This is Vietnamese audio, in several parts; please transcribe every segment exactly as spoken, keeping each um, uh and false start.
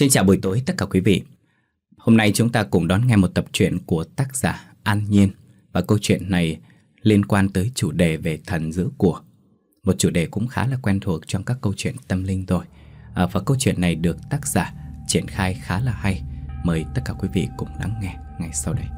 Xin chào buổi tối tất cả quý vị. Hôm nay chúng ta cùng đón nghe một tập truyện của tác giả An Nhiên. Và câu chuyện này liên quan tới chủ đề về thần giữ của. Một chủ đề cũng khá là quen thuộc trong các câu chuyện tâm linh rồi. à, Và câu chuyện này được tác giả triển khai khá là hay. Mời tất cả quý vị cùng lắng nghe ngay sau đây.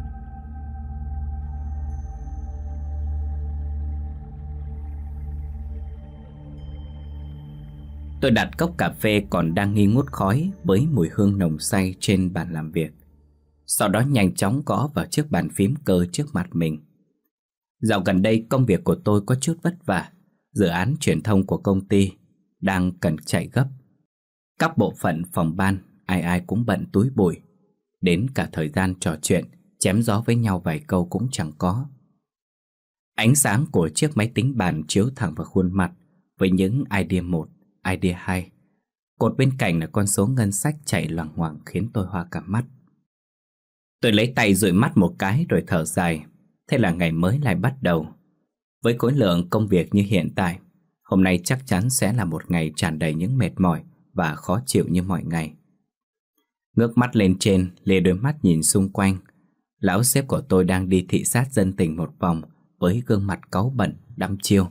Tôi đặt cốc cà phê còn đang nghi ngút khói với mùi hương nồng say trên bàn làm việc. Sau đó nhanh chóng gõ vào chiếc bàn phím cơ trước mặt mình. Dạo gần đây công việc của tôi có chút vất vả. Dự án truyền thông của công ty đang cần chạy gấp. Các bộ phận phòng ban ai ai cũng bận túi bụi. Đến cả thời gian trò chuyện, chém gió với nhau vài câu cũng chẳng có. Ánh sáng của chiếc máy tính bàn chiếu thẳng vào khuôn mặt với những idea một, idea hai. Cột bên cạnh là con số ngân sách chạy loằng ngoằng khiến tôi hoa cả mắt. Tôi lấy tay dụi mắt một cái rồi thở dài. Thế là ngày mới lại bắt đầu. Với khối lượng công việc như hiện tại, hôm nay chắc chắn sẽ là một ngày tràn đầy những mệt mỏi và khó chịu như mọi ngày. Ngước mắt lên trên, lê đôi mắt nhìn xung quanh. Lão sếp của tôi đang đi thị sát dân tình một vòng với gương mặt cáu bẩn, đăm chiêu.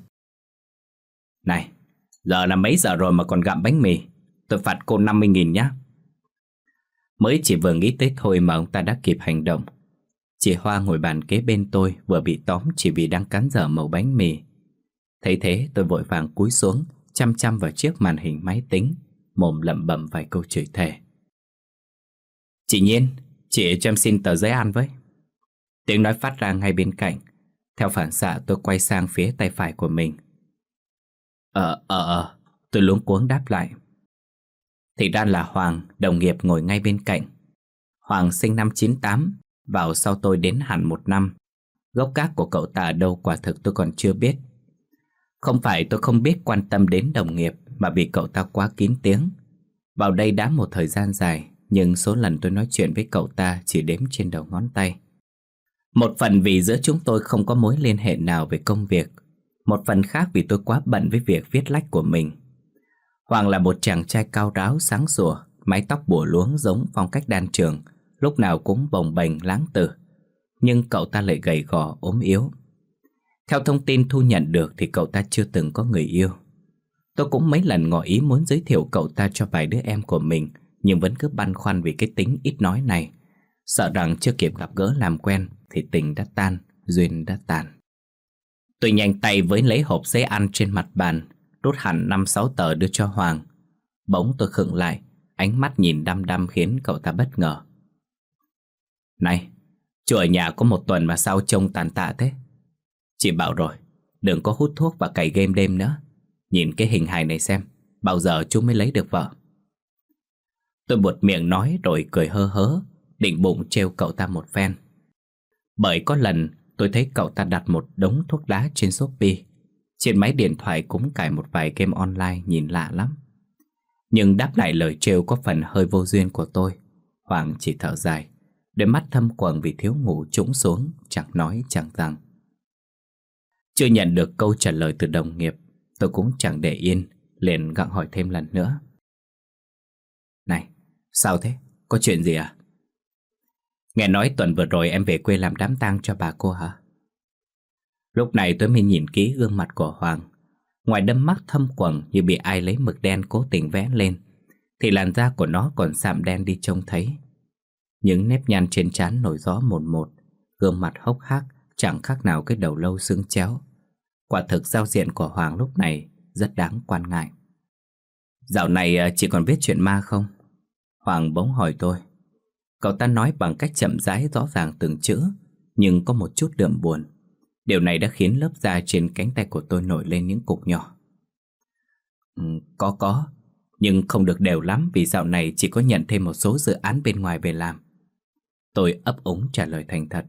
Này, giờ là mấy giờ rồi mà còn gặm bánh mì? Tôi phạt cô năm mươi nghìn nhá. Mới chỉ vừa nghĩ tới thôi mà ông ta đã kịp hành động. Chị Hoa ngồi bàn kế bên tôi vừa bị tóm chỉ vì đang cắn dở mẩu bánh mì. Thấy thế tôi vội vàng cúi xuống, chăm chăm vào chiếc màn hình máy tính, mồm lẩm bẩm vài câu chửi thề. Chị Nhiên, chị cho em xin tờ giấy ăn với. Tiếng nói phát ra ngay bên cạnh. Theo phản xạ tôi quay sang phía tay phải của mình. Ờ, ờ, ờ, tôi luống cuống đáp lại. Thì ra là Hoàng, đồng nghiệp ngồi ngay bên cạnh. Hoàng sinh năm chín tám, vào sau tôi đến hẳn một năm. Gốc gác của cậu ta ở đâu quả thực tôi còn chưa biết. Không phải tôi không biết quan tâm đến đồng nghiệp, mà vì cậu ta quá kín tiếng. Vào đây đã một thời gian dài, nhưng số lần tôi nói chuyện với cậu ta chỉ đếm trên đầu ngón tay. Một phần vì giữa chúng tôi không có mối liên hệ nào về công việc. Một phần khác vì tôi quá bận với việc viết lách của mình. Hoàng là một chàng trai cao ráo sáng sủa, mái tóc bủa luống giống phong cách đan trường, lúc nào cũng bồng bềnh lãng tử. Nhưng cậu ta lại gầy gò ốm yếu. Theo thông tin thu nhận được thì cậu ta chưa từng có người yêu. Tôi cũng mấy lần ngỏ ý muốn giới thiệu cậu ta cho vài đứa em của mình, nhưng vẫn cứ băn khoăn vì cái tính ít nói này. Sợ rằng chưa kịp gặp gỡ làm quen thì tình đã tan, duyên đã tàn. Tôi nhanh tay với lấy hộp giấy ăn trên mặt bàn, rút hẳn năm sáu tờ đưa cho Hoàng. Bỗng tôi khựng lại, ánh mắt nhìn đăm đăm khiến cậu ta bất ngờ. Này, chú ở nhà có một tuần mà sao trông tàn tạ thế? Chị bảo rồi, đừng có hút thuốc và cày game đêm nữa. Nhìn cái hình hài này xem, bao giờ chú mới lấy được vợ? Tôi buột miệng nói rồi cười hơ hớ, định bụng trêu cậu ta một phen. Bởi có lần tôi thấy cậu ta đặt một đống thuốc lá trên Shopee. Trên máy điện thoại cũng cài một vài game online nhìn lạ lắm. Nhưng đáp lại lời trêu có phần hơi vô duyên của tôi, Hoàng chỉ thở dài, đôi mắt thâm quầng vì thiếu ngủ trũng xuống, chẳng nói chẳng rằng. Chưa nhận được câu trả lời từ đồng nghiệp, tôi cũng chẳng để yên, liền gặng hỏi thêm lần nữa. Này, sao thế? Có chuyện gì à? Nghe nói tuần vừa rồi em về quê làm đám tang cho bà cô hả? Lúc này tôi mới nhìn kỹ gương mặt của Hoàng. Ngoài đâm mắt thâm quầng như bị ai lấy mực đen cố tình vẽ lên, thì làn da của nó còn sạm đen đi trông thấy. Những nếp nhăn trên trán nổi gió một một, gương mặt hốc hác chẳng khác nào cái đầu lâu xương chéo. Quả thực giao diện của Hoàng lúc này rất đáng quan ngại. Dạo này chị còn viết chuyện ma không? Hoàng bỗng hỏi tôi. Cậu ta nói bằng cách chậm rãi rõ ràng từng chữ, nhưng có một chút đượm buồn. Điều này đã khiến lớp da trên cánh tay của tôi nổi lên những cục nhỏ. ừ, Có có, nhưng không được đều lắm vì dạo này chỉ có nhận thêm một số dự án bên ngoài về làm. Tôi ấp úng trả lời thành thật.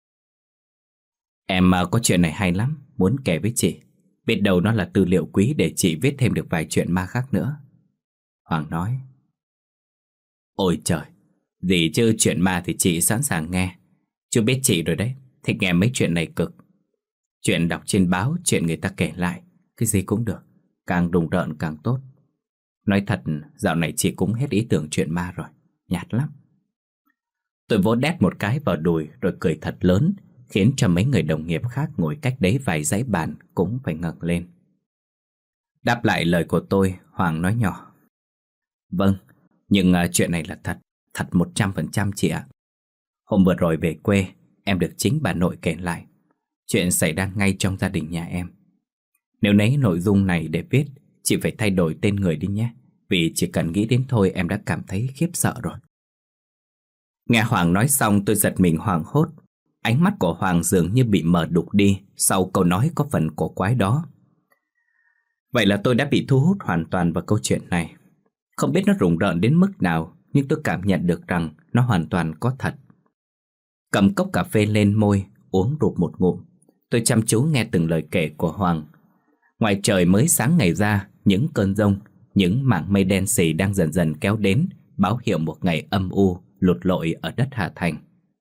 Em có chuyện này hay lắm, muốn kể với chị. Biết đâu nó là tư liệu quý để chị viết thêm được vài chuyện ma khác nữa. Hoàng nói. Ôi trời, gì chứ chuyện ma thì chị sẵn sàng nghe. Chú biết chị rồi đấy, thích nghe mấy chuyện này cực. Chuyện đọc trên báo, chuyện người ta kể lại, cái gì cũng được, càng đùng rợn càng tốt. Nói thật, dạo này chị cũng hết ý tưởng chuyện ma rồi. Nhạt lắm. Tôi vỗ đét một cái vào đùi rồi cười thật lớn, khiến cho mấy người đồng nghiệp khác ngồi cách đấy vài dãy bàn cũng phải ngẩng lên. Đáp lại lời của tôi, Hoàng nói nhỏ: Vâng, nhưng uh, chuyện này là thật, thật một trăm phần trăm chị ạ. Hôm vừa rồi về quê, em được chính bà nội kể lại. Chuyện xảy ra ngay trong gia đình nhà em. Nếu lấy nội dung này để viết, chị phải thay đổi tên người đi nhé, vì chỉ cần nghĩ đến thôi em đã cảm thấy khiếp sợ rồi. Nghe Hoàng nói xong tôi giật mình hoảng hốt. Ánh mắt của Hoàng dường như bị mờ đục đi sau câu nói có phần cổ quái đó. Vậy là tôi đã bị thu hút hoàn toàn vào câu chuyện này. Không biết nó rùng rợn đến mức nào, nhưng tôi cảm nhận được rằng nó hoàn toàn có thật. Cầm cốc cà phê lên môi, uống rụp một ngụm. Tôi chăm chú nghe từng lời kể của Hoàng. Ngoài trời mới sáng ngày ra, những cơn giông, những mảng mây đen xì đang dần dần kéo đến, báo hiệu một ngày âm u, lụt lội ở đất Hà Thành.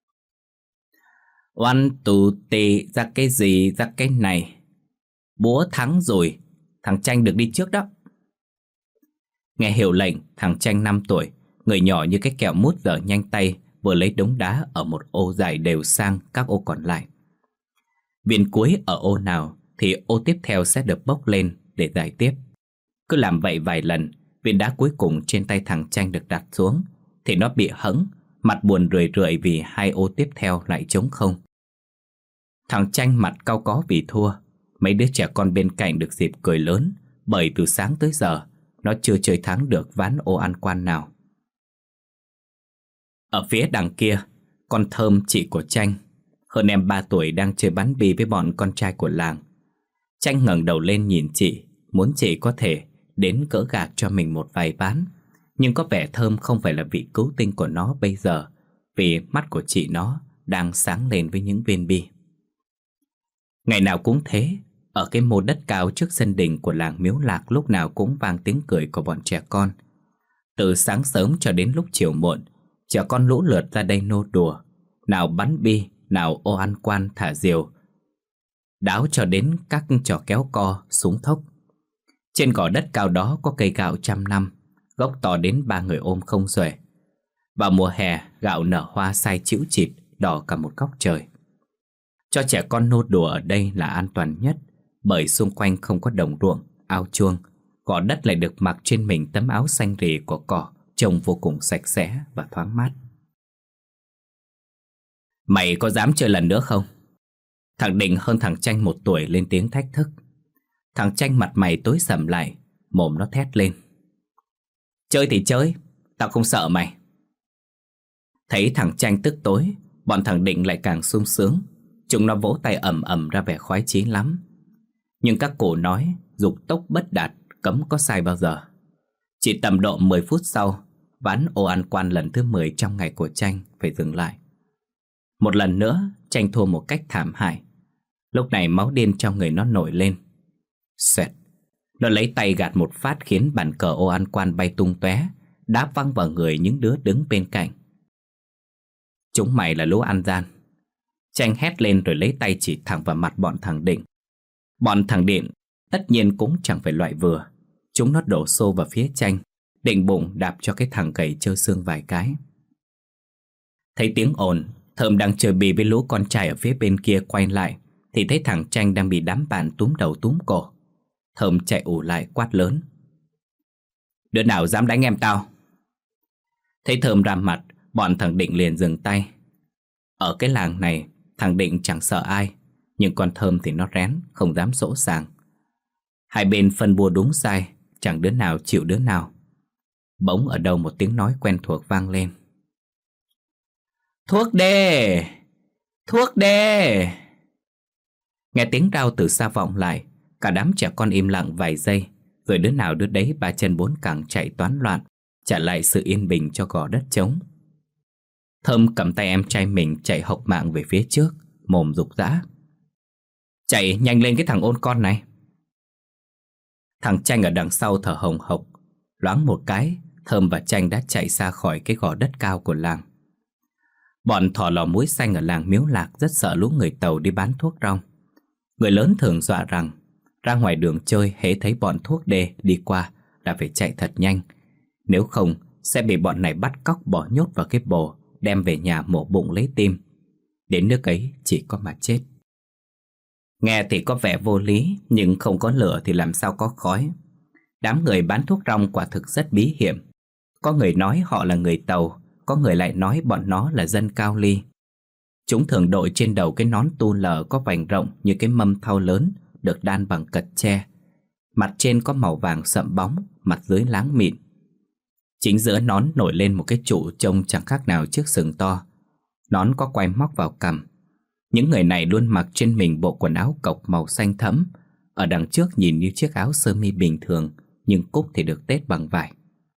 Oan tù tì ra cái gì ra cái này. Búa thắng rồi, thằng Tranh được đi trước đó. Nghe hiệu lệnh, thằng Tranh năm tuổi, người nhỏ như cái kẹo mút giờ nhanh tay, vừa lấy đống đá ở một ô dài đều sang các ô còn lại. Viên cuối ở ô nào thì ô tiếp theo sẽ được bốc lên để giải tiếp. Cứ làm vậy vài lần, viên đá cuối cùng trên tay thằng Tranh được đặt xuống thì nó bị hẫng, mặt buồn rười rượi vì hai ô tiếp theo lại trống không. Thằng Tranh mặt cau có vì thua. Mấy đứa trẻ con bên cạnh được dịp cười lớn, bởi từ sáng tới giờ nó chưa chơi thắng được ván ô ăn quan nào. Ở phía đằng kia, con Thơm, chị của Tranh, hơn em ba tuổi, đang chơi bắn bi với bọn con trai của làng. Tranh ngẩng đầu lên nhìn chị, muốn chị có thể đến cỡ gạc cho mình một vài ván. Nhưng có vẻ Thơm không phải là vị cứu tinh của nó bây giờ, vì mắt của chị nó đang sáng lên với những viên bi. Ngày nào cũng thế, ở cái mô đất cao trước sân đình của làng Miếu Lạc lúc nào cũng vang tiếng cười của bọn trẻ con. Từ sáng sớm cho đến lúc chiều muộn, trẻ con lũ lượt ra đây nô đùa, nào bắn bi, nào ô ăn quan thả diều, đáo cho đến các trò kéo co, súng thốc. Trên gò đất cao đó có cây gạo trăm năm, gốc to đến ba người ôm không xuể. Vào mùa hè, gạo nở hoa sai chĩu chịt, đỏ cả một góc trời. Cho trẻ con nô đùa ở đây là an toàn nhất, bởi xung quanh không có đồng ruộng, ao chuông. Gò đất lại được mặc trên mình tấm áo xanh rì của cỏ, trông vô cùng sạch sẽ và thoáng mát. Mày có dám chơi lần nữa không? Thằng Định hơn thằng Tranh một tuổi lên tiếng thách thức. Thằng Tranh mặt mày tối sầm lại, mồm nó thét lên: Chơi thì chơi, tao không sợ mày. Thấy thằng Tranh tức tối, bọn thằng Định lại càng sung sướng. Chúng nó vỗ tay ầm ầm ra vẻ khoái chí lắm. Nhưng các cụ nói dục tốc bất đạt, cấm có sai bao giờ. Chỉ tầm độ mười phút sau, ván ô ăn quan lần thứ mười trong ngày của Tranh phải dừng lại. Một lần nữa, Tranh thua một cách thảm hại. Lúc này máu điên trong người nó nổi lên. Xoẹt, nó lấy tay gạt một phát khiến bàn cờ ô ăn quan bay tung tóe, đá văng vào người những đứa đứng bên cạnh. Chúng mày là lũ ăn gian. Tranh hét lên rồi lấy tay chỉ thẳng vào mặt bọn thằng Định. Bọn thằng Định tất nhiên cũng chẳng phải loại vừa. Chúng nó đổ xô vào phía Tranh, định bụng đạp cho cái thằng gầy trơ xương vài cái. Thấy tiếng ồn, Thơm đang chơi bì với lũ con trai ở phía bên kia quay lại thì thấy thằng Tranh đang bị đám bạn túm đầu túm cổ. Thơm chạy ù lại quát lớn: Đứa nào dám đánh em tao? Thấy Thơm ra mặt, bọn thằng Định liền dừng tay. Ở cái làng này, thằng Định chẳng sợ ai, nhưng con Thơm thì nó rén, không dám sỗ sàng. Hai bên phân bua đúng sai, chẳng đứa nào chịu đứa nào. Bỗng ở đâu một tiếng nói quen thuộc vang lên: Thuốc đê! Thuốc đê! Nghe tiếng rao từ xa vọng lại, cả đám trẻ con im lặng vài giây, rồi đứa nào đứa đấy ba chân bốn cẳng chạy toán loạn, trả lại sự yên bình cho gò đất trống. Thơm cầm tay em trai mình chạy hộc mạng về phía trước, mồm rục rã: Chạy nhanh lên cái thằng ôn con này! Thằng Tranh ở đằng sau thở hồng hộc. Loáng một cái, Thơm và Tranh đã chạy ra khỏi cái gò đất cao của làng. Bọn thỏ lò muối xanh ở làng Miếu Lạc rất sợ lũ người Tàu đi bán thuốc rong. Người lớn thường dọa rằng ra ngoài đường chơi hễ thấy bọn thuốc đê đi qua là phải chạy thật nhanh. Nếu không sẽ bị bọn này bắt cóc bỏ nhốt vào cái bồ, đem về nhà mổ bụng lấy tim. Đến nước ấy chỉ có mà chết. Nghe thì có vẻ vô lý, nhưng không có lửa thì làm sao có khói. Đám người bán thuốc rong quả thực rất bí hiểm. Có người nói họ là người Tàu, có người lại nói bọn nó là dân Cao Ly. Chúng thường đội trên đầu cái nón tu lờ có vành rộng như cái mâm thau lớn, được đan bằng cật tre. Mặt trên có màu vàng sậm bóng, mặt dưới láng mịn. Chính giữa nón nổi lên một cái trụ trông chẳng khác nào chiếc sừng to. Nón có quai móc vào cằm. Những người này luôn mặc trên mình bộ quần áo cộc màu xanh thẫm. Ở đằng trước nhìn như chiếc áo sơ mi bình thường, nhưng cúc thì được tết bằng vải.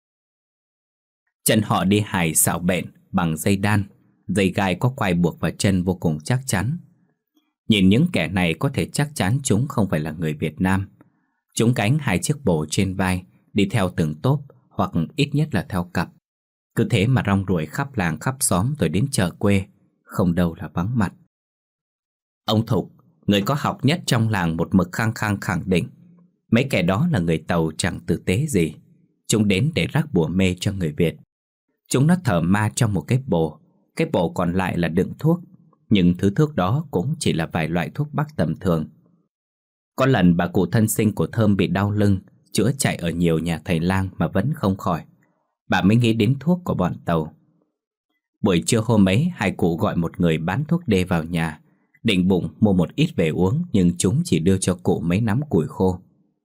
Chân họ đi hài xạo bện bằng dây đan. Dây gai có quai buộc vào chân vô cùng chắc chắn. Nhìn những kẻ này có thể chắc chắn chúng không phải là người Việt Nam. Chúng gánh hai chiếc bồ trên vai, đi theo từng tốp, hoặc ít nhất là theo cặp. Cứ thế mà rong ruổi khắp làng khắp xóm rồi đến chợ quê, không đâu là vắng mặt. Ông Thục, người có học nhất trong làng, một mực khăng khăng khẳng định mấy kẻ đó là người Tàu chẳng tử tế gì. Chúng đến để rắc bùa mê cho người Việt. Chúng nó thờ ma trong một cái bồ. Cái bồ còn lại là đựng thuốc. Nhưng thứ thuốc đó cũng chỉ là vài loại thuốc bắc tầm thường. Có lần bà cụ thân sinh của Thơm bị đau lưng, chữa chạy ở nhiều nhà thầy lang mà vẫn không khỏi. Bà mới nghĩ đến thuốc của bọn Tàu. Buổi trưa hôm ấy, hai cụ gọi một người bán thuốc đê vào nhà, định bụng mua một ít về uống, nhưng chúng chỉ đưa cho cụ mấy nắm củi khô.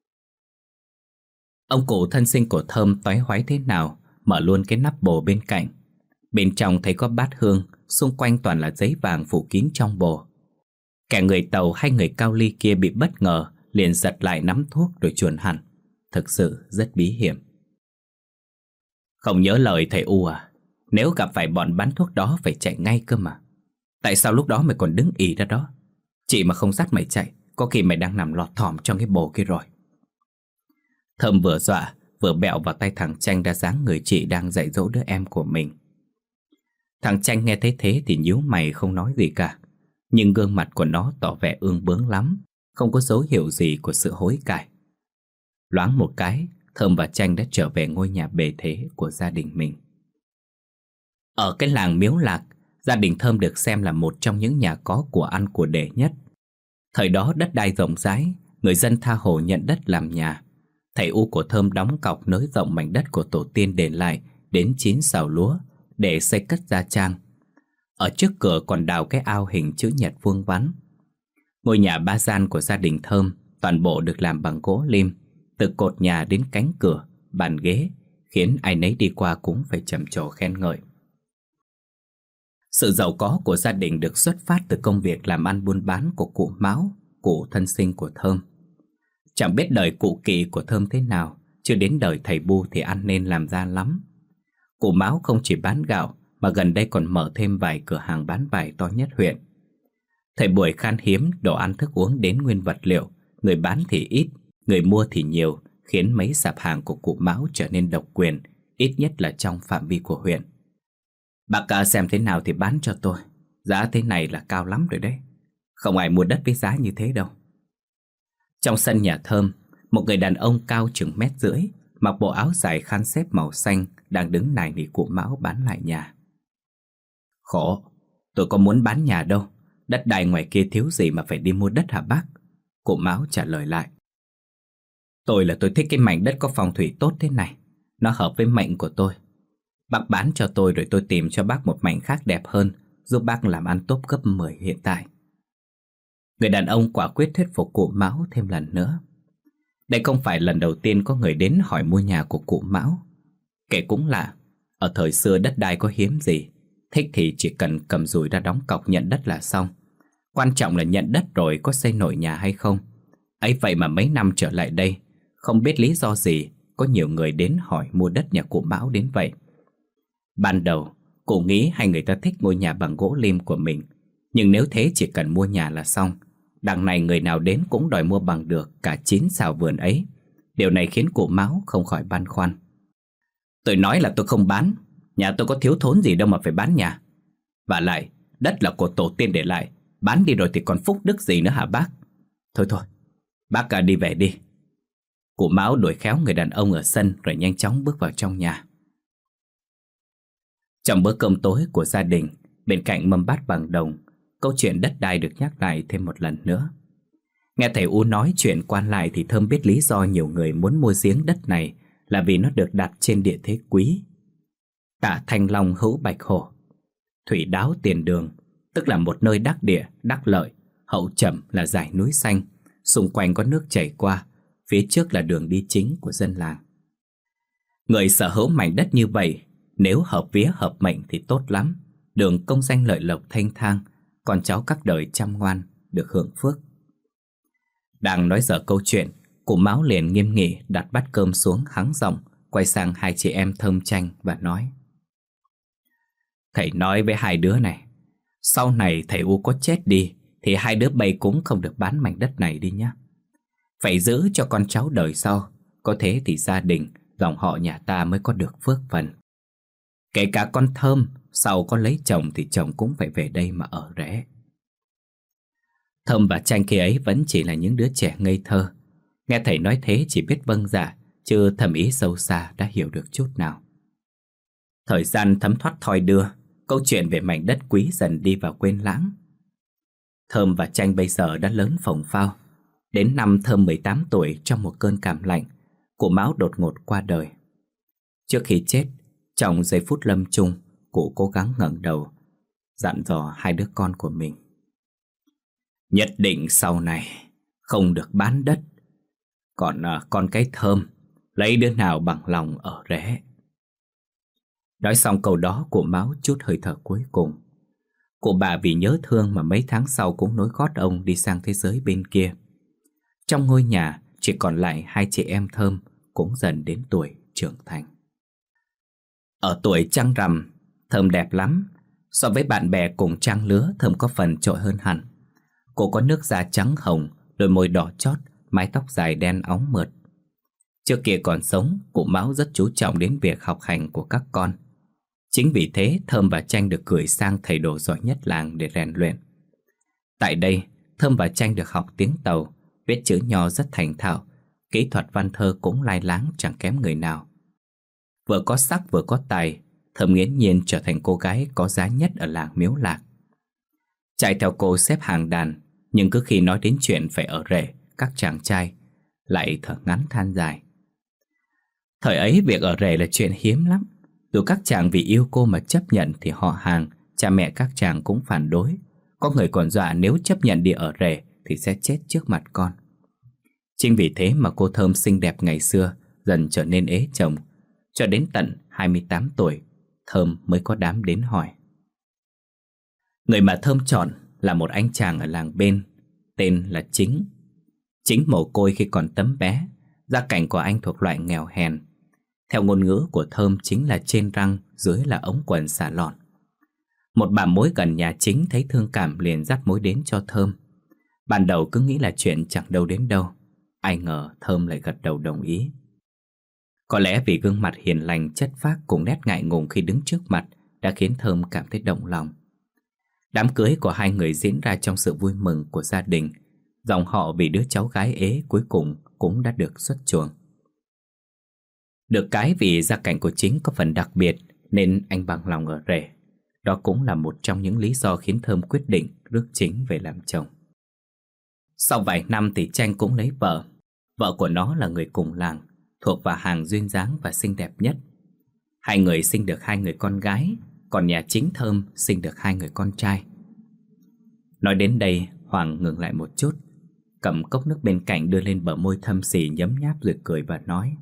Ông cụ thân sinh của Thơm toái hoái thế nào, mở luôn cái nắp bồ bên cạnh. Bên trong thấy có bát hương, xung quanh toàn là giấy vàng phủ kín trong bồ. Kẻ người Tàu hay người Cao Ly kia bị bất ngờ, liền giật lại nắm thuốc rồi chuồn hẳn. Thực sự rất bí hiểm. Không nhớ lời thầy U à? Nếu gặp phải bọn bán thuốc đó phải chạy ngay cơ mà. Tại sao lúc đó mày còn đứng ì ra đó? Chị mà không dắt mày chạy, có khi mày đang nằm lọt thỏm trong cái bồ kia rồi. Thơm vừa dọa vừa bẹo vào tay thằng Chanh ra dáng người chị đang dạy dỗ đứa em của mình. Thằng Chanh nghe thấy thế thì nhíu mày không nói gì cả. Nhưng gương mặt của nó tỏ vẻ ương bướng lắm, không có dấu hiệu gì của sự hối cải. Loáng một cái, Thơm và Chanh đã trở về ngôi nhà bề thế của gia đình mình. Ở cái làng Miếu Lạc, gia đình Thơm được xem là một trong những nhà có của ăn của để nhất. Thời đó đất đai rộng rãi, người dân tha hồ nhận đất làm nhà. Thầy U của Thơm đóng cọc nới rộng mảnh đất của tổ tiên để lại đến chín sào lúa để xây cất gia trang. Ở trước cửa còn đào cái ao hình chữ nhật vuông vắn. Ngôi nhà ba gian của gia đình Thơm toàn bộ được làm bằng gỗ lim, từ cột nhà đến cánh cửa, bàn ghế, khiến ai nấy đi qua cũng phải trầm trồ khen ngợi. Sự giàu có của gia đình được xuất phát từ công việc làm ăn buôn bán của cụ Mão, cụ thân sinh của Thơm. Chẳng biết đời cụ Kỳ của Thơm thế nào, chưa đến đời thầy Bu thì ăn nên làm ra lắm. Cụ Mão không chỉ bán gạo mà gần đây còn mở thêm vài cửa hàng bán vải to nhất huyện. Thời buổi khan hiếm đồ ăn thức uống đến nguyên vật liệu, người bán thì ít, người mua thì nhiều, khiến mấy sạp hàng của cụ Mão trở nên độc quyền, ít nhất là trong phạm vi của huyện. Bác cả xem thế nào thì bán cho tôi. Giá thế này là cao lắm rồi đấy. Không ai mua đất với giá như thế đâu. Trong sân nhà Thơm, một người đàn ông cao chừng mét rưỡi, mặc bộ áo dài khăn xếp màu xanh, đang đứng nài nỉ cụ Mão bán lại nhà. Khổ, tôi có muốn bán nhà đâu. Đất đai ngoài kia thiếu gì mà phải đi mua đất hả bác? Cụ Mão trả lời lại. Tôi là tôi thích cái mảnh đất có phong thủy tốt thế này. Nó hợp với mệnh của tôi. Bác bán cho tôi rồi tôi tìm cho bác một mảnh khác đẹp hơn, giúp bác làm ăn tốt gấp mười hiện tại. Người đàn ông quả quyết thuyết phục cụ Mão thêm lần nữa. Đây không phải lần đầu tiên có người đến hỏi mua nhà của cụ Mão. Kể cũng lạ, ở thời xưa đất đai có hiếm gì, thích thì chỉ cần cầm dùi ra đóng cọc nhận đất là xong. Quan trọng là nhận đất rồi có xây nổi nhà hay không. Ấy vậy mà mấy năm trở lại đây, không biết lý do gì, có nhiều người đến hỏi mua đất nhà cụ Mão đến vậy. Ban đầu, cụ nghĩ hai người ta thích ngôi nhà bằng gỗ lim của mình, nhưng nếu thế chỉ cần mua nhà là xong. Đằng này người nào đến cũng đòi mua bằng được cả chín sào vườn ấy. Điều này khiến cụ Mão không khỏi băn khoăn. Tôi nói là tôi không bán. Nhà tôi có thiếu thốn gì đâu mà phải bán nhà. Và lại, đất là của tổ tiên để lại, bán đi rồi thì còn phúc đức gì nữa hả bác? Thôi thôi, bác cả đi về đi. Cụ Mão đuổi khéo người đàn ông ở sân rồi nhanh chóng bước vào trong nhà. Trong bữa cơm tối của gia đình, bên cạnh mâm bát bằng đồng, câu chuyện đất đai được nhắc lại thêm một lần nữa. Nghe thầy U nói chuyện quan lại thì Thơm biết lý do nhiều người muốn mua giếng đất này là vì nó được đặt trên địa thế quý. Tả Thanh Long hữu Bạch Hổ, thủy đáo tiền đường, tức là một nơi đắc địa, đắc lợi, hậu trầm là dải núi xanh, xung quanh có nước chảy qua, phía trước là đường đi chính của dân làng. Người sở hữu mảnh đất như vậy, nếu hợp vía hợp mệnh thì tốt lắm, đường công danh lợi lộc thanh thang, con cháu các đời chăm ngoan, được hưởng phước. Đang nói dở câu chuyện, cụ Mão liền nghiêm nghị đặt bát cơm xuống hắng giọng, quay sang hai chị em Thơm Chanh và nói: Thầy nói với hai đứa này, sau này thầy U có chết đi thì hai đứa bay cũng không được bán mảnh đất này đi nhé. Phải giữ cho con cháu đời sau, có thế thì gia đình, dòng họ nhà ta mới có được phước phần. Kể cả con Thơm, sau có lấy chồng thì chồng cũng phải về đây mà ở rẽ. Thơm và Chanh khi ấy vẫn chỉ là những đứa trẻ ngây thơ, nghe thầy nói thế chỉ biết vâng dạ, chứ thầm ý sâu xa đã hiểu được chút nào. Thời gian thấm thoát thoi đưa, câu chuyện về mảnh đất quý dần đi vào quên lãng. Thơm và Chanh bây giờ đã lớn phồng phao. Đến năm Thơm mười tám tuổi, trong một cơn cảm lạnh, cụ Mão đột ngột qua đời. Trước khi chết, trong giây phút lâm chung, cụ cố gắng ngẩng đầu, dặn dò hai đứa con của mình: Nhất định sau này không được bán đất. Còn à, con cái Thơm, lấy đứa nào bằng lòng ở rẽ. Nói xong câu đó, cụ Mão chút hơi thở cuối cùng. Cụ bà vì nhớ thương mà mấy tháng sau cũng nối gót ông đi sang thế giới bên kia. Trong ngôi nhà chỉ còn lại hai chị em Thơm, cũng dần đến tuổi trưởng thành. Ở tuổi trăng rằm, Thơm đẹp lắm. So với bạn bè cùng trang lứa, Thơm có phần trội hơn hẳn. Cô có nước da trắng hồng, đôi môi đỏ chót, mái tóc dài đen óng mượt. Trước kia còn sống, cụ Mão rất chú trọng đến việc học hành của các con. Chính vì thế Thơm và Chanh được gửi sang thầy đồ giỏi nhất làng để rèn luyện. Tại đây, Thơm và Chanh được học tiếng Tàu, viết chữ nho rất thành thạo, kỹ thuật văn thơ cũng lai láng chẳng kém người nào. Vừa có sắc vừa có tài, Thơm nghiễm nhiên trở thành cô gái có giá nhất ở làng Miếu Lạc. Chạy theo cô xếp hàng đàn, nhưng cứ khi nói đến chuyện phải ở rể, các chàng trai lại thở ngắn than dài. Thời ấy việc ở rể là chuyện hiếm lắm. Dù các chàng vì yêu cô mà chấp nhận thì họ hàng, cha mẹ các chàng cũng phản đối. Có người còn dọa nếu chấp nhận đi ở rể thì sẽ chết trước mặt con. Chính vì thế mà cô Thơm xinh đẹp ngày xưa dần trở nên ế chồng. Cho đến tận hai mươi tám tuổi, Thơm mới có đám đến hỏi. Người mà Thơm chọn là một anh chàng ở làng bên, tên là Chính. Chính mồ côi khi còn tấm bé, gia cảnh của anh thuộc loại nghèo hèn. Theo ngôn ngữ của Thơm, chính là trên răng, dưới là ống quần xà lọn. Một bà mối gần nhà Chính thấy thương cảm liền dắt mối đến cho Thơm. Ban đầu cứ nghĩ là chuyện chẳng đâu đến đâu, ai ngờ Thơm lại gật đầu đồng ý. Có lẽ vì gương mặt hiền lành chất phác cùng nét ngại ngùng khi đứng trước mặt đã khiến Thơm cảm thấy động lòng. Đám cưới của hai người diễn ra trong sự vui mừng của gia đình. Dòng họ vì đứa cháu gái ế cuối cùng cũng đã được xuất chuồng. Được cái vì gia cảnh của Chính có phần đặc biệt nên anh bằng lòng ở rể. Đó cũng là một trong những lý do khiến Thơm quyết định rước Chính về làm chồng. Sau vài năm thì Chanh cũng lấy vợ. Vợ của nó là người cùng làng, thuộc vào hàng duyên dáng và xinh đẹp nhất. Hai người sinh được hai người con gái, còn nhà Chính Thơm sinh được hai người con trai. Nói đến đây, Hoàng ngừng lại một chút, cầm cốc nước bên cạnh đưa lên bờ môi thâm xì nhấm nháp rồi cười và nói: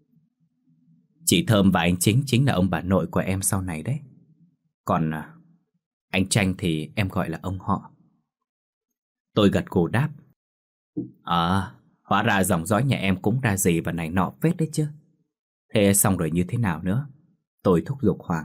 Chị Thơm và anh Chính chính là ông bà nội của em sau này đấy. Còn à, anh Chanh thì em gọi là ông họ. Tôi gật gù đáp: À, hóa ra dòng dõi nhà em cũng ra gì và này nọ phết đấy chứ. Thế xong rồi như thế nào nữa? Tôi thúc giục Hoàng.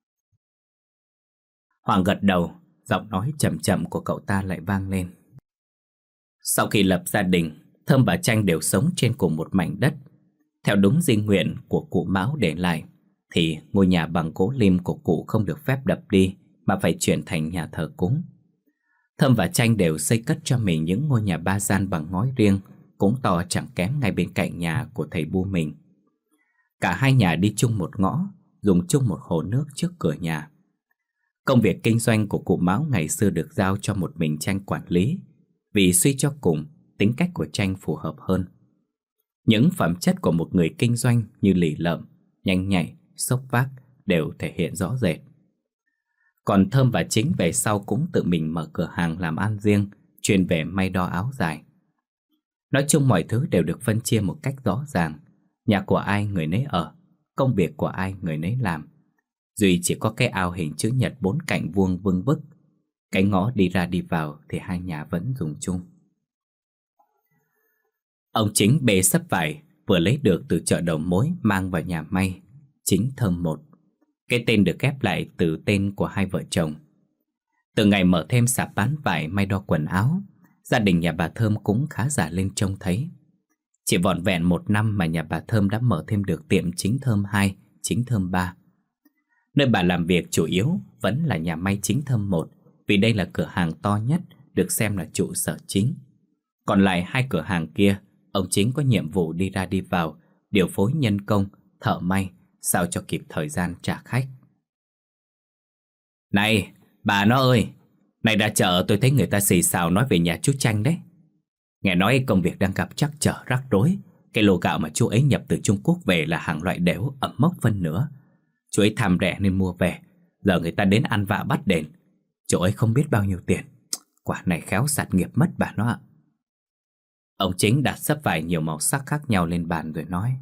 Hoàng gật đầu, giọng nói chậm chậm của cậu ta lại vang lên. Sau khi lập gia đình, Thơm và Chanh đều sống trên cùng một mảnh đất. Theo đúng di nguyện của cụ Mão để lại, thì ngôi nhà bằng gỗ lim của cụ không được phép đập đi mà phải chuyển thành nhà thờ cúng. Thơm và Chanh đều xây cất cho mình những ngôi nhà ba gian bằng ngói riêng, cũng to chẳng kém ngay bên cạnh nhà của thầy Bu mình. Cả hai nhà đi chung một ngõ, dùng chung một hồ nước trước cửa nhà. Công việc kinh doanh của cụ Mão ngày xưa được giao cho một mình Tranh quản lý, vì suy cho cùng, tính cách của Tranh phù hợp hơn. Những phẩm chất của một người kinh doanh như lì lợm, nhanh nhạy, xốc vác đều thể hiện rõ rệt. Còn Thơm và Chính về sau cũng tự mình mở cửa hàng làm ăn riêng, chuyên về may đo áo dài. Nói chung mọi thứ đều được phân chia một cách rõ ràng. Nhà của ai người nấy ở, công việc của ai người nấy làm. Duy chỉ có cái ao hình chữ nhật bốn cạnh vuông vương vức. Cái ngõ đi ra đi vào thì hai nhà vẫn dùng chung. Ông Chính bê xấp vải vừa lấy được từ chợ đầu mối mang vào nhà may, Chính Thơm một. Cái tên được ghép lại từ tên của hai vợ chồng. Từ ngày mở thêm sạp bán vải may đo quần áo, gia đình nhà bà Thơm cũng khá giả lên trông thấy. Chỉ vỏn vẹn một năm mà nhà bà Thơm đã mở thêm được tiệm Chính Thơm hai, Chính Thơm ba. Nơi bà làm việc chủ yếu vẫn là nhà may Chính Thơm một, vì đây là cửa hàng to nhất, được xem là trụ sở chính. Còn lại hai cửa hàng kia, ông Chính có nhiệm vụ đi ra đi vào, điều phối nhân công, thợ may, sao cho kịp thời gian trả khách. Này, bà nó ơi, này ra chợ tôi thấy người ta xì xào nói về nhà chú Tranh đấy. Nghe nói công việc đang gặp trắc trở rắc rối. Cái lô gạo mà chú ấy nhập từ Trung Quốc về là hàng loại đểu, ẩm mốc phân nữa. Chú ấy tham rẻ nên mua về, giờ người ta đến ăn vạ bắt đền. Chú ấy không biết bao nhiêu tiền. Quả này khéo sạt nghiệp mất bà nó ạ. Ông Chính đặt xấp vải nhiều màu sắc khác nhau lên bàn rồi nói: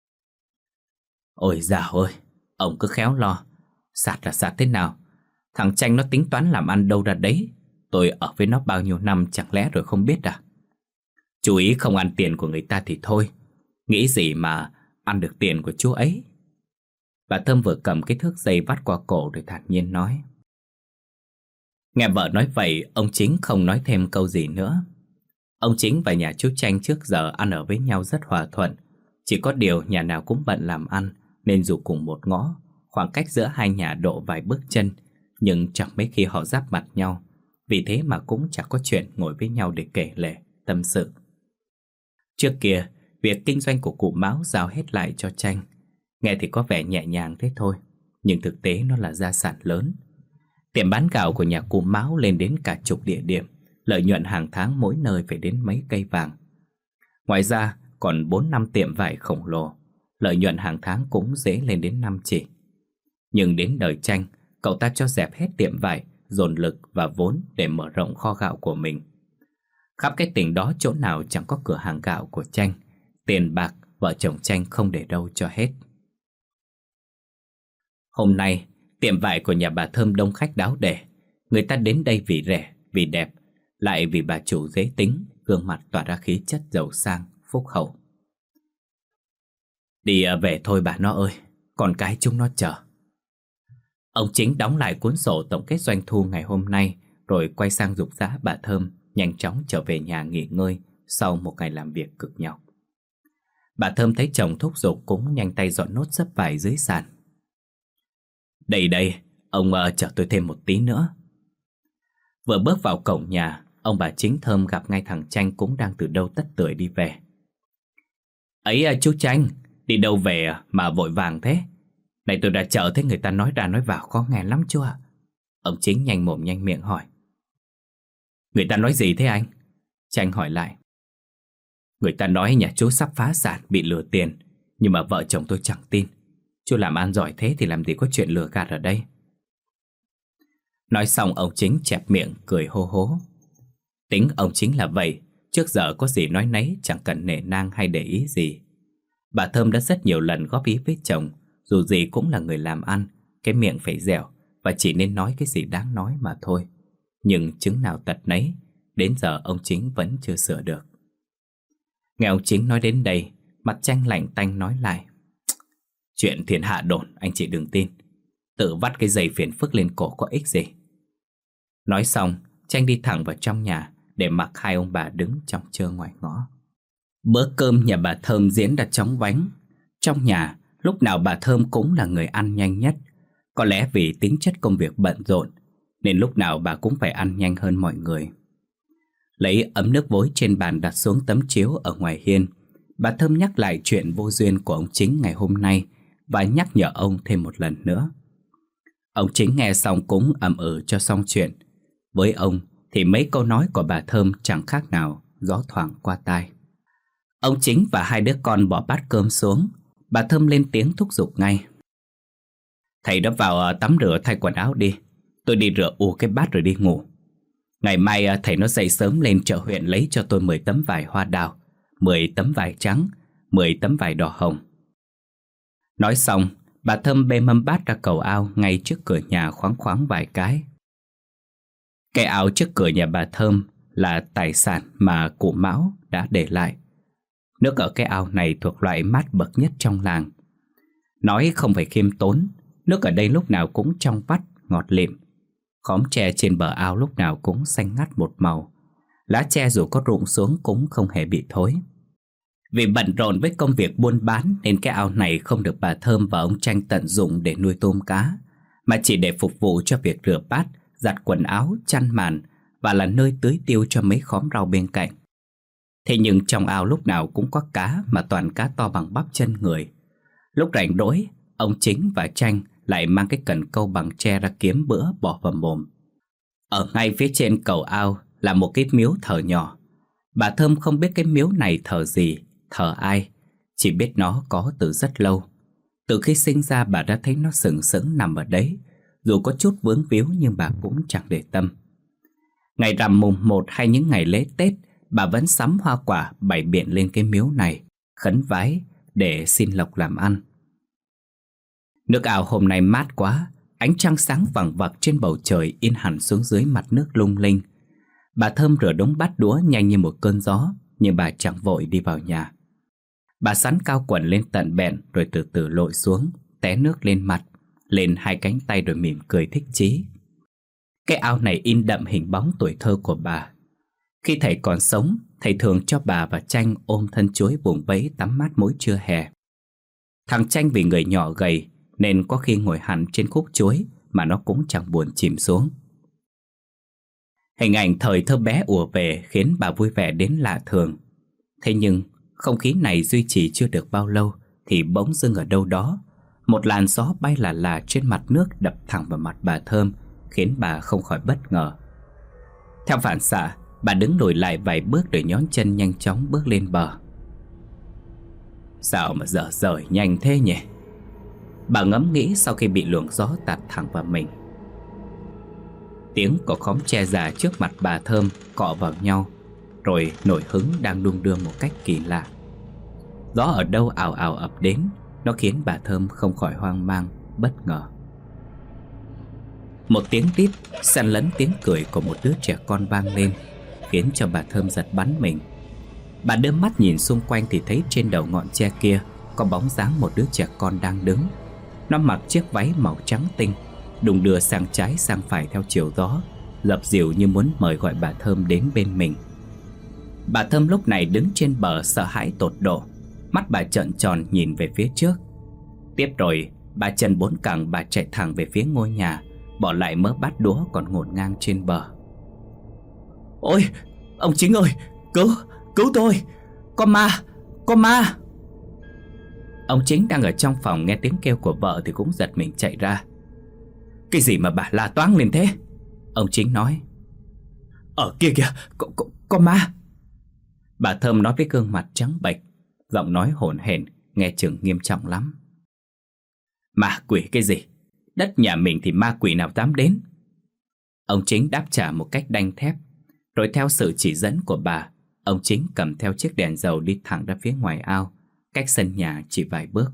Ôi dào ơi, ông cứ khéo lo. Sạt là sạt thế nào? Thằng Tranh nó tính toán làm ăn đâu ra đấy. Tôi ở với nó bao nhiêu năm chẳng lẽ rồi không biết à? Chú ý không ăn tiền của người ta thì thôi, nghĩ gì mà ăn được tiền của chú ấy. Bà Thơm vừa cầm cái thước dây vắt qua cổ rồi thản nhiên nói. Nghe vợ nói vậy, ông Chính không nói thêm câu gì nữa. Ông Chính và nhà chú Tranh trước giờ ăn ở với nhau rất hòa thuận. Chỉ có điều nhà nào cũng bận làm ăn, nên dù cùng một ngõ, khoảng cách giữa hai nhà độ vài bước chân, nhưng chẳng mấy khi họ giáp mặt nhau. Vì thế mà cũng chẳng có chuyện ngồi với nhau để kể lể, tâm sự. Trước kia, việc kinh doanh của cụ Mão giao hết lại cho Tranh. Nghe thì có vẻ nhẹ nhàng thế thôi, nhưng thực tế nó là gia sản lớn. Tiệm bán gạo của nhà cụ Mão lên đến cả chục địa điểm, lợi nhuận hàng tháng mỗi nơi phải đến mấy cây vàng. Ngoài ra còn bốn năm tiệm vải khổng lồ, lợi nhuận hàng tháng cũng dễ lên đến năm chỉ. Nhưng đến đời Tranh, cậu ta cho dẹp hết tiệm vải, dồn lực và vốn để mở rộng kho gạo của mình. Khắp cái tỉnh đó chỗ nào chẳng có cửa hàng gạo của Tranh. Tiền bạc vợ chồng Tranh không để đâu cho hết. Hôm nay tiệm vải của nhà bà Thơm đông khách đáo để. Người ta đến đây vì rẻ, vì đẹp, lại vì bà chủ dễ tính, gương mặt tỏa ra khí chất giàu sang, phúc hậu. Đi về thôi bà nó ơi, con cái chúng nó chờ. Ông Chính đóng lại cuốn sổ tổng kết doanh thu ngày hôm nay, rồi quay sang giục giã bà Thơm nhanh chóng trở về nhà nghỉ ngơi sau một ngày làm việc cực nhọc. Bà Thơm thấy chồng thúc giục cũng nhanh tay dọn nốt xấp vải dưới sàn. Đây đây, ông uh, chờ tôi thêm một tí nữa. Vừa bước vào cổng nhà, ông bà Chính Thơm gặp ngay thằng Tranh cũng đang từ đâu tất tưởi đi về. Ấy uh, chú Tranh, đi đâu về mà vội vàng thế? Này tôi đã chờ thấy người ta nói ra nói vào khó nghe lắm chưa? Ông Chính nhanh mồm nhanh miệng hỏi. Người ta nói gì thế anh? Tranh hỏi lại. Người ta nói nhà chú sắp phá sản, bị lừa tiền. Nhưng mà vợ chồng tôi chẳng tin. Chú làm ăn giỏi thế thì làm gì có chuyện lừa gạt ở đây. Nói xong ông Chính chẹp miệng cười hô hố. Tính ông Chính là vậy, trước giờ có gì nói nấy, chẳng cần nể nang hay để ý gì. Bà Thơm đã rất nhiều lần góp ý với chồng, dù gì cũng là người làm ăn, cái miệng phải dẻo và chỉ nên nói cái gì đáng nói mà thôi. Nhưng chứng nào tật nấy, đến giờ ông Chính vẫn chưa sửa được. Nghe ông Chính nói đến đây, mặt Tranh lạnh tanh nói lại. Chuyện thiên hạ đồn anh chị đừng tin, tự vắt cái giày phiền phức lên cổ có ích gì. Nói xong, Tranh đi thẳng vào trong nhà để mặc hai ông bà đứng chòng chơ ngoài ngõ. Bữa cơm nhà bà Thơm diễn ra chóng vánh. Trong nhà, lúc nào bà Thơm cũng là người ăn nhanh nhất. Có lẽ vì tính chất công việc bận rộn, nên lúc nào bà cũng phải ăn nhanh hơn mọi người. Lấy ấm nước vối trên bàn đặt xuống tấm chiếu ở ngoài hiên, bà Thơm nhắc lại chuyện vô duyên của ông Chính ngày hôm nay và nhắc nhở ông thêm một lần nữa. Ông Chính nghe xong cũng ậm ừ cho xong chuyện. Với ông thì mấy câu nói của bà Thơm chẳng khác nào gió thoảng qua tai. Ông Chính và hai đứa con bỏ bát cơm xuống. Bà Thơm lên tiếng thúc giục ngay. Thầy đã vào tắm rửa thay quần áo đi. Tôi đi rửa ù cái bát rồi đi ngủ. Ngày mai thầy nó dậy sớm lên chợ huyện lấy cho tôi mười tấm vải hoa đào, mười tấm vải trắng, mười tấm vải đỏ hồng. Nói xong, bà Thơm bê mâm bát ra cầu ao ngay trước cửa nhà khoáng khoáng vài cái. Cái ao trước cửa nhà bà Thơm là tài sản mà cụ Mão đã để lại. Nước ở cái ao này thuộc loại mát bậc nhất trong làng. Nói không phải khiêm tốn, nước ở đây lúc nào cũng trong vắt, ngọt lịm. Khóm tre trên bờ ao lúc nào cũng xanh ngắt một màu. Lá tre dù có rụng xuống cũng không hề bị thối. Vì bận rộn với công việc buôn bán nên cái ao này không được bà Thơm và ông Tranh tận dụng để nuôi tôm cá, mà chỉ để phục vụ cho việc rửa bát, giặt quần áo, chăn màn và là nơi tưới tiêu cho mấy khóm rau bên cạnh. Thế nhưng trong ao lúc nào cũng có cá, mà toàn cá to bằng bắp chân người. Lúc rảnh rỗi, ông Chính và Tranh lại mang cái cần câu bằng tre ra kiếm bữa bỏ vào mồm. Ở ngay phía trên cầu ao là một cái miếu thờ nhỏ. Bà Thơm không biết cái miếu này thờ gì, thờ ai, chỉ biết nó có từ rất lâu. Từ khi sinh ra bà đã thấy nó sừng sững nằm ở đấy, dù có chút vướng víu nhưng bà cũng chẳng để tâm. Ngày rằm mùng một hay những ngày lễ Tết, bà vẫn sắm hoa quả bày biện lên cái miếu này, khấn vái để xin lộc làm ăn. Nước ao hôm nay mát quá, ánh trăng sáng vằng vặc trên bầu trời in hẳn xuống dưới mặt nước lung linh. Bà Thơm rửa đống bát đũa nhanh như một cơn gió, nhưng bà chẳng vội đi vào nhà. Bà sắn cao quần lên tận bẹn rồi từ từ lội xuống, té nước lên mặt, lên hai cánh tay rồi mỉm cười thích chí. Cái ao này in đậm hình bóng tuổi thơ của bà. Khi thầy còn sống, thầy thường cho bà và Tranh ôm thân chuối vùng vẫy tắm mát mỗi trưa hè. Thằng Tranh vì người nhỏ gầy nên có khi ngồi hẳn trên khúc chuối mà nó cũng chẳng buồn chìm xuống. Hình ảnh thời thơ bé ùa về khiến bà vui vẻ đến lạ thường. Thế nhưng không khí này duy trì chưa được bao lâu thì bỗng dưng ở đâu đó một làn gió bay lả lả trên mặt nước đập thẳng vào mặt bà Thơm, khiến bà không khỏi bất ngờ. Theo phản xạ, bà đứng lùi lại vài bước để nhón chân nhanh chóng bước lên bờ. Sao mà dở dời nhanh thế nhỉ? Bà ngẫm nghĩ sau khi bị luồng gió tạt thẳng vào mình. Tiếng của khóm tre già trước mặt bà Thơm cọ vào nhau, rồi nổi hứng đang đung đưa một cách kỳ lạ. Gió ở đâu ào ào ập đến, nó khiến bà Thơm không khỏi hoang mang, bất ngờ. Một tiếng tít xen lẫn tiếng cười của một đứa trẻ con vang lên, khiến cho bà Thơm giật bắn mình. Bà đưa mắt nhìn xung quanh thì thấy trên đầu ngọn tre kia có bóng dáng một đứa trẻ con đang đứng. Nó mặc chiếc váy màu trắng tinh, đung đưa sang trái sang phải theo chiều gió, dập dìu như muốn mời gọi bà Thơm đến bên mình. Bà Thơm lúc này đứng trên bờ sợ hãi tột độ, mắt bà trợn tròn nhìn về phía trước. Tiếp rồi, bà chân bốn cẳng bà chạy thẳng về phía ngôi nhà, bỏ lại mớ bát đũa còn ngổn ngang trên bờ. Ôi, ông Chính ơi, cứu, cứu tôi, có ma, có ma. Ông Chính đang ở trong phòng nghe tiếng kêu của vợ thì cũng giật mình chạy ra. Cái gì mà bà la toáng lên thế? Ông Chính nói. Ở kia kìa, có, có, có ma. Bà Thơm nói với gương mặt trắng bệch, giọng nói hổn hển, nghe chừng nghiêm trọng lắm. Ma quỷ cái gì? Đất nhà mình thì ma quỷ nào dám đến? Ông Chính đáp trả một cách đanh thép. Rồi theo sự chỉ dẫn của bà, ông Chính cầm theo chiếc đèn dầu đi thẳng ra phía ngoài ao, cách sân nhà chỉ vài bước.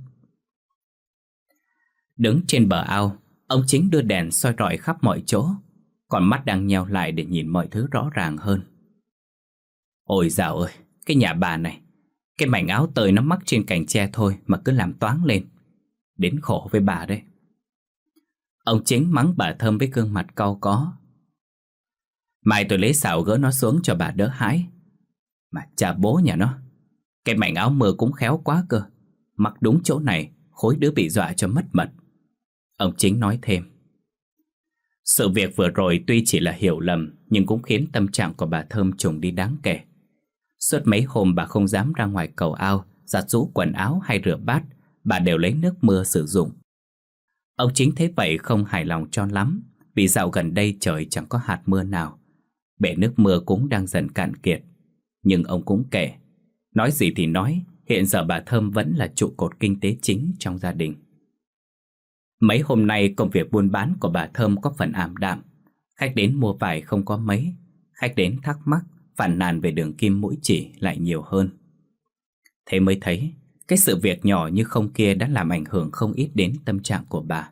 Đứng trên bờ ao, ông Chính đưa đèn soi rọi khắp mọi chỗ, còn mắt đang nheo lại để nhìn mọi thứ rõ ràng hơn. Ôi dạo ơi, cái nhà bà này, cái mảnh áo tơi nó mắc trên cành tre thôi mà cứ làm toáng lên. Đến khổ với bà đấy. Ông Chính mắng bà Thơm với gương mặt cau có. Mai tôi lấy xào gỡ nó xuống cho bà đỡ hãi. Mà cha bố nhà nó, cái mảnh áo mưa cũng khéo quá cơ, mặc đúng chỗ này khối đứa bị dọa cho mất mật. Ông Chính nói thêm. Sự việc vừa rồi tuy chỉ là hiểu lầm, nhưng cũng khiến tâm trạng của bà Thơm trùng đi đáng kể. Suốt mấy hôm bà không dám ra ngoài cầu ao, giặt giũ quần áo hay rửa bát, bà đều lấy nước mưa sử dụng. Ông Chính thấy vậy không hài lòng cho lắm, vì dạo gần đây trời chẳng có hạt mưa nào. Bể nước mưa cũng đang dần cạn kiệt. Nhưng ông cũng kể, nói gì thì nói, hiện giờ bà Thơm vẫn là trụ cột kinh tế chính trong gia đình. Mấy hôm nay công việc buôn bán của bà Thơm có phần ảm đạm. Khách đến mua vải không có mấy, khách đến thắc mắc, phàn nàn về đường kim mũi chỉ lại nhiều hơn. Thế mới thấy, cái sự việc nhỏ như không kia đã làm ảnh hưởng không ít đến tâm trạng của bà.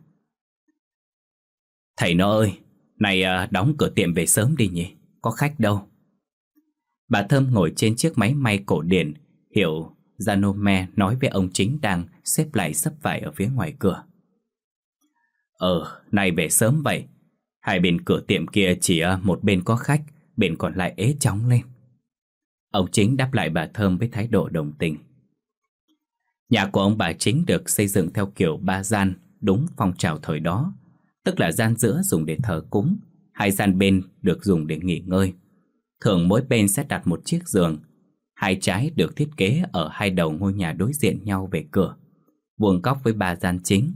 Thầy nó ơi, này à, đóng cửa tiệm về sớm đi nhỉ, có khách đâu. Bà Thơm ngồi trên chiếc máy may cổ điển hiệu Zanome nói với ông Chính đang xếp lại sấp vải ở phía ngoài cửa. Ờ, này về sớm vậy. Hai bên cửa tiệm kia chỉ một bên có khách, bên còn lại ế chóng lên. Ông Chính đáp lại bà Thơm với thái độ đồng tình. Nhà của ông bà Chính được xây dựng theo kiểu ba gian, đúng phong trào thời đó. Tức là gian giữa dùng để thờ cúng, hai gian bên được dùng để nghỉ ngơi. Thường mỗi bên sẽ đặt một chiếc giường. Hai trái được thiết kế ở hai đầu ngôi nhà đối diện nhau về cửa, vuông góc với ba gian chính.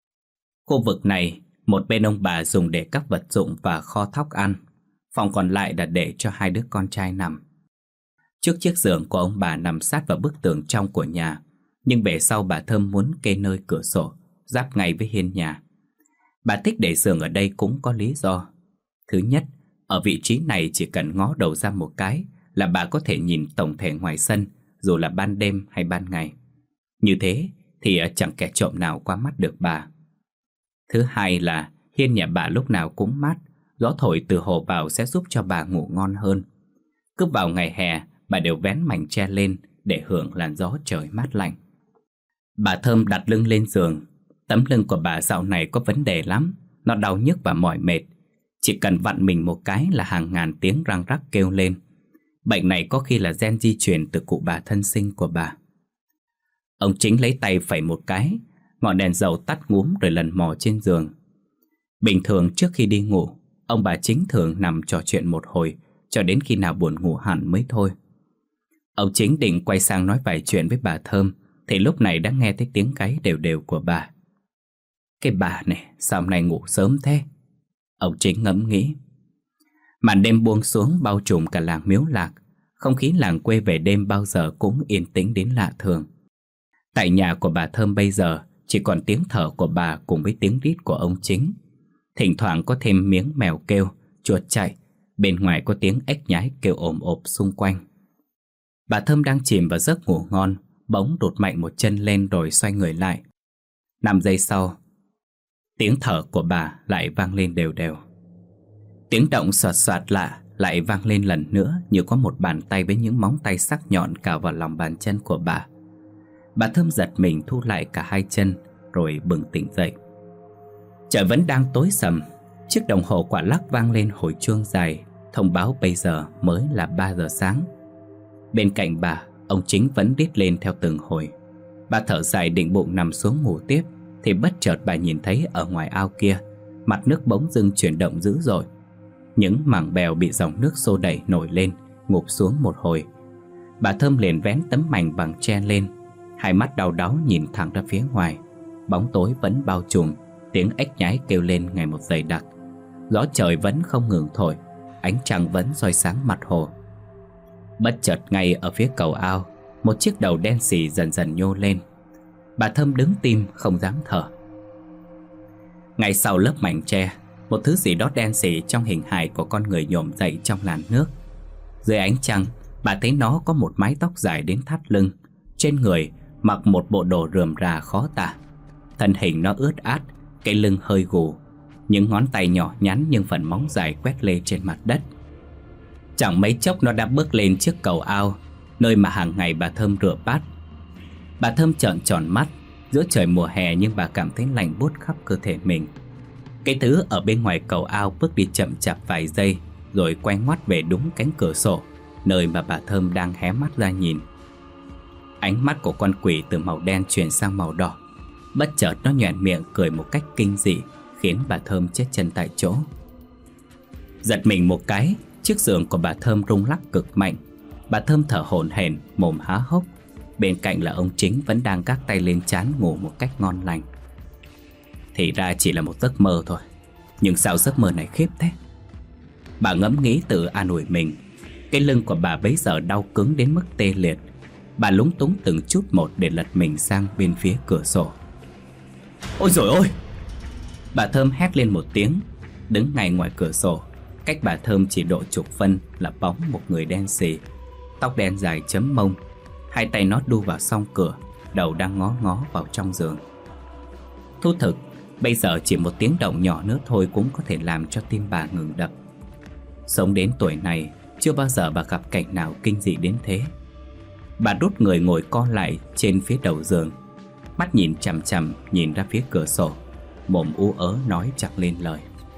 Khu vực này, một bên ông bà dùng để các vật dụng và kho thóc ăn, phòng còn lại là để cho hai đứa con trai nằm. Trước chiếc giường của ông bà nằm sát vào bức tường trong của nhà, nhưng về sau bà Thơm muốn kê nơi cửa sổ, giáp ngay với hiên nhà. Bà thích để giường ở đây cũng có lý do. Thứ nhất, ở vị trí này chỉ cần ngó đầu ra một cái là bà có thể nhìn tổng thể ngoài sân, dù là ban đêm hay ban ngày. Như thế thì chẳng kẻ trộm nào qua mắt được bà. Thứ hai là hiên nhà bà lúc nào cũng mát, gió thổi từ hồ vào sẽ giúp cho bà ngủ ngon hơn. Cứ vào ngày hè, bà đều vén mảnh che lên để hưởng làn gió trời mát lạnh. Bà Thơm đặt lưng lên giường. Tấm lưng của bà dạo này có vấn đề lắm, nó đau nhức và mỏi mệt. Chỉ cần vặn mình một cái là hàng ngàn tiếng răng rắc kêu lên. Bệnh này có khi là gen di truyền từ cụ bà thân sinh của bà. Ông Chính lấy tay phẩy một cái, ngọn đèn dầu tắt ngúm rồi lần mò trên giường. Bình thường trước khi đi ngủ, ông bà Chính thường nằm trò chuyện một hồi, cho đến khi nào buồn ngủ hẳn mới thôi. Ông Chính định quay sang nói vài chuyện với bà Thơm, thì lúc này đã nghe thấy tiếng gáy đều đều của bà. Cái bà này, sao hôm nay ngủ sớm thế? Ông Chính ngẫm nghĩ. Màn đêm buông xuống bao trùm cả làng Miếu Lạc. Không khí làng quê về đêm bao giờ cũng yên tĩnh đến lạ thường. Tại nhà của bà Thơm bây giờ chỉ còn tiếng thở của bà cùng với tiếng rít của ông Chính. Thỉnh thoảng có thêm miếng mèo kêu, chuột chạy. Bên ngoài có tiếng ếch nhái kêu ồm ộp xung quanh. Bà Thơm đang chìm vào giấc ngủ ngon, bỗng đột mạnh một chân lên rồi xoay người lại. Năm giây sau, tiếng thở của bà lại vang lên đều đều. Tiếng động xoạt xoạt lạ lại vang lên lần nữa, như có một bàn tay với những móng tay sắc nhọn cào vào lòng bàn chân của bà. Bà Thơm giật mình thu lại cả hai chân rồi bừng tỉnh dậy. Trời vẫn đang tối sầm. Chiếc đồng hồ quả lắc vang lên hồi chuông dài, thông báo bây giờ mới là ba giờ sáng. Bên cạnh bà, ông Chính vẫn rít lên theo từng hồi. Bà thở dài định bụng nằm xuống ngủ tiếp, thì bất chợt bà nhìn thấy ở ngoài ao kia, mặt nước bỗng dưng chuyển động dữ dội. Những mảng bèo bị dòng nước xô đẩy nổi lên, ngụp xuống một hồi. Bà Thơm liền vén tấm mành bằng tre lên, hai mắt đau đáu nhìn thẳng ra phía ngoài. Bóng tối vẫn bao trùm, tiếng ếch nhái kêu lên ngày một dày đặc. Gió trời vẫn không ngừng thổi, ánh trăng vẫn soi sáng mặt hồ. Bất chợt ngay ở phía cầu ao, một chiếc đầu đen xì dần dần nhô lên. Bà Thơm đứng tim không dám thở. Ngay sau lớp mảnh tre, một thứ gì đó đen xì trong hình hài của con người nhổm dậy trong làn nước. Dưới ánh trăng, bà thấy nó có một mái tóc dài đến thắt lưng. Trên người mặc một bộ đồ rườm rà khó tả. Thân hình nó ướt át, cái lưng hơi gù, những ngón tay nhỏ nhắn nhưng phần móng dài quét lê trên mặt đất. Chẳng mấy chốc nó đã bước lên chiếc cầu ao, nơi mà hàng ngày bà Thơm rửa bát. Bà Thơm trợn tròn mắt. Giữa trời mùa hè nhưng bà cảm thấy lạnh buốt khắp cơ thể mình. Cái thứ ở bên ngoài cầu ao bước đi chậm chạp vài giây, rồi quay ngoắt về đúng cánh cửa sổ, nơi mà bà Thơm đang hé mắt ra nhìn. Ánh mắt của con quỷ từ màu đen chuyển sang màu đỏ. Bất chợt nó nhoẻn miệng cười một cách kinh dị, khiến bà Thơm chết chân tại chỗ. Giật mình một cái, chiếc giường của bà Thơm rung lắc cực mạnh. Bà Thơm thở hổn hển, mồm há hốc. Bên cạnh là ông Chính vẫn đang gác tay lên trán ngủ một cách ngon lành. Thì ra chỉ là một giấc mơ thôi, nhưng sao giấc mơ này khiếp thế? Bà ngẫm nghĩ tự an ủi mình. Cái lưng của bà bấy giờ đau cứng đến mức tê liệt. Bà lúng túng từng chút một để lật mình sang bên phía cửa sổ. Ôi dồi ôi! Bà Thơm hét lên một tiếng. Đứng ngay ngoài cửa sổ, cách bà Thơm chỉ độ chục phân là bóng một người đen xì, tóc đen dài chấm mông. Hai tay nó đu vào song cửa, đầu đang ngó ngó vào trong giường. Thú thực, bây giờ chỉ một tiếng động nhỏ nữa thôi cũng có thể làm cho tim bà ngừng đập. Sống đến tuổi này, chưa bao giờ bà gặp cảnh nào kinh dị đến thế. Bà đút người ngồi co lại trên phía đầu giường, mắt nhìn chằm chằm nhìn ra phía cửa sổ, mồm ú ớ nói chẳng lên lời.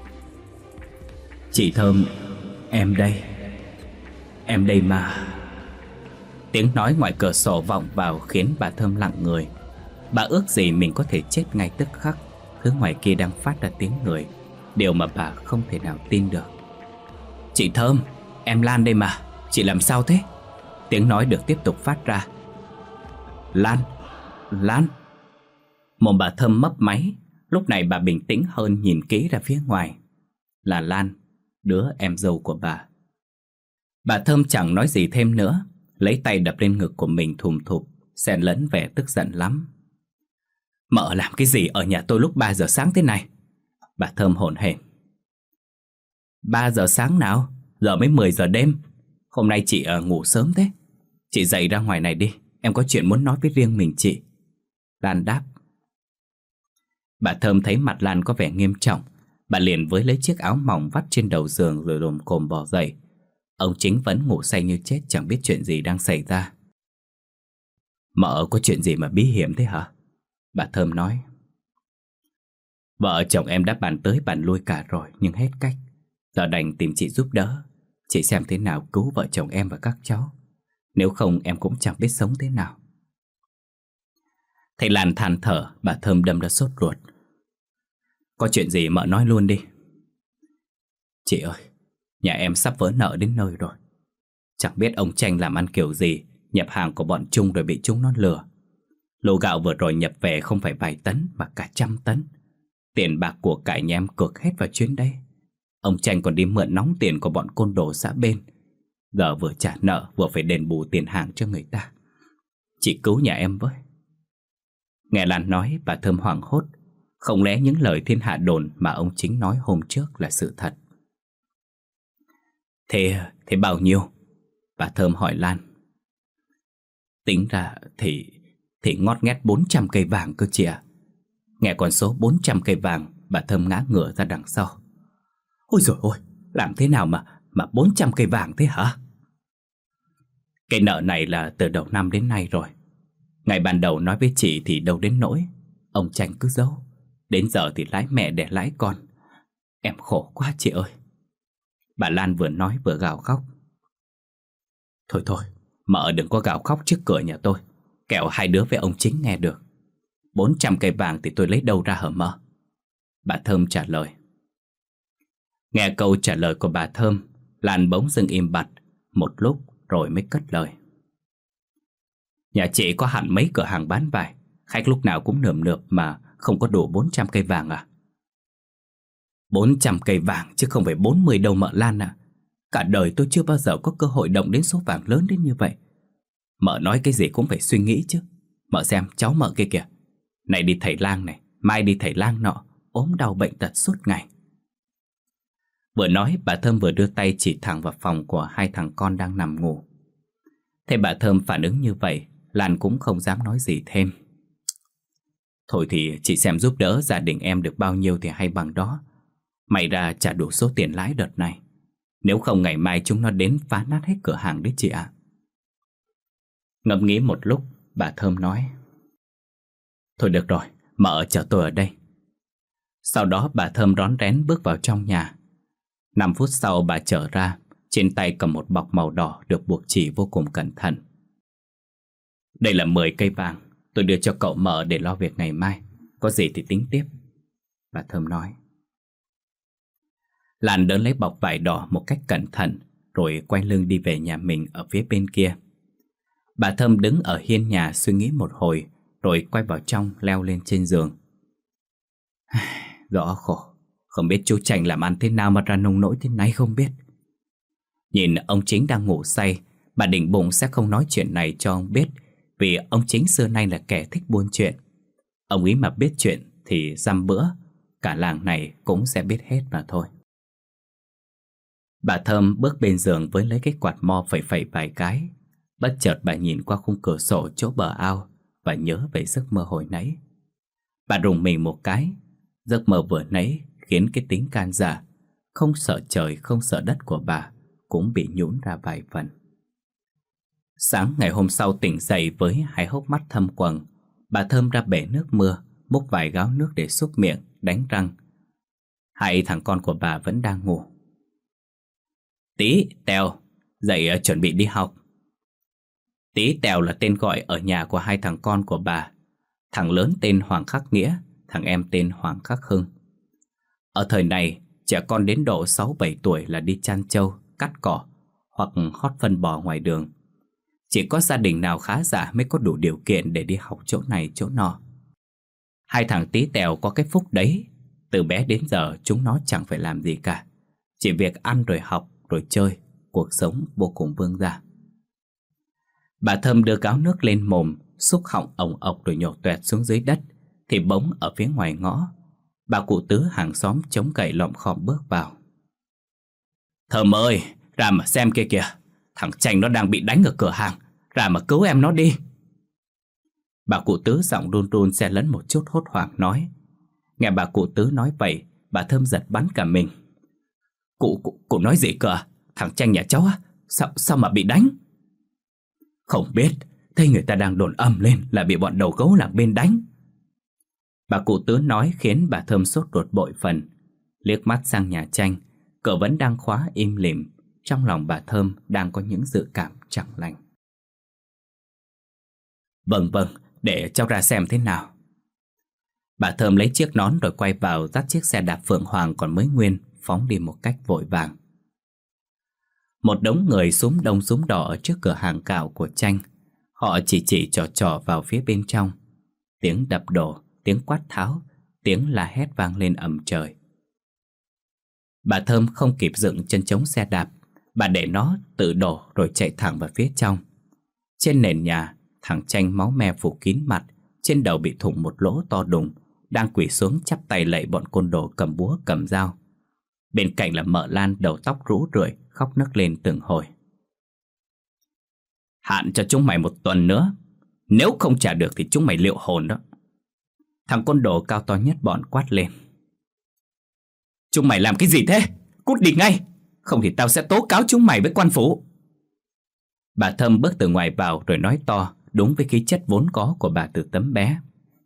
Chị Thơm, em đây, em đây mà. Tiếng nói ngoài cửa sổ vọng vào khiến bà Thơm lặng người. Bà ước gì mình có thể chết ngay tức khắc. Thứ ngoài kia đang phát ra tiếng người, điều mà bà không thể nào tin được. Chị Thơm, em Lan đây mà, chị làm sao thế? Tiếng nói được tiếp tục phát ra. Lan, Lan. Mồm bà Thơm mấp máy. Lúc này bà bình tĩnh hơn, nhìn kỹ ra phía ngoài. Là Lan, đứa em dâu của bà. Bà Thơm chẳng nói gì thêm nữa, lấy tay đập lên ngực của mình thùm thụp, xen lẫn vẻ tức giận lắm. Mợ làm cái gì ở nhà tôi lúc ba giờ sáng thế này? Bà Thơm hổn hển. Ba giờ sáng nào? Giờ mới mười giờ đêm. Hôm nay chị uh, ngủ sớm thế. Chị dậy ra ngoài này đi, em có chuyện muốn nói với riêng mình chị. Lan đáp. Bà Thơm thấy mặt Lan có vẻ nghiêm trọng. Bà liền với lấy chiếc áo mỏng vắt trên đầu giường rồi lồm cồm bò dậy. Ông Chính vẫn ngủ say như chết, chẳng biết chuyện gì đang xảy ra. Mợ có chuyện gì mà bí hiểm thế hả? Bà Thơm nói. Vợ chồng em đã bàn tới bàn lui cả rồi, nhưng hết cách. Giờ đành tìm chị giúp đỡ. Chị xem thế nào cứu vợ chồng em và các cháu. Nếu không em cũng chẳng biết sống thế nào. Thầy Lan than thở, bà Thơm đâm ra sốt ruột. Có chuyện gì mợ nói luôn đi. Chị ơi, nhà em sắp vỡ nợ đến nơi rồi. Chẳng biết ông Tranh làm ăn kiểu gì, nhập hàng của bọn Trung rồi bị chúng nó lừa. Lô gạo vừa rồi nhập về không phải vài tấn mà cả trăm tấn. Tiền bạc của cải nhà em cược hết vào chuyến đây. Ông Tranh còn đi mượn nóng tiền của bọn côn đồ xã bên. Giờ vừa trả nợ vừa phải đền bù tiền hàng cho người ta. Chị cứu nhà em với. Nghe Lan nói, bà Thơm hoảng hốt. Không lẽ những lời thiên hạ đồn mà ông Chính nói hôm trước là sự thật? Thế, thế bao nhiêu? Bà Thơm hỏi Lan. Tính ra thì Thì ngót nghét bốn trăm cây vàng cơ chị ạ. Nghe con số bốn trăm cây vàng, bà Thơm ngã ngửa ra đằng sau. Ôi dồi ôi, làm thế nào mà Mà bốn trăm cây vàng thế hả? Cái nợ này là từ đầu năm đến nay rồi. Ngày ban đầu nói với chị thì đâu đến nỗi. Ông Tranh cứ giấu. Đến giờ thì lái mẹ đẻ lái con. Em khổ quá chị ơi. Bà Lan vừa nói vừa gào khóc. Thôi thôi, mợ đừng có gào khóc trước cửa nhà tôi, kẻo hai đứa với ông Chính nghe được. Bốn trăm cây vàng thì tôi lấy đâu ra hả mợ? Bà Thơm trả lời. Nghe câu trả lời của bà Thơm, Lan bỗng dưng im bặt một lúc rồi mới cất lời. Nhà chị có hẳn mấy cửa hàng bán vải, khách lúc nào cũng nườm nượp mà không có đủ bốn trăm cây vàng à? Bốn trăm cây vàng chứ không phải bốn mươi đâu mợ Lan à. Cả đời tôi chưa bao giờ có cơ hội động đến số vàng lớn đến như vậy. Mợ nói cái gì cũng phải suy nghĩ chứ. Mợ xem cháu mợ kia kìa. Này đi thầy lang này, mai đi thầy lang nọ, ốm đau bệnh tật suốt ngày. Vừa nói bà Thơm vừa đưa tay chỉ thẳng vào phòng của hai thằng con đang nằm ngủ. Thấy bà Thơm phản ứng như vậy, Lan cũng không dám nói gì thêm. Thôi thì chị xem giúp đỡ gia đình em được bao nhiêu thì hay bằng đó. May ra trả đủ số tiền lãi đợt này. Nếu không ngày mai chúng nó đến phá nát hết cửa hàng đấy chị ạ. Ngẫm nghĩ một lúc, bà Thơm nói. Thôi được rồi, mợ chờ tôi ở đây. Sau đó bà Thơm rón rén bước vào trong nhà. Năm phút sau bà trở ra, trên tay cầm một bọc màu đỏ được buộc chỉ vô cùng cẩn thận. Đây là mười cây vàng, tôi đưa cho cậu mợ để lo việc ngày mai. Có gì thì tính tiếp, bà Thơm nói. Lan đỡ lấy bọc vải đỏ một cách cẩn thận, rồi quay lưng đi về nhà mình ở phía bên kia. Bà Thơm đứng ở hiên nhà suy nghĩ một hồi, rồi quay vào trong leo lên trên giường. Rõ khổ, không biết chú Chành làm ăn thế nào mà ra nông nỗi thế này không biết. Nhìn ông Chính đang ngủ say, bà định bụng sẽ không nói chuyện này cho ông biết, vì ông Chính xưa nay là kẻ thích buôn chuyện. Ông ấy mà biết chuyện thì dăm bữa cả làng này cũng sẽ biết hết mà thôi. Bà Thơm bước bên giường với lấy cái quạt mo phẩy phẩy vài cái. Bất chợt bà nhìn qua khung cửa sổ chỗ bờ ao và nhớ về giấc mơ hồi nãy. Bà rùng mình một cái. Giấc mơ vừa nãy khiến cái tính can dạ, không sợ trời không sợ đất của bà cũng bị nhũn ra vài phần. Sáng ngày hôm sau tỉnh dậy với hai hốc mắt thâm quầng, bà Thơm ra bể nước mưa, múc vài gáo nước để súc miệng, đánh răng. Hai thằng con của bà vẫn đang ngủ. Tí, Tèo, dậy chuẩn bị đi học. Tí Tèo là tên gọi ở nhà của hai thằng con của bà. Thằng lớn tên Hoàng Khắc Nghĩa, thằng em tên Hoàng Khắc Hưng. Ở thời này, trẻ con đến độ sáu bảy tuổi là đi chăn trâu, cắt cỏ hoặc hót phân bò ngoài đường. Chỉ có gia đình nào khá giả mới có đủ điều kiện để đi học chỗ này chỗ nọ. Hai thằng Tí Tèo có cái phúc đấy. Từ bé đến giờ chúng nó chẳng phải làm gì cả, chỉ việc ăn rồi học rồi chơi, cuộc sống vô cùng vương giả. Bà Thơm đưa gáo nước lên mồm, xúc họng ồng ộc rồi nhổ toẹt xuống dưới đất, thì bỗng ở phía ngoài ngõ, bà cụ Tứ hàng xóm chống gậy lọm khom bước vào. Thơm ơi, ra mà xem kia kìa, thằng Chành nó đang bị đánh ở cửa hàng, ra mà cứu em nó đi. Bà cụ Tứ giọng run run xen lẫn một chút hốt hoảng nói. Nghe bà cụ Tứ nói vậy, bà Thơm giật bắn cả mình. Cụ, cụ, cụ nói gì cơ? Thằng Chành nhà cháu á, sao, sao mà bị đánh? Không biết, thấy người ta đang đồn ầm lên là bị bọn đầu gấu làng bên đánh. Bà cụ Tứ nói khiến bà Thơm sốt ruột bội phần. Liếc mắt sang nhà Chanh, cửa vẫn đang khóa im lìm. Trong lòng bà Thơm đang có những dự cảm chẳng lành. Vâng vâng, để cháu ra xem thế nào. Bà Thơm lấy chiếc nón rồi quay vào dắt chiếc xe đạp Phượng Hoàng còn mới nguyên, phóng đi một cách vội vàng. Một đống người xúm đông xúm đỏ ở trước cửa hàng gạo của Chanh. Họ chỉ chỉ trò trò vào phía bên trong. Tiếng đập đổ, tiếng quát tháo, tiếng la hét vang lên ầm trời. Bà Thơm không kịp dựng chân chống xe đạp, bà để nó tự đổ rồi chạy thẳng vào phía trong. Trên nền nhà, thằng Chanh máu me phủ kín mặt, trên đầu bị thủng một lỗ to đùng, đang quỳ xuống chắp tay lạy bọn côn đồ cầm búa cầm dao. Bên cạnh là mợ Lan đầu tóc rũ rượi, khóc nấc lên từng hồi. Hạn cho chúng mày một tuần nữa, nếu không trả được thì chúng mày liệu hồn đó. Thằng côn đồ cao to nhất bọn quát lên. Chúng mày làm cái gì thế? Cút đi ngay, không thì tao sẽ tố cáo chúng mày với quan phủ. Bà Thơm bước từ ngoài vào rồi nói to, đúng với khí chất vốn có của bà từ tấm bé.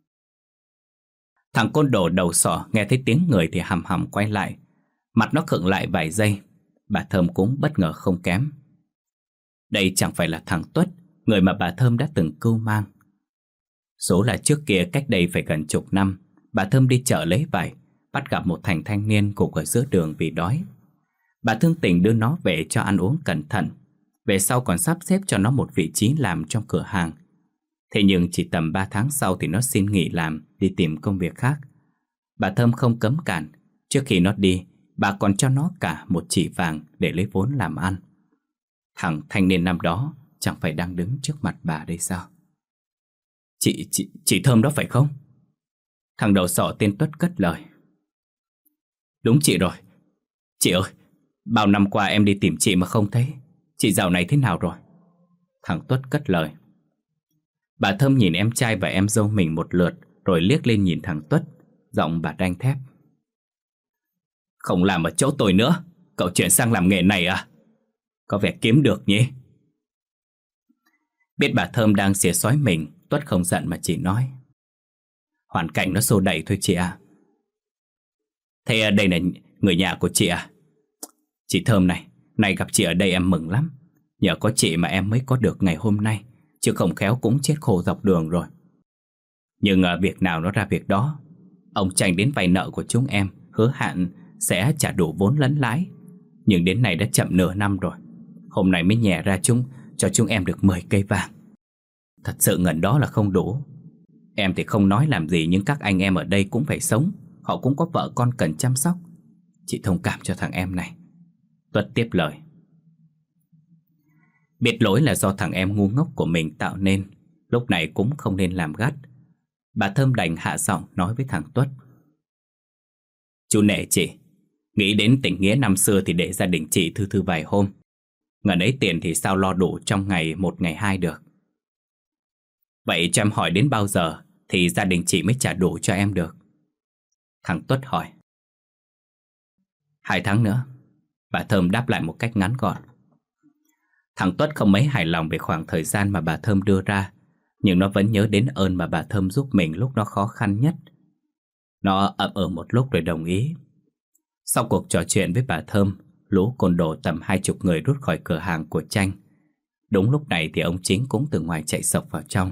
Thằng côn đồ đầu sỏ nghe thấy tiếng người thì hầm hầm quay lại. Mặt nó khựng lại vài giây. Bà Thơm cũng bất ngờ không kém. Đây chẳng phải là thằng Tuất, người mà bà Thơm đã từng cưu mang. Số là trước kia cách đây phải gần chục năm, bà Thơm đi chợ lấy vải, bắt gặp một thằng thanh niên gục ở giữa đường vì đói. Bà thương tình đưa nó về cho ăn uống cẩn thận. Về sau còn sắp xếp cho nó một vị trí làm trong cửa hàng. Thế nhưng chỉ tầm ba tháng sau thì nó xin nghỉ làm, đi tìm công việc khác. Bà Thơm không cấm cản. Trước khi nó đi, bà còn cho nó cả một chỉ vàng để lấy vốn làm ăn. Thằng thanh niên năm đó chẳng phải đang đứng trước mặt bà đây sao? Chị, chị, chị Thơm đó phải không? Thằng đầu sọ tên Tuất cất lời. Đúng chị rồi. Chị ơi, bao năm qua em đi tìm chị mà không thấy. Chị dạo này thế nào rồi? Thằng Tuất cất lời. Bà Thơm nhìn em trai và em dâu mình một lượt, rồi liếc lên nhìn thằng Tuất. Giọng bà đanh thép. Không làm ở chỗ tôi nữa, cậu chuyển sang làm nghề này à? Có vẻ kiếm được nhỉ? Biết bà Thơm đang xỉa xói mình, Tuất không giận mà chỉ nói. Hoàn cảnh nó xô đẩy thôi chị à. Thế đây là người nhà của chị à? Chị Thơm này, nay gặp chị ở đây em mừng lắm. Nhờ có chị mà em mới có được ngày hôm nay, chứ không khéo cũng chết khổ dọc đường rồi. Nhưng việc nào nó ra việc đó. Ông Chành đến vay nợ của chúng em, hứa hạn sẽ trả đủ vốn lẫn lãi. Nhưng đến nay đã chậm nửa năm rồi. Hôm nay mới nhẹ ra chúng cho chúng em được mười cây vàng. Thật sự ngần đó là không đủ. Em thì không nói làm gì, nhưng các anh em ở đây cũng phải sống. Họ cũng có vợ con cần chăm sóc. Chị thông cảm cho thằng em này. Tuất tiếp lời. Biết lỗi là do thằng em ngu ngốc của mình tạo nên, lúc này cũng không nên làm gắt. Bà Thơm đành hạ giọng nói với thằng Tuất. Chú nể chị. Nghĩ đến tình nghĩa năm xưa thì để gia đình chị thư thư vài hôm. Ngần ấy tiền thì sao lo đủ trong ngày một ngày hai được. Vậy cho em hỏi đến bao giờ thì gia đình chị mới trả đủ cho em được? Thằng Tuất hỏi. Hai tháng nữa. Bà Thơm đáp lại một cách ngắn gọn. Thằng Tuất không mấy hài lòng về khoảng thời gian mà bà Thơm đưa ra, nhưng nó vẫn nhớ đến ơn mà bà Thơm giúp mình lúc nó khó khăn nhất. Nó ậm ừ một lúc rồi đồng ý. Sau cuộc trò chuyện với bà Thơm, lũ côn đồ tầm hai chục người rút khỏi cửa hàng của Tranh. Đúng lúc này thì ông Chính cũng từ ngoài chạy sộc vào trong.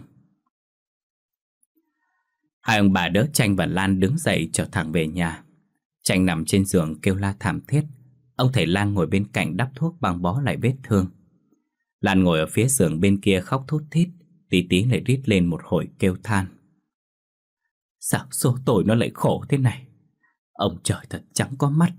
Hai ông bà đỡ Tranh và Lan đứng dậy trở thẳng về nhà. Tranh nằm trên giường kêu la thảm thiết. Ông thầy Lan ngồi bên cạnh đắp thuốc băng bó lại vết thương. Lan ngồi ở phía giường bên kia khóc thút thít, tí tí lại rít lên một hồi kêu than. Sao số tôi nó lại khổ thế này? Ông trời thật chẳng có mắt.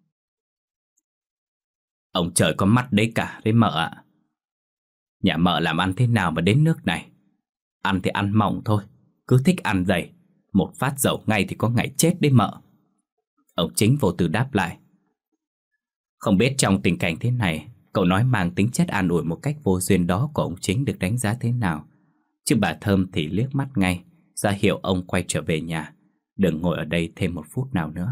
Ông trời có mắt đấy cả đấy mợ ạ. Nhà mợ làm ăn thế nào mà đến nước này? Ăn thì ăn mỏng thôi, cứ thích ăn dày. Một phát dầu ngay thì có ngày chết đấy mợ. Ông Chính vô tư đáp lại. Không biết trong tình cảnh thế này, cậu nói mang tính chất an ủi một cách vô duyên đó của ông Chính được đánh giá thế nào? Chứ bà Thơm thì liếc mắt ngay, ra hiệu ông quay trở về nhà, đừng ngồi ở đây thêm một phút nào nữa.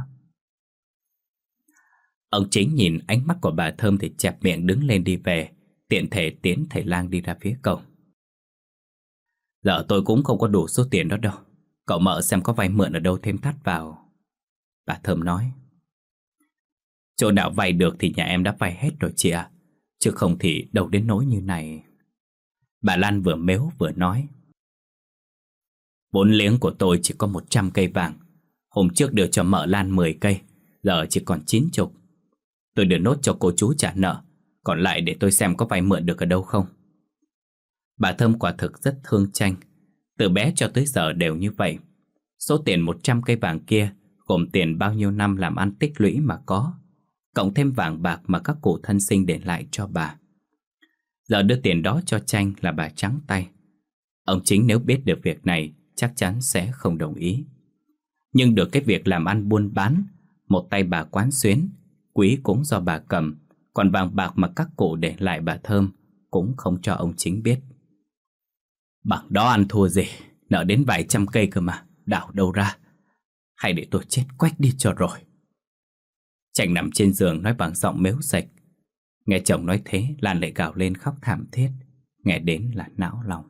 Ông Chính nhìn ánh mắt của bà Thơm thì chẹp miệng đứng lên đi về, tiện thể tiến thầy Lang đi ra phía cổng. Giờ tôi cũng không có đủ số tiền đó đâu. Cậu mợ xem có vay mượn ở đâu thêm thắt vào. Bà Thơm nói. Chỗ nào vay được thì nhà em đã vay hết rồi chị ạ. Chứ không thì đâu đến nỗi như này. Bà Lan vừa mếu vừa nói. Vốn liếng của tôi chỉ có một trăm cây vàng. Hôm trước đưa cho mợ Lan mười cây, giờ chỉ còn chín chục. Tôi đưa nốt cho cô chú trả nợ, còn lại để tôi xem có vay mượn được ở đâu không. Bà Thơm quả thực rất thương Tranh. Từ bé cho tới giờ đều như vậy. Số tiền một trăm cây vàng kia gồm tiền bao nhiêu năm làm ăn tích lũy mà có, cộng thêm vàng bạc mà các cụ thân sinh để lại cho bà. Giờ đưa tiền đó cho Tranh là bà trắng tay. Ông Chính nếu biết được việc này chắc chắn sẽ không đồng ý. Nhưng được cái việc làm ăn buôn bán, một tay bà quán xuyến, quý cũng do bà cầm, còn vàng bạc mà các cụ để lại bà Thơm cũng không cho ông Chính biết. Bằng đó ăn thua gì, nợ đến vài trăm cây cơ mà, đảo đâu ra. Hay để tôi chết quách đi cho rồi. Tranh nằm trên giường nói bằng giọng mếu sạch. Nghe chồng nói thế, Lan lại gào lên khóc thảm thiết. Nghe đến là não lòng.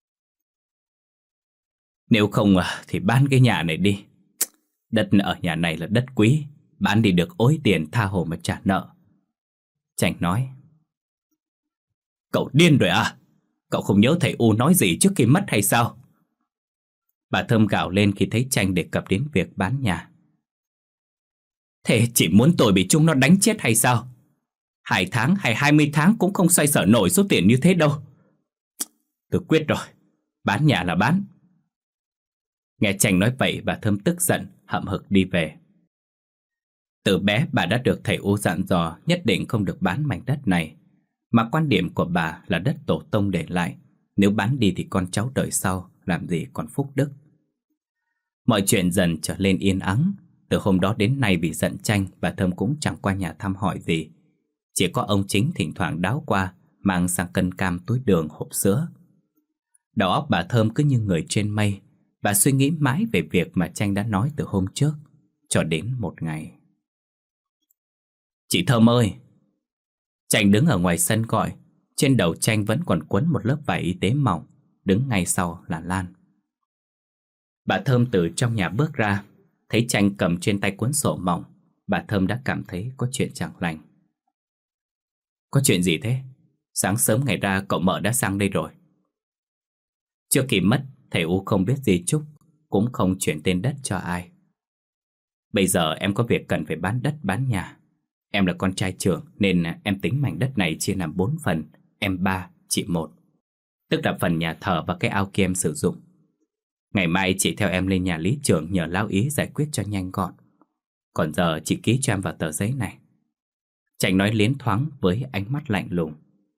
Nếu không thì bán cái nhà này đi. Đất ở nhà này là đất quý, bán đi được ối tiền tha hồ mà trả nợ. Tranh nói. Cậu điên rồi à? Cậu không nhớ thầy U nói gì trước khi mất hay sao? Bà Thơm gào lên khi thấy Tranh đề cập đến việc bán nhà. Thế chỉ muốn tôi bị chúng nó đánh chết hay sao? Hai tháng hay hai mươi tháng cũng không xoay sở nổi số tiền như thế đâu. Tôi quyết rồi, bán nhà là bán. Nghe Tranh nói vậy, bà Thơm tức giận, hậm hực đi về. Từ bé bà đã được thầy U dặn dò nhất định không được bán mảnh đất này. Mà quan điểm của bà là đất tổ tông để lại, nếu bán đi thì con cháu đời sau làm gì còn phúc đức. Mọi chuyện dần trở lên yên ắng. Từ hôm đó đến nay vì giận Tranh, bà Thơm cũng chẳng qua nhà thăm hỏi gì. Chỉ có ông Chính thỉnh thoảng đáo qua, mang sang cân cam, túi đường, hộp sữa. Đầu óc bà Thơm cứ như người trên mây. Bà suy nghĩ mãi về việc mà Tranh đã nói từ hôm trước. Cho đến một ngày. Chị Thơm ơi! Tranh đứng ở ngoài sân gọi. Trên đầu Tranh vẫn còn quấn một lớp vải y tế mỏng. Đứng ngay sau là Lan. Bà Thơm từ trong nhà bước ra, thấy Tranh cầm trên tay cuốn sổ mỏng. Bà Thơm đã cảm thấy có chuyện chẳng lành. Có chuyện gì thế? Sáng sớm ngày ra cậu mợ đã sang đây rồi. Trước khi mất, thầy U không biết gì chúc, cũng không chuyển tên đất cho ai. Bây giờ em có việc cần phải bán đất bán nhà. Em là con trai trưởng nên em tính mảnh đất này chia làm bốn phần. Em ba, chị một. Tức là phần nhà thờ và cái ao kia em sử dụng. Ngày mai chị theo em lên nhà lý trưởng nhờ lão ý giải quyết cho nhanh gọn. Còn giờ chị ký cho em vào tờ giấy này. Tranh nói liến thoáng với ánh mắt lạnh lùng.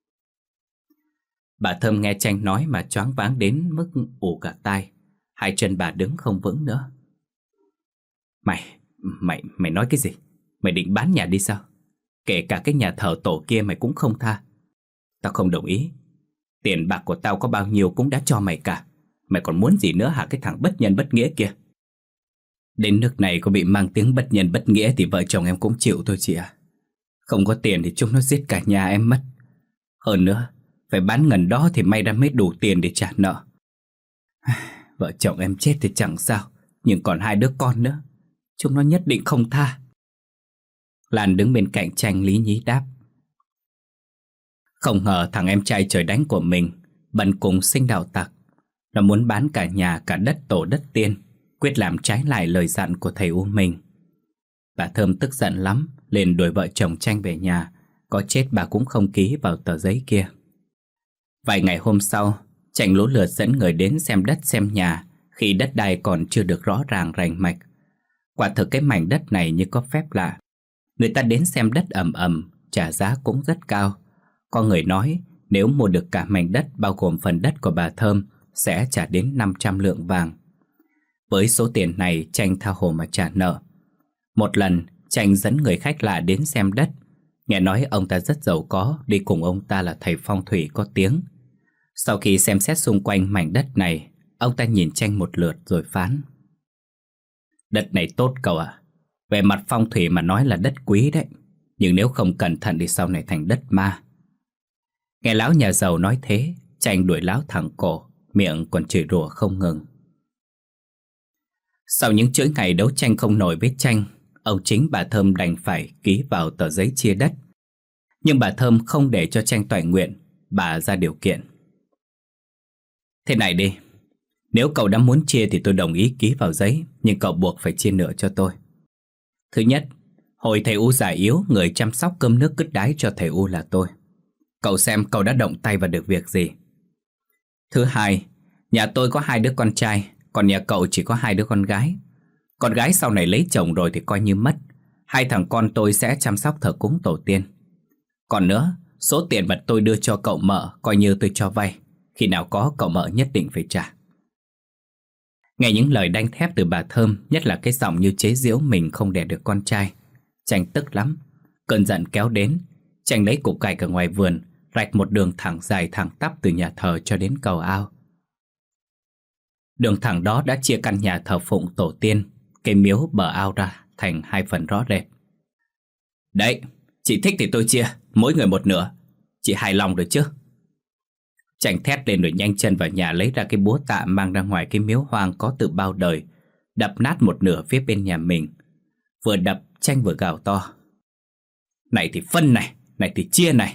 Bà Thơm nghe Tranh nói mà choáng váng đến mức ù cả tai. Hai chân bà đứng không vững nữa. Mày, mày, mày nói cái gì? Mày định bán nhà đi sao? Kể cả cái nhà thờ tổ kia mày cũng không tha. Tao không đồng ý. Tiền bạc của tao có bao nhiêu cũng đã cho mày cả. Mày còn muốn gì nữa hả cái thằng bất nhân bất nghĩa kia? Đến nước này có bị mang tiếng bất nhân bất nghĩa thì vợ chồng em cũng chịu thôi chị ạ. Không có tiền thì chúng nó giết cả nhà em mất. Hơn nữa, phải bán ngần đó thì may ra mới đủ tiền để trả nợ. Vợ chồng em chết thì chẳng sao, nhưng còn hai đứa con nữa, chúng nó nhất định không tha. Lan đứng bên cạnh Tranh lý nhí đáp. Không ngờ thằng em trai trời đánh của mình bần cùng sinh đạo tặc. Nó muốn bán cả nhà cả đất tổ đất tiên, quyết làm trái lại lời dặn của thầy U Minh. Bà Thơm tức giận lắm, liền đuổi vợ chồng Tranh về nhà. Có chết bà cũng không ký vào tờ giấy kia. Vài ngày hôm sau, Tranh lũ lượt dẫn người đến xem đất xem nhà, khi đất đai còn chưa được rõ ràng rành mạch. Quả thực cái mảnh đất này như có phép lạ. Người ta đến xem đất ầm ầm, trả giá cũng rất cao. Có người nói nếu mua được cả mảnh đất bao gồm phần đất của bà Thơm sẽ trả đến năm trăm lượng vàng. Với số tiền này Tranh tha hồ mà trả nợ. Một lần Tranh dẫn người khách lạ đến xem đất. Nghe nói ông ta rất giàu có, đi cùng ông ta là thầy phong thủy có tiếng. Sau khi xem xét xung quanh mảnh đất này, ông ta nhìn Tranh một lượt rồi phán. Đất này tốt cậu ạ. Về mặt phong thủy mà nói là đất quý đấy, nhưng nếu không cẩn thận thì sau này thành đất ma. Nghe lão nhà giàu nói thế, Tranh đuổi lão thẳng cổ, miệng còn chửi rủa không ngừng. Sau những chuỗi ngày đấu tranh không nổi với Tranh, ông chính bà Thơm đành phải ký vào tờ giấy chia đất. Nhưng bà Thơm không để cho Tranh toại nguyện, bà ra điều kiện. Thế này đi, nếu cậu đã muốn chia thì tôi đồng ý ký vào giấy, nhưng cậu buộc phải chia nửa cho tôi. Thứ nhất, hồi thầy U già yếu, người chăm sóc cơm nước cứt đái cho thầy U là tôi. Cậu xem cậu đã động tay vào được việc gì. Thứ hai, nhà tôi có hai đứa con trai, còn nhà cậu chỉ có hai đứa con gái. Con gái sau này lấy chồng rồi thì coi như mất. Hai thằng con tôi sẽ chăm sóc thờ cúng tổ tiên. Còn nữa, số tiền mà tôi đưa cho cậu mợ coi như tôi cho vay. Khi nào có cậu mợ nhất định phải trả. Nghe những lời đanh thép từ bà Thơm, nhất là cái giọng như chế giễu mình không đẻ được con trai, Tranh tức lắm. Cơn giận kéo đến, Tranh lấy cục gạch ở ngoài vườn, rạch một đường thẳng dài thẳng tắp từ nhà thờ cho đến cầu ao. Đường thẳng đó đã chia căn nhà thờ phụng tổ tiên, cây miếu bờ ao ra thành hai phần rõ rệt. Đấy, chị thích thì tôi chia, mỗi người một nửa. Chị hài lòng rồi chứ? Tranh thét lên rồi nhanh chân vào nhà lấy ra cái búa tạ mang ra ngoài cái miếu hoang có từ bao đời, đập nát một nửa phía bên nhà mình. Vừa đập, Tranh vừa gào to. Này thì phân này, này thì chia này.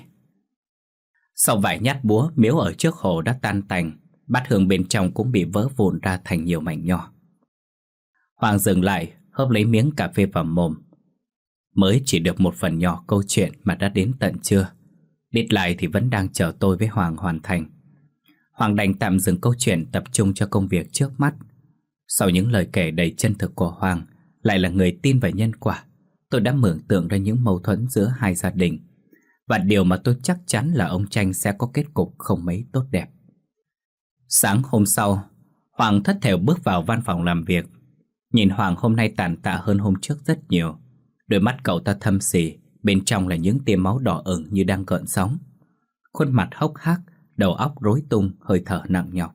Sau vài nhát búa, miếu ở trước hồ đã tan tành, bát hương bên trong cũng bị vỡ vụn ra thành nhiều mảnh nhỏ. Hoàng dừng lại, hớp lấy miếng cà phê vào mồm. Mới chỉ được một phần nhỏ câu chuyện mà đã đến tận trưa. Deadline thì vẫn đang chờ tôi với Hoàng hoàn thành. Hoàng đành tạm dừng câu chuyện, tập trung cho công việc trước mắt. Sau những lời kể đầy chân thực của Hoàng, lại là người tin vào nhân quả, tôi đã mường tượng ra những mâu thuẫn giữa hai gia đình. Và điều mà tôi chắc chắn là ông Tranh sẽ có kết cục không mấy tốt đẹp. Sáng hôm sau, Hoàng thất thểu bước vào văn phòng làm việc. Nhìn Hoàng hôm nay tàn tạ hơn hôm trước rất nhiều. Đôi mắt cậu ta thâm sỉ, bên trong là những tia máu đỏ ửng như đang gợn sóng. Khuôn mặt hốc hác, đầu óc rối tung, hơi thở nặng nhọc.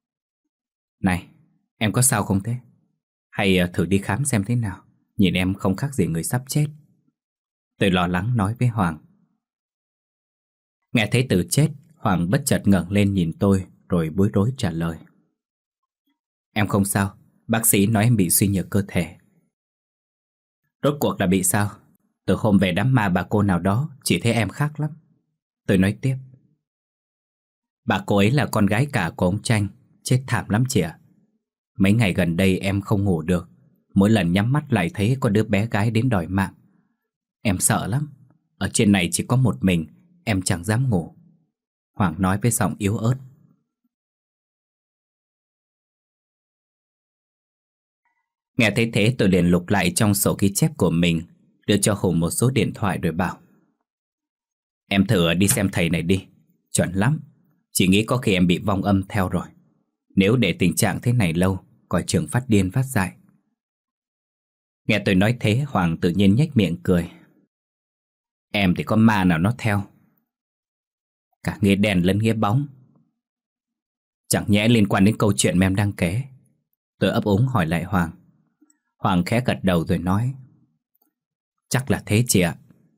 Này, em có sao không thế? Hay thử đi khám xem thế nào. Nhìn em không khác gì người sắp chết. Tôi lo lắng nói với Hoàng. Nghe thấy từ chết, Hoàng bất chợt ngẩng lên nhìn tôi, rồi bối rối trả lời. Em không sao, bác sĩ nói em bị suy nhược cơ thể. Rốt cuộc là bị sao? Từ hôm về đám ma bà cô nào đó, chỉ thấy em khác lắm. Tôi nói tiếp. Bà cô ấy là con gái cả của ông Tranh, chết thảm lắm chị ạ. Mấy ngày gần đây em không ngủ được, Mỗi lần nhắm mắt lại thấy có đứa bé gái đến đòi mạng. Em sợ lắm. Ở trên này chỉ có một mình, em chẳng dám ngủ. Hoàng nói với giọng yếu ớt. Nghe thấy thế tôi liền lục lại trong sổ ghi chép của mình, đưa cho Hùng một số điện thoại rồi bảo: Em thử đi xem thầy này đi, chuẩn lắm. Chỉ nghĩ có khi em bị vong âm theo rồi. Nếu để tình trạng thế này lâu, coi chừng phát điên phát dại. Nghe tôi nói thế, Hoàng tự nhiên nhếch miệng cười. Em thì có ma nào nó theo. Cả nghĩa đen lẫn nghĩa bóng. Chẳng nhẽ liên quan đến câu chuyện mà em đang kể? Tôi ấp úng hỏi lại Hoàng. Hoàng khẽ gật đầu rồi nói: Chắc là thế chị ạ.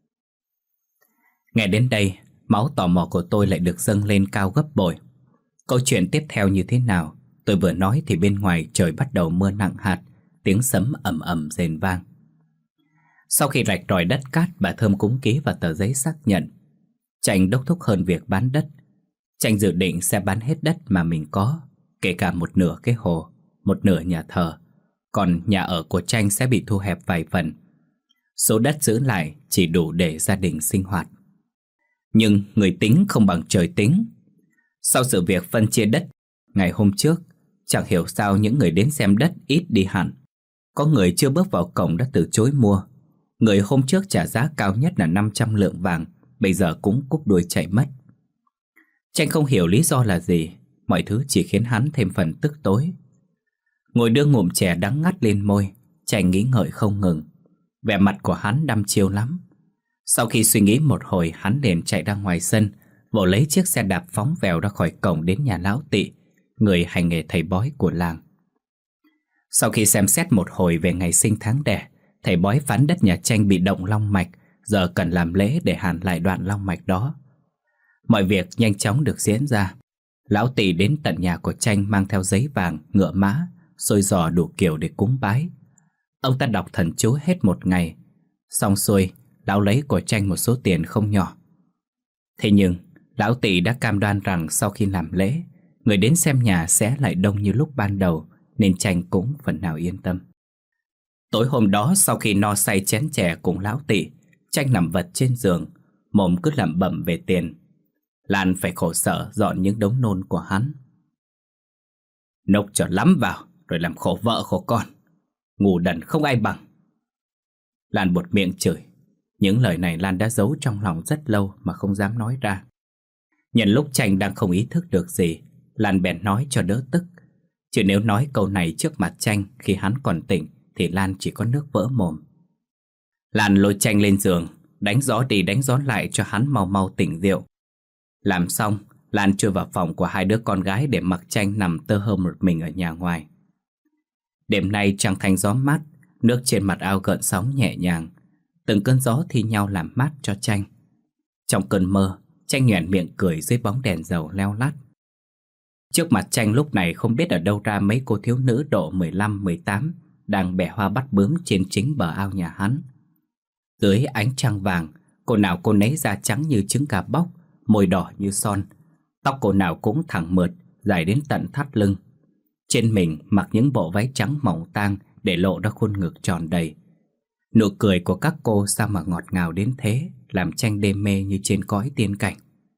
Nghe đến đây, máu tò mò của tôi lại được dâng lên cao gấp bội. Câu chuyện tiếp theo như thế nào? Tôi vừa nói thì bên ngoài trời bắt đầu mưa nặng hạt, tiếng sấm ầm ầm rền vang. Sau khi rạch ròi đất cát, bà Thơm cúng ký vào tờ giấy xác nhận. Tranh đốc thúc hơn việc bán đất. Tranh dự định sẽ bán hết đất mà mình có, kể cả một nửa cái hồ, một nửa nhà thờ. Còn nhà ở của Tranh sẽ bị thu hẹp vài phần. Số đất giữ lại chỉ đủ để gia đình sinh hoạt. Nhưng người tính không bằng trời tính. Sau sự việc phân chia đất ngày hôm trước, chẳng hiểu sao những người đến xem đất ít đi hẳn. Có người chưa bước vào cổng đã từ chối mua. Người hôm trước trả giá cao nhất là năm trăm lượng vàng, bây giờ cũng cúp đuôi chạy mất. Tranh không hiểu lý do là gì, mọi thứ chỉ khiến hắn thêm phần tức tối. Ngồi đưa ngụm chè đắng ngắt lên môi, Tranh nghĩ ngợi không ngừng. Vẻ mặt của hắn đăm chiêu lắm. Sau khi suy nghĩ một hồi, hắn liền chạy ra ngoài sân, vội lấy chiếc xe đạp phóng vèo ra khỏi cổng đến nhà lão Tị, người hành nghề thầy bói của làng. Sau khi xem xét một hồi về ngày sinh tháng đẻ, thầy bói phán đất nhà Tranh bị động long mạch, giờ cần làm lễ để hàn lại đoạn long mạch đó. Mọi việc nhanh chóng được diễn ra. Lão Tị đến tận nhà của Tranh mang theo giấy vàng, ngựa mã, xôi giò đủ kiểu để cúng bái. Ông ta đọc thần chú hết một ngày. Xong xuôi, lão lấy của Tranh một số tiền không nhỏ. Thế nhưng, lão Tị đã cam đoan rằng sau khi làm lễ, người đến xem nhà sẽ lại đông như lúc ban đầu, nên Tranh cũng phần nào yên tâm. Tối hôm đó, sau khi no say chén chè cùng lão Tị, Tranh nằm vật trên giường, mồm cứ lẩm bẩm về tiền. Lan phải khổ sở dọn những đống nôn của hắn. Nốc cho lắm vào, rồi làm khổ vợ khổ con. Ngu đần không ai bằng. Lan buột miệng chửi. Những lời này Lan đã giấu trong lòng rất lâu mà không dám nói ra. Nhân lúc Tranh đang không ý thức được gì, Lan bèn nói cho đỡ tức. Chứ nếu nói câu này trước mặt Tranh khi hắn còn tỉnh thì Lan chỉ có nước vỡ mồm. Lan lôi Tranh lên giường, đánh gió đi đánh gió lại cho hắn mau mau tỉnh rượu. Làm xong, Lan chui vào phòng của hai đứa con gái để mặc Tranh nằm tơ hơ một mình ở nhà ngoài. Đêm nay trăng thanh gió mát, nước trên mặt ao gợn sóng nhẹ nhàng. Từng cơn gió thi nhau làm mát cho Tranh. Trong cơn mơ, Tranh nhoẻn miệng cười dưới bóng đèn dầu leo lắt. Trước mặt Tranh lúc này không biết ở đâu ra mấy cô thiếu nữ độ mười lăm mười tám đang bẻ hoa bắt bướm trên chính bờ ao nhà hắn. Dưới ánh trăng vàng, cô nào cô nấy da trắng như trứng gà bóc, môi đỏ như son. Tóc cô nào cũng thẳng mượt, dài đến tận thắt lưng. Trên mình mặc những bộ váy trắng mỏng tang để lộ ra khuôn ngực tròn đầy. Nụ cười của các cô sao mà ngọt ngào đến thế, làm Tranh đê mê như trên cõi tiên cảnh.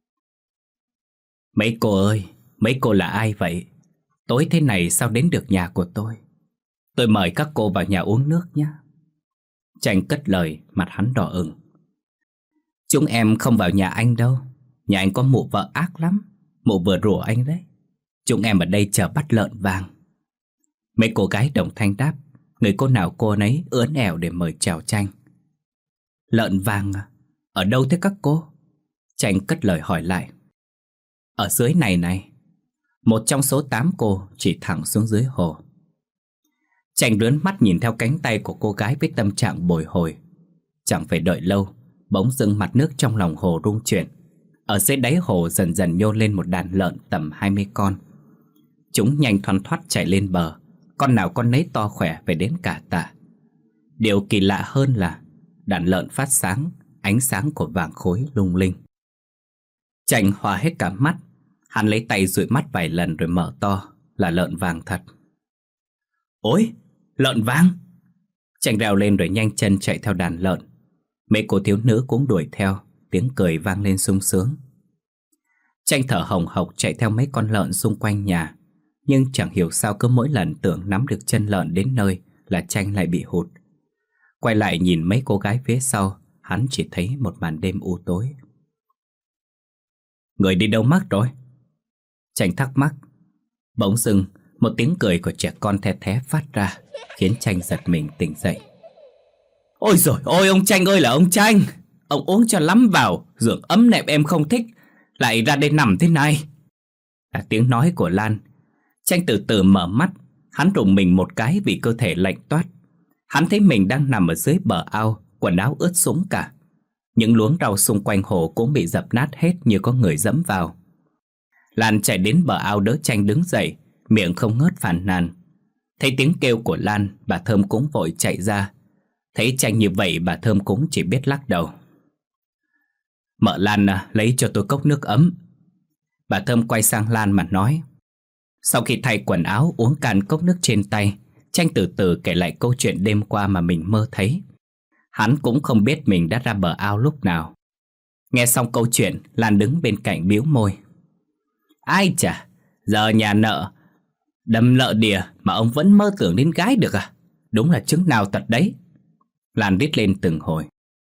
Mấy cô ơi, mấy cô là ai vậy? Tối thế này sao đến được nhà của tôi? Tôi mời các cô vào nhà uống nước nhé. Tranh cất lời, mặt hắn đỏ ửng. Chúng em không vào nhà anh đâu. Nhà anh có mụ vợ ác lắm. Mụ vừa rủa anh đấy. Chúng em ở đây chờ bắt lợn vàng. Mấy cô gái đồng thanh đáp. Người cô nào cô nấy ướn ẻo để mời chào Tranh. Lợn vàng à? Ở đâu thế các cô? Tranh cất lời hỏi lại. Ở dưới này này. Một trong số tám cô chỉ thẳng xuống dưới hồ. Tranh rướn mắt nhìn theo cánh tay của cô gái với tâm trạng bồi hồi. Chẳng phải đợi lâu, bỗng dưng mặt nước trong lòng hồ rung chuyển. Ở dưới đáy hồ dần dần nhô lên một đàn lợn tầm hai mươi con. Chúng nhanh thoăn thoắt chạy lên bờ, con nào con nấy to khỏe phải đến cả tạ. Điều kỳ lạ hơn là đàn lợn phát sáng, ánh sáng của vàng khối lung linh. Tranh hoa hết cả mắt. Hắn lấy tay dụi mắt vài lần rồi mở to, là lợn vàng thật. Ôi, lợn vàng! Tranh reo lên rồi nhanh chân chạy theo đàn lợn. Mấy cô thiếu nữ cũng đuổi theo, tiếng cười vang lên sung sướng. Tranh thở hồng hộc chạy theo mấy con lợn xung quanh nhà, nhưng chẳng hiểu sao cứ mỗi lần tưởng nắm được chân lợn đến nơi là Tranh lại bị hụt. Quay lại nhìn mấy cô gái phía sau, hắn chỉ thấy một màn đêm u tối. Người đi đâu mất rồi? Tranh thắc mắc. Bỗng dưng một tiếng cười của trẻ con the thé phát ra, khiến Tranh giật mình tỉnh dậy. Ôi dồi ôi, ông Tranh ơi là ông Tranh! Ông uống cho lắm vào, giường ấm nệm em không thích, lại ra đây nằm thế này. Là tiếng nói của Lan. Tranh từ từ mở mắt. Hắn rùng mình một cái vì cơ thể lạnh toát. Hắn thấy mình đang nằm ở dưới bờ ao, quần áo ướt sũng cả. Những luống rau xung quanh hồ cũng bị dập nát hết như có người dẫm vào. Lan chạy đến bờ ao đỡ Tranh đứng dậy, miệng không ngớt phàn nàn. Thấy tiếng kêu của Lan, bà Thơm cũng vội chạy ra. Thấy Tranh như vậy, bà Thơm cũng chỉ biết lắc đầu. Mợ Lan à, lấy cho tôi cốc nước ấm. Bà Thơm quay sang Lan mà nói. Sau khi thay quần áo uống cạn cốc nước trên tay, Tranh từ từ kể lại câu chuyện đêm qua mà mình mơ thấy. Hắn cũng không biết mình đã ra bờ ao lúc nào. Nghe xong câu chuyện, Lan đứng bên cạnh bĩu môi. Ai chà, giờ nhà nợ đâm nợ đìa mà ông vẫn mơ tưởng đến gái được à? Đúng là chứng nào tật đấy. Lan rít lên từng hồi.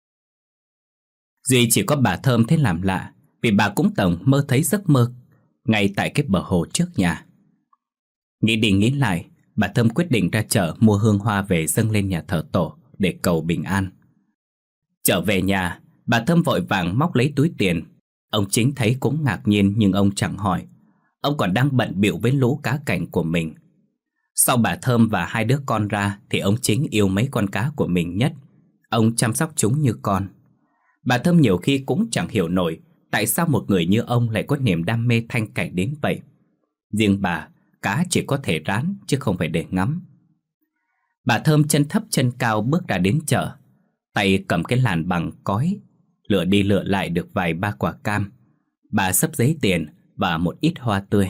Duy chỉ có bà Thơm thấy làm lạ, vì bà cũng từng mơ thấy giấc mơ ngay tại cái bờ hồ trước nhà. Nghĩ đi nghĩ lại, bà Thơm quyết định ra chợ mua hương hoa về dâng lên nhà thờ tổ để cầu bình an. Trở về nhà, bà Thơm vội vàng móc lấy túi tiền. Ông Chính thấy cũng ngạc nhiên nhưng ông chẳng hỏi. Ông còn đang bận bịu với lũ cá cảnh của mình. Sau bà Thơm và hai đứa con ra thì ông Chính yêu mấy con cá của mình nhất. Ông chăm sóc chúng như con. Bà Thơm nhiều khi cũng chẳng hiểu nổi tại sao một người như ông lại có niềm đam mê thanh cảnh đến vậy. Riêng bà, cá chỉ có thể rán chứ không phải để ngắm. Bà Thơm chân thấp chân cao bước ra đến chợ, tay cầm cái làn bằng cói, lựa đi lựa lại được vài ba quả cam. Bà xấp giấy tiền và một ít hoa tươi.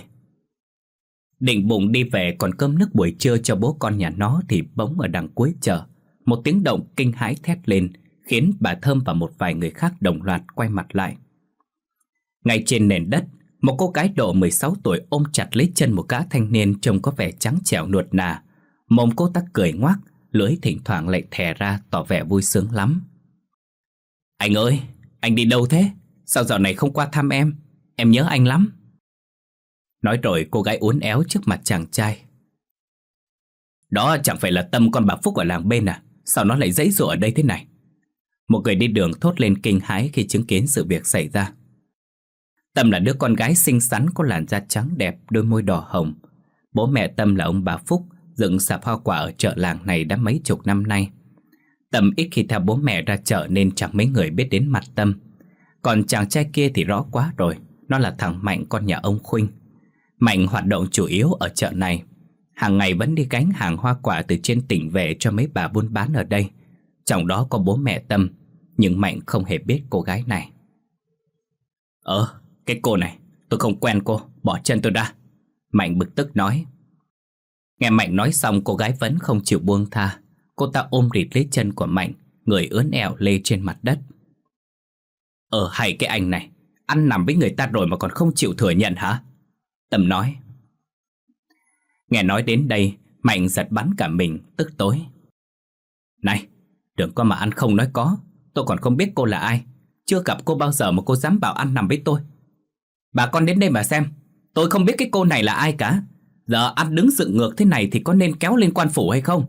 Định bụng đi về còn cơm nước buổi trưa cho bố con nhà nó thì bỗng ở đằng cuối chợ, một tiếng động kinh hãi thét lên, khiến bà Thơm và một vài người khác đồng loạt quay mặt lại. Ngay trên nền đất, một cô gái độ mười sáu tuổi ôm chặt lấy chân một gã thanh niên trông có vẻ trắng trẻo nuột nà. Mồm cô ta cười ngoác, lưỡi thỉnh thoảng lại thè ra tỏ vẻ vui sướng lắm. Anh ơi, anh đi đâu thế? Sao dạo này không qua thăm em? Em nhớ anh lắm. Nói rồi cô gái uốn éo trước mặt chàng trai. Đó chẳng phải là Tâm con bà Phúc ở làng bên à? Sao nó lại giãy giụa ở đây thế này? Một người đi đường thốt lên kinh hãi khi chứng kiến sự việc xảy ra. Tâm là đứa con gái xinh xắn có làn da trắng đẹp, đôi môi đỏ hồng. Bố mẹ Tâm là ông bà Phúc, dựng sạp hoa quả ở chợ làng này đã mấy chục năm nay. Tâm ít khi theo bố mẹ ra chợ nên chẳng mấy người biết đến mặt Tâm. Còn chàng trai kia thì rõ quá rồi, nó là thằng Mạnh con nhà ông Khuynh. Mạnh hoạt động chủ yếu ở chợ này, hàng ngày vẫn đi gánh hàng hoa quả từ trên tỉnh về cho mấy bà buôn bán ở đây. Trong đó có bố mẹ Tâm, nhưng Mạnh không hề biết cô gái này. Ờ, cái cô này, tôi không quen cô, bỏ chân tôi ra. Mạnh bực tức nói. Nghe Mạnh nói xong cô gái vẫn không chịu buông tha. Cô ta ôm rịt lấy chân của Mạnh, người ướn ẹo lê trên mặt đất. Ờ hay cái anh này, ăn nằm với người ta rồi mà còn không chịu thừa nhận hả? Tâm nói. Nghe nói đến đây, Mạnh giật bắn cả mình, tức tối. Này, đừng có mà ăn không nói có. Tôi còn không biết cô là ai. Chưa gặp cô bao giờ mà cô dám bảo ăn nằm với tôi. Bà con đến đây mà xem, tôi không biết cái cô này là ai cả. Giờ ăn đứng dựng ngược thế này thì có nên kéo lên quan phủ hay không?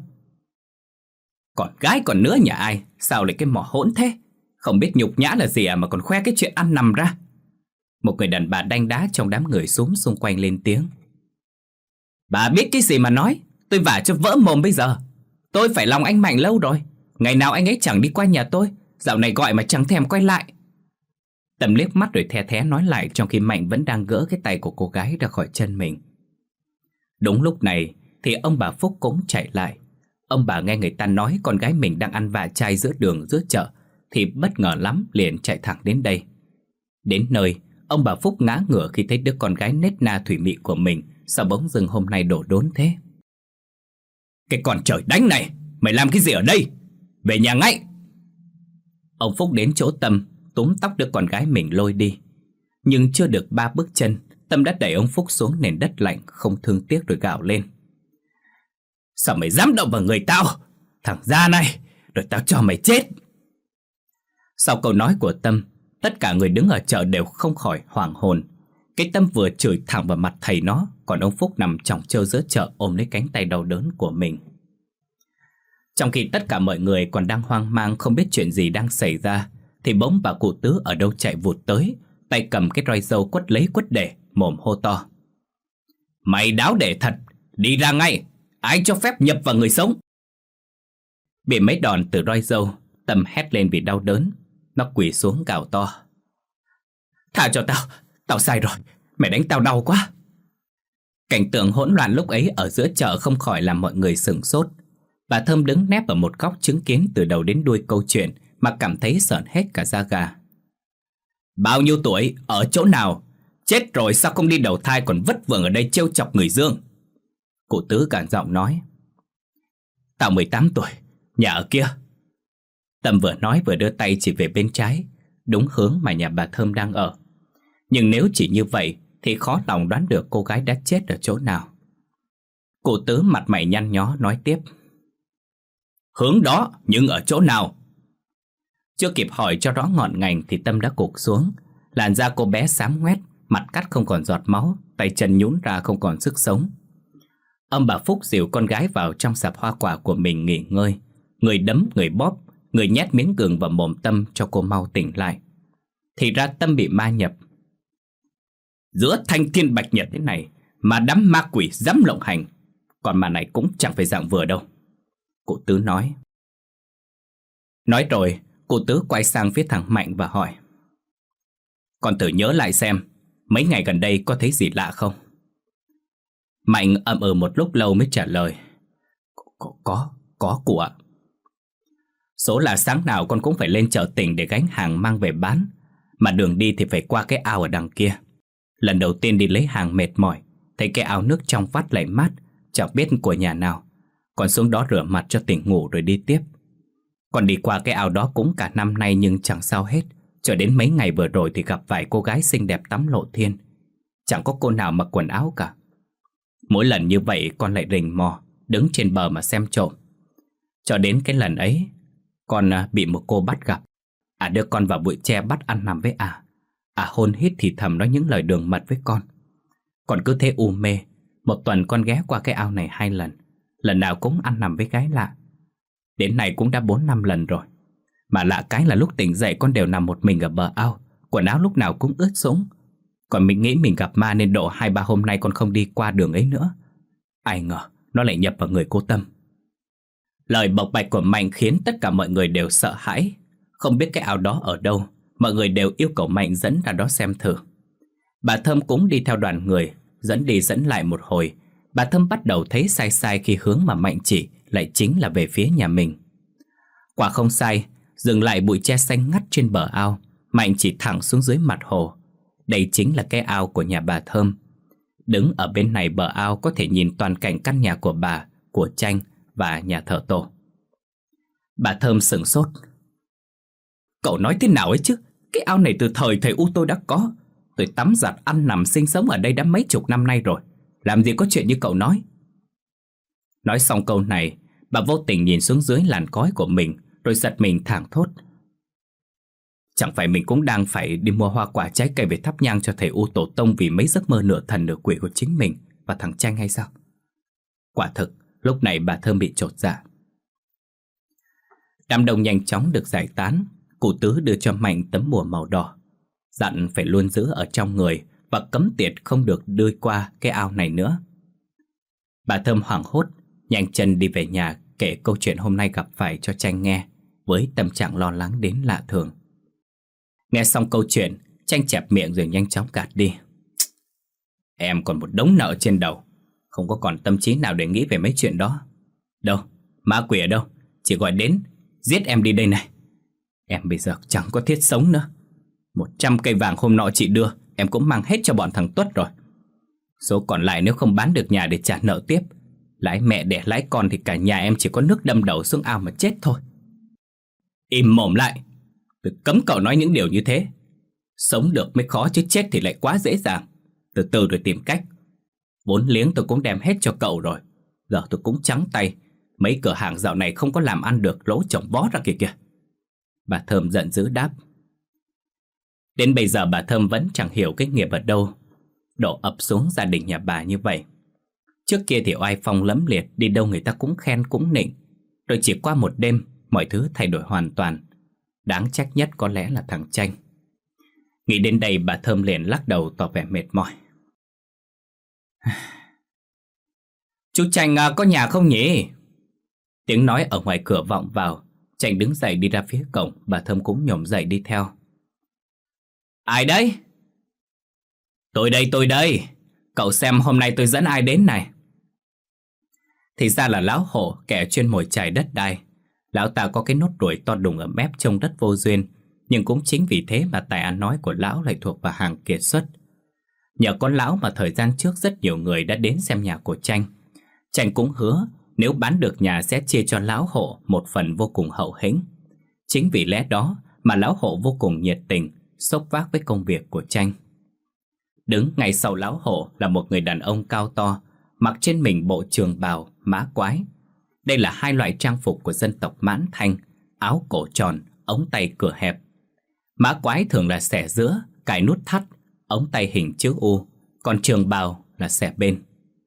Còn gái còn nữa nhà ai, sao lại cái mỏ hỗn thế? Không biết nhục nhã là gì à mà còn khoe cái chuyện ăn nằm ra. Một người đàn bà đanh đá trong đám người xúm xung quanh lên tiếng. Bà biết cái gì mà nói? Tôi vả cho vỡ mồm bây giờ. Tôi phải lòng anh Mạnh lâu rồi. Ngày nào anh ấy chẳng đi qua nhà tôi, dạo này gọi mà chẳng thèm quay lại. Tâm liếc mắt rồi the thé nói lại, trong khi Mạnh vẫn đang gỡ cái tay của cô gái ra khỏi chân mình. Đúng lúc này thì ông bà Phúc cũng chạy lại. Ông bà nghe người ta nói con gái mình đang ăn vạ chai giữa đường giữa chợ thì bất ngờ lắm, liền chạy thẳng đến đây. Đến nơi, ông bà Phúc ngã ngửa khi thấy đứa con gái nết na thủy mị của mình sao bỗng dưng hôm nay đổ đốn thế. Cái con trời đánh này, mày làm cái gì ở đây? Về nhà ngay! Ông Phúc đến chỗ Tâm, túm tóc đứa con gái mình lôi đi. Nhưng chưa được ba bước chân, Tâm đã đẩy ông Phúc xuống nền đất lạnh không thương tiếc rồi gào lên: Sao mày dám động vào người tao? Thằng già này, rồi tao cho mày chết! Sau câu nói của Tâm, tất cả người đứng ở chợ đều không khỏi hoảng hồn. Cái Tâm vừa chửi thẳng vào mặt thầy nó, còn ông Phúc nằm chỏng trơ giữa chợ ôm lấy cánh tay đau đớn của mình. Trong khi tất cả mọi người còn đang hoang mang không biết chuyện gì đang xảy ra, thì bỗng bà cụ Tứ ở đâu chạy vụt tới, tay cầm cái roi dâu quất lấy quất để, mồm hô to: Mày đáo để thật, đi ra ngay! Ai cho phép nhập vào người sống? Bị mấy đòn từ roi dâu, Tâm hét lên vì đau đớn. Nó quỳ xuống gào to: Tha cho tao, tao sai rồi, mày đánh tao đau quá! Cảnh tượng hỗn loạn lúc ấy ở giữa chợ không khỏi làm mọi người sửng sốt. Bà Thơm đứng nép ở một góc chứng kiến từ đầu đến đuôi câu chuyện mà cảm thấy sởn hết cả da gà. Bao nhiêu tuổi, ở chỗ nào? Chết rồi sao không đi đầu thai còn vất vưởng ở đây trêu chọc người Dương? Cụ Tứ cạn giọng nói: Tao mười tám tuổi, nhà ở kia. Tâm vừa nói vừa đưa tay chỉ về bên trái, đúng hướng mà nhà bà Thơm đang ở. Nhưng nếu chỉ như vậy thì khó lòng đoán được cô gái đã chết ở chỗ nào. Cụ Tứ mặt mày nhăn nhó nói tiếp: Hướng đó, nhưng ở chỗ nào? Chưa kịp hỏi cho rõ ngọn ngành thì Tâm đã gục xuống. Làn da cô bé xám ngoét, mặt cắt không còn giọt máu, tay chân nhũn ra không còn sức sống. Ông bà Phúc dìu con gái vào trong sạp hoa quả của mình nghỉ ngơi. Người đấm, người bóp, người nhét miếng gừng vào mồm Tâm cho cô mau tỉnh lại. Thì ra Tâm bị ma nhập. Giữa thanh thiên bạch nhật thế này mà đám ma quỷ dám lộng hành, còn mà này cũng chẳng phải dạng vừa đâu, cụ Tứ nói. Nói rồi, cụ Tứ quay sang phía thằng Mạnh và hỏi: Con thử nhớ lại xem, mấy ngày gần đây có thấy gì lạ không? Mạnh ậm ừ một lúc lâu mới trả lời: Có, có, có cụ ạ. Số là sáng nào con cũng phải lên chợ tỉnh để gánh hàng mang về bán, mà đường đi thì phải qua cái ao ở đằng kia. Lần đầu tiên đi lấy hàng mệt mỏi, thấy cái ao nước trong vắt lại mát, chẳng biết của nhà nào. Còn xuống đó rửa mặt cho tỉnh ngủ rồi đi tiếp. Còn đi qua cái ao đó cũng cả năm nay nhưng chẳng sao hết. Cho đến mấy ngày vừa rồi thì gặp vài cô gái xinh đẹp tắm lộ thiên. Chẳng có cô nào mặc quần áo cả. Mỗi lần như vậy con lại rình mò, đứng trên bờ mà xem trộm. Cho đến cái lần ấy, con bị một cô bắt gặp. À đưa con vào bụi tre bắt ăn nằm với à. À hôn hít thì thầm nói những lời đường mật với con. Còn cứ thế u mê. Một tuần con ghé qua cái ao này hai lần. Lần nào cũng ăn nằm với gái lạ. Đến nay cũng đã bốn năm lần rồi. Mà lạ cái là lúc tỉnh dậy con đều nằm một mình ở bờ ao. Quần áo lúc nào cũng ướt sũng. Còn mình nghĩ mình gặp ma nên độ hai ba hôm nay con không đi qua đường ấy nữa. Ai ngờ nó lại nhập vào người cô Tâm. Lời bộc bạch của Mạnh khiến tất cả mọi người đều sợ hãi. Không biết cái ao đó ở đâu, mọi người đều yêu cầu Mạnh dẫn ra đó xem thử. Bà Thơm cũng đi theo đoàn người, dẫn đi dẫn lại một hồi. Bà Thơm bắt đầu thấy sai sai khi hướng mà Mạnh chỉ lại chính là về phía nhà mình. Quả không sai, dừng lại bụi tre xanh ngắt trên bờ ao, Mạnh chỉ thẳng xuống dưới mặt hồ. Đây chính là cái ao của nhà bà Thơm. Đứng ở bên này bờ ao có thể nhìn toàn cảnh căn nhà của bà, của Tranh và nhà thờ tổ. Bà Thơm sửng sốt. Cậu nói thế nào ấy chứ? Cái ao này từ thời thầy U tôi đã có. Tôi tắm giặt ăn nằm sinh sống ở đây đã mấy chục năm nay rồi. Làm gì có chuyện như cậu nói. Nói xong câu này, bà vô tình nhìn xuống dưới làn khói của mình, rồi giật mình thảng thốt. Chẳng phải mình cũng đang phải đi mua hoa quả trái cây về thắp nhang cho thầy U tổ tông vì mấy giấc mơ nửa thần nửa quỷ của chính mình và thằng Tranh hay sao? Quả thực, lúc này bà Thơm bị chột dạ. Đám đông nhanh chóng được giải tán. Cụ Tứ đưa cho Mạnh tấm bùa màu đỏ, dặn phải luôn giữ ở trong người và cấm tiệt không được đưa qua cái ao này nữa. Bà Thơm hoảng hốt, nhanh chân đi về nhà kể câu chuyện hôm nay gặp phải cho Tranh nghe, với tâm trạng lo lắng đến lạ thường. Nghe xong câu chuyện, Tranh chẹp miệng rồi nhanh chóng gạt đi. Em còn một đống nợ trên đầu, không có còn tâm trí nào để nghĩ về mấy chuyện đó. Đâu, ma quỷ ở đâu? Chỉ gọi đến, giết em đi đây này. Em bây giờ chẳng có thiết sống nữa. Một trăm cây vàng hôm nọ chị đưa, em cũng mang hết cho bọn thằng Tuất rồi. Số còn lại nếu không bán được nhà để trả nợ tiếp, Lái mẹ đẻ lái con thì cả nhà em chỉ có nước đâm đầu xuống ao mà chết thôi. Im mồm lại. Tôi cấm cậu nói những điều như thế. Sống được mới khó chứ chết thì lại quá dễ dàng. Từ từ rồi tìm cách. Vốn liếng tôi cũng đem hết cho cậu rồi. Giờ tôi cũng trắng tay. Mấy cửa hàng dạo này không có làm ăn được, lỗ chồng vó ra kìa kìa. Bà Thơm giận dữ đáp. Đến bây giờ bà Thơm vẫn chẳng hiểu cái nghiệp ở đâu đổ ập xuống gia đình nhà bà như vậy. Trước kia thì oai phong lẫm liệt, đi đâu người ta cũng khen cũng nịnh. Rồi chỉ qua một đêm, mọi thứ thay đổi hoàn toàn. Đáng trách nhất có lẽ là thằng Chanh. Nghĩ đến đây bà Thơm liền lắc đầu tỏ vẻ mệt mỏi. Chú Chanh à, có nhà không nhỉ? Tiếng nói ở ngoài cửa vọng vào. Chanh đứng dậy đi ra phía cổng. Bà Thơm cũng nhổm dậy đi theo. Ai đấy? Tôi đây, tôi đây. Cậu xem hôm nay tôi dẫn ai đến này. Thì ra là lão Hổ, kẻ chuyên mồi chài đất đai. Lão ta có cái nốt ruồi to đùng ở mép trông rất vô duyên. Nhưng cũng chính vì thế mà tài ăn nói của lão lại thuộc vào hàng kiệt xuất. Nhờ con lão mà thời gian trước rất nhiều người đã đến xem nhà của Chanh. Chanh cũng hứa nếu bán được nhà sẽ chia cho lão Hổ một phần vô cùng hậu hĩnh. Chính vì lẽ đó mà lão Hổ vô cùng nhiệt tình, xốc vác với công việc của Chanh. Đứng ngay sau lão Hổ là một người đàn ông cao to, mặc trên mình bộ trường bào, mã quái. Đây là hai loại trang phục của dân tộc Mãn Thanh, áo cổ tròn, ống tay cửa hẹp. Mã quái thường là xẻ giữa, cài nút thắt, ống tay hình chữ U, còn trường bào là xẻ bên.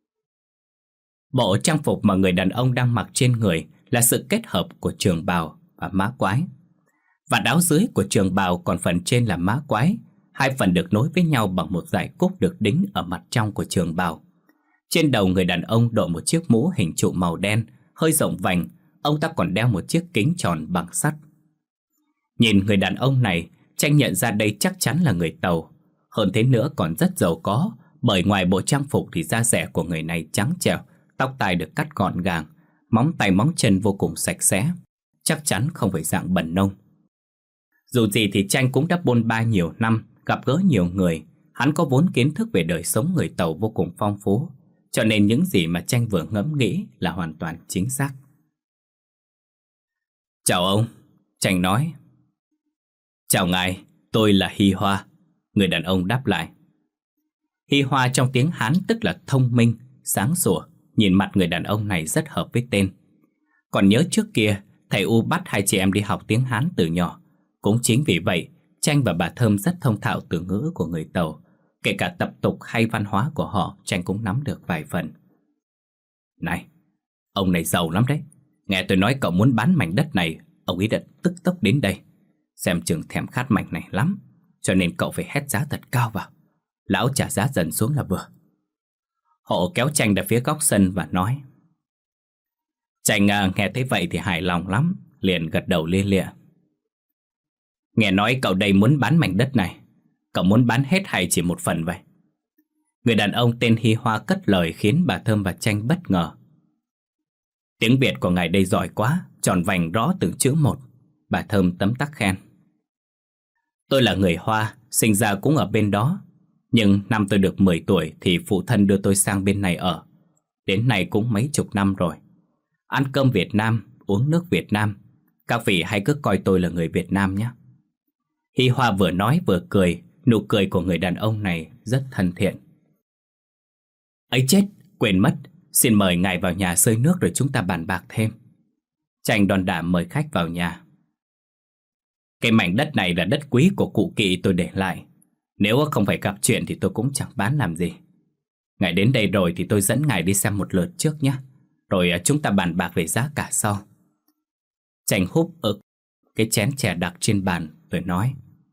Bộ trang phục mà người đàn ông đang mặc trên người là sự kết hợp của trường bào và mã quái. Và áo dưới của trường bào còn phần trên là mã quái, hai phần được nối với nhau bằng một dải cúc được đính ở mặt trong của trường bào. Trên đầu người đàn ông đội một chiếc mũ hình trụ màu đen, hơi rộng vành, ông ta còn đeo một chiếc kính tròn bằng sắt. Nhìn người đàn ông này, Chanh nhận ra đây chắc chắn là người Tàu. Hơn thế nữa còn rất giàu có, bởi ngoài bộ trang phục thì da dẻ của người này trắng trẻo, tóc tai được cắt gọn gàng, móng tay móng chân vô cùng sạch sẽ, chắc chắn không phải dạng bẩn nông. Dù gì thì Chanh cũng đã bôn ba nhiều năm, gặp gỡ nhiều người, hắn có vốn kiến thức về đời sống người Tàu vô cùng phong phú, cho nên những gì mà Chanh vừa ngẫm nghĩ là hoàn toàn chính xác. Chào ông, Chanh nói. Chào ngài, tôi là Hi Hoa, người đàn ông đáp lại. Hi Hoa trong tiếng Hán tức là thông minh, sáng sủa, nhìn mặt người đàn ông này rất hợp với tên. Còn nhớ trước kia, thầy U bắt hai chị em đi học tiếng Hán từ nhỏ. Cũng chính vì vậy, Chanh và bà Thơm rất thông thạo từ ngữ của người Tàu. Kể cả tập tục hay văn hóa của họ, Chanh cũng nắm được vài phần. Này, ông này giàu lắm đấy. Nghe tôi nói cậu muốn bán mảnh đất này, ông ấy đã tức tốc đến đây. Xem chừng thèm khát mảnh này lắm, cho nên cậu phải hét giá thật cao vào. Lão trả giá dần xuống là vừa. Hộ kéo Chanh ra phía góc sân và nói. Chanh à, nghe thấy vậy thì hài lòng lắm, liền gật đầu lia lịa. Nghe nói cậu đây muốn bán mảnh đất này. Cậu muốn bán hết hay chỉ một phần vậy? Người đàn ông tên Hi Hoa cất lời khiến bà Thơm và Chanh bất ngờ. Tiếng Việt của ngài đây giỏi quá, tròn vành rõ từng chữ một. Bà Thơm tấm tắc khen. Tôi là người Hoa, sinh ra cũng ở bên đó. Nhưng năm tôi được mười tuổi thì phụ thân đưa tôi sang bên này ở. Đến nay cũng mấy chục năm rồi. Ăn cơm Việt Nam, uống nước Việt Nam. Các vị hãy cứ coi tôi là người Việt Nam nhé. Hi Hoa vừa nói vừa cười. Nụ cười của người đàn ông này rất thân thiện. Ấy chết, quên mất. Xin mời ngài vào nhà xơi nước rồi chúng ta bàn bạc thêm. Chanh đon đả mời khách vào nhà. Cái mảnh đất này là đất quý của cụ Kỵ tôi để lại. Nếu không phải gặp chuyện thì tôi cũng chẳng bán làm gì. Ngài đến đây rồi thì tôi dẫn ngài đi xem một lượt trước nhé. Rồi chúng ta bàn bạc về giá cả sau. Chanh húp ực cái chén chè đặc trên bàn rồi nói.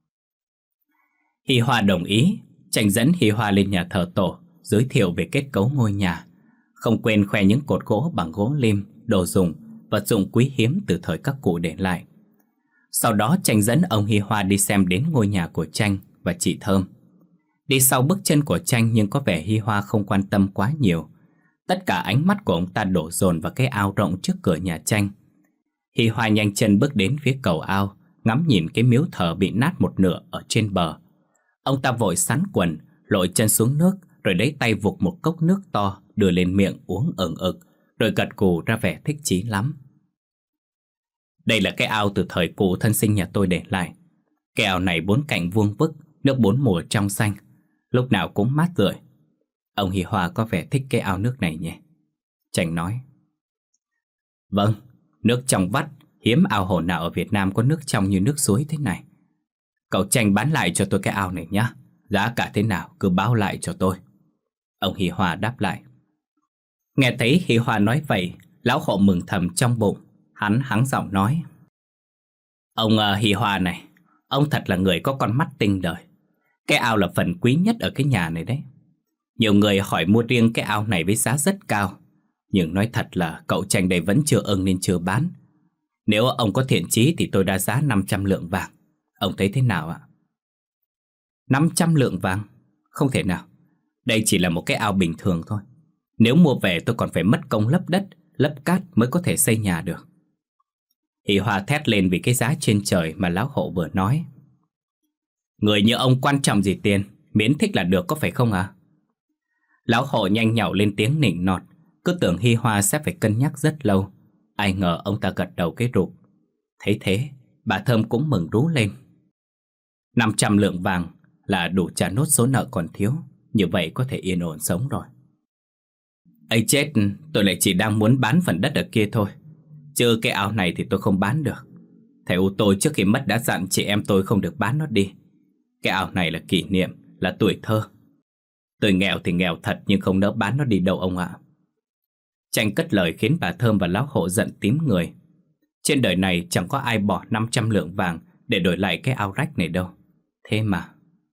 Hi Hoa đồng ý. Chanh dẫn Hi Hoa lên nhà thờ tổ, giới thiệu về kết cấu ngôi nhà, không quên khoe những cột gỗ bằng gỗ lim, đồ dùng, vật dụng quý hiếm từ thời các cụ để lại. Sau đó Chanh dẫn ông Hi Hoa đi xem đến ngôi nhà của Chanh và chị Thơm. Đi sau bước chân của Chanh nhưng có vẻ Hi Hoa không quan tâm quá nhiều. Tất cả ánh mắt của ông ta đổ dồn vào cái ao rộng trước cửa nhà Chanh. Hi Hoa nhanh chân bước đến phía cầu ao, ngắm nhìn cái miếu thờ bị nát một nửa ở trên bờ. Ông ta vội xắn quần, lội chân xuống nước, rồi lấy tay vụt một cốc nước to đưa lên miệng uống ừng ực, rồi gật gù ra vẻ thích chí lắm. Đây là cái ao từ thời cụ thân sinh nhà tôi để lại. Cái ao này bốn cạnh vuông vức, nước bốn mùa trong xanh, lúc nào cũng mát rượi. Ông Hi Hòa có vẻ thích cái ao nước này nhỉ? Chanh nói. Vâng, nước trong vắt, hiếm ao hồ nào ở Việt Nam có nước trong như nước suối thế này. Cậu Chanh bán lại cho tôi cái ao này nhá. Giá cả thế nào cứ báo lại cho tôi. Ông Hi Hòa đáp lại. Nghe thấy Hi Hòa nói vậy, lão Hộ mừng thầm trong bụng. Hắn hắng giọng nói. Ông uh, Hi Hòa này, ông thật là người có con mắt tinh đời. Cái ao là phần quý nhất ở cái nhà này đấy. Nhiều người hỏi mua riêng cái ao này với giá rất cao, nhưng nói thật là cậu Chanh đây vẫn chưa ưng nên chưa bán. Nếu ông có thiện chí thì tôi đã giá năm trăm lượng vàng. Ông thấy thế nào ạ? năm trăm lượng vàng? Không thể nào. Đây chỉ là một cái ao bình thường thôi. Nếu mua về tôi còn phải mất công lấp đất, lấp cát mới có thể xây nhà được. Hi Hòa thét lên vì cái giá trên trời mà lão Hộ vừa nói. Người như ông quan trọng gì tiền, miễn thích là được có phải không à? Lão Hộ nhanh nhảu lên tiếng nịnh nọt, cứ tưởng Hi Hòa sẽ phải cân nhắc rất lâu. Ai ngờ ông ta gật đầu cái rụp. Thấy thế, bà Thơm cũng mừng rú lên. năm trăm lượng vàng là đủ trả nốt số nợ còn thiếu. Như vậy có thể yên ổn sống rồi. Ấy chết, tôi lại chỉ đang muốn bán phần đất ở kia thôi. Chứ cái ao này thì tôi không bán được. Thầy U tôi trước khi mất đã dặn chị em tôi không được bán nó đi. Cái ao này là kỷ niệm, là tuổi thơ. Tôi nghèo thì nghèo thật, nhưng không nỡ bán nó đi đâu ông ạ. Chanh cất lời khiến bà Thơm và lão Hộ giận tím người. Trên đời này chẳng có ai bỏ năm trăm lượng vàng để đổi lại cái ao rách này đâu. Thế mà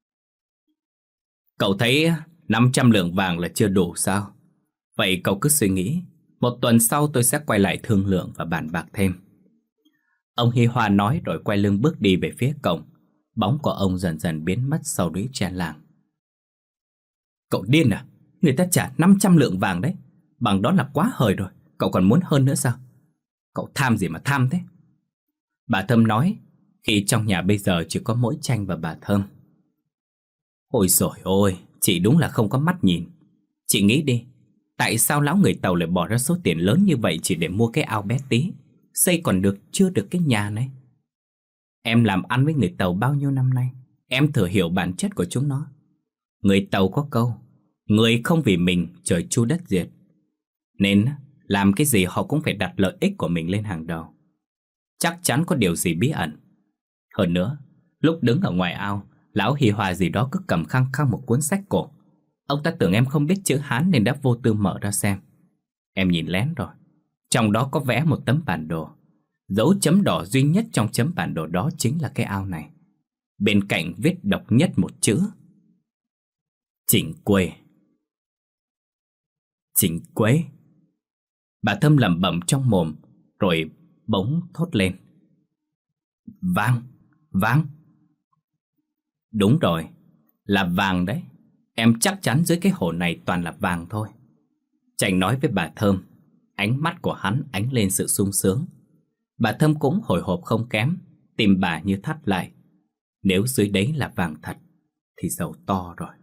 cậu thấy năm trăm lượng vàng là chưa đủ sao? Vậy cậu cứ suy nghĩ. Một tuần sau tôi sẽ quay lại thương lượng và bàn bạc thêm. Ông Hi Hòa nói rồi quay lưng bước đi về phía cổng. Bóng của ông dần dần biến mất sau lũy tre làng. Cậu điên à? Người ta trả năm trăm lượng vàng đấy. Bằng đó là quá hời rồi. Cậu còn muốn hơn nữa sao? Cậu tham gì mà tham thế? Bà Thơm nói, khi trong nhà bây giờ chỉ có mỗi Chanh và bà Thơm. Ôi dồi ôi, chị đúng là không có mắt nhìn. Chị nghĩ đi, tại sao lão người Tàu lại bỏ ra số tiền lớn như vậy chỉ để mua cái ao bé tí, xây còn được chưa được cái nhà này? Em làm ăn với người Tàu bao nhiêu năm nay, em thừa hiểu bản chất của chúng nó. Người Tàu có câu, người không vì mình trời chu đất diệt. Nên làm cái gì họ cũng phải đặt lợi ích của mình lên hàng đầu. Chắc chắn có điều gì bí ẩn. Hơn nữa, lúc đứng ở ngoài ao, lão Hi Hòa gì đó cứ cầm khăng khăng một cuốn sách cổ. Ông ta tưởng em không biết chữ Hán nên đã vô tư mở ra xem. Em nhìn lén rồi. Trong đó có vẽ một tấm bản đồ. Dấu chấm đỏ duy nhất trong chấm bản đồ đó chính là cái ao này. Bên cạnh viết độc nhất một chữ: Chỉnh Quê. Chỉnh Quê. Bà Thơm lẩm bẩm trong mồm, rồi bỗng thốt lên: Vàng, vàng. Đúng rồi, là vàng đấy. Em chắc chắn dưới cái hồ này toàn là vàng thôi. Chanh nói với bà Thơm. Ánh mắt của hắn ánh lên sự sung sướng. Bà Thơm cũng hồi hộp không kém. Tim bà như thắt lại. Nếu dưới đấy là vàng thật thì giàu to rồi.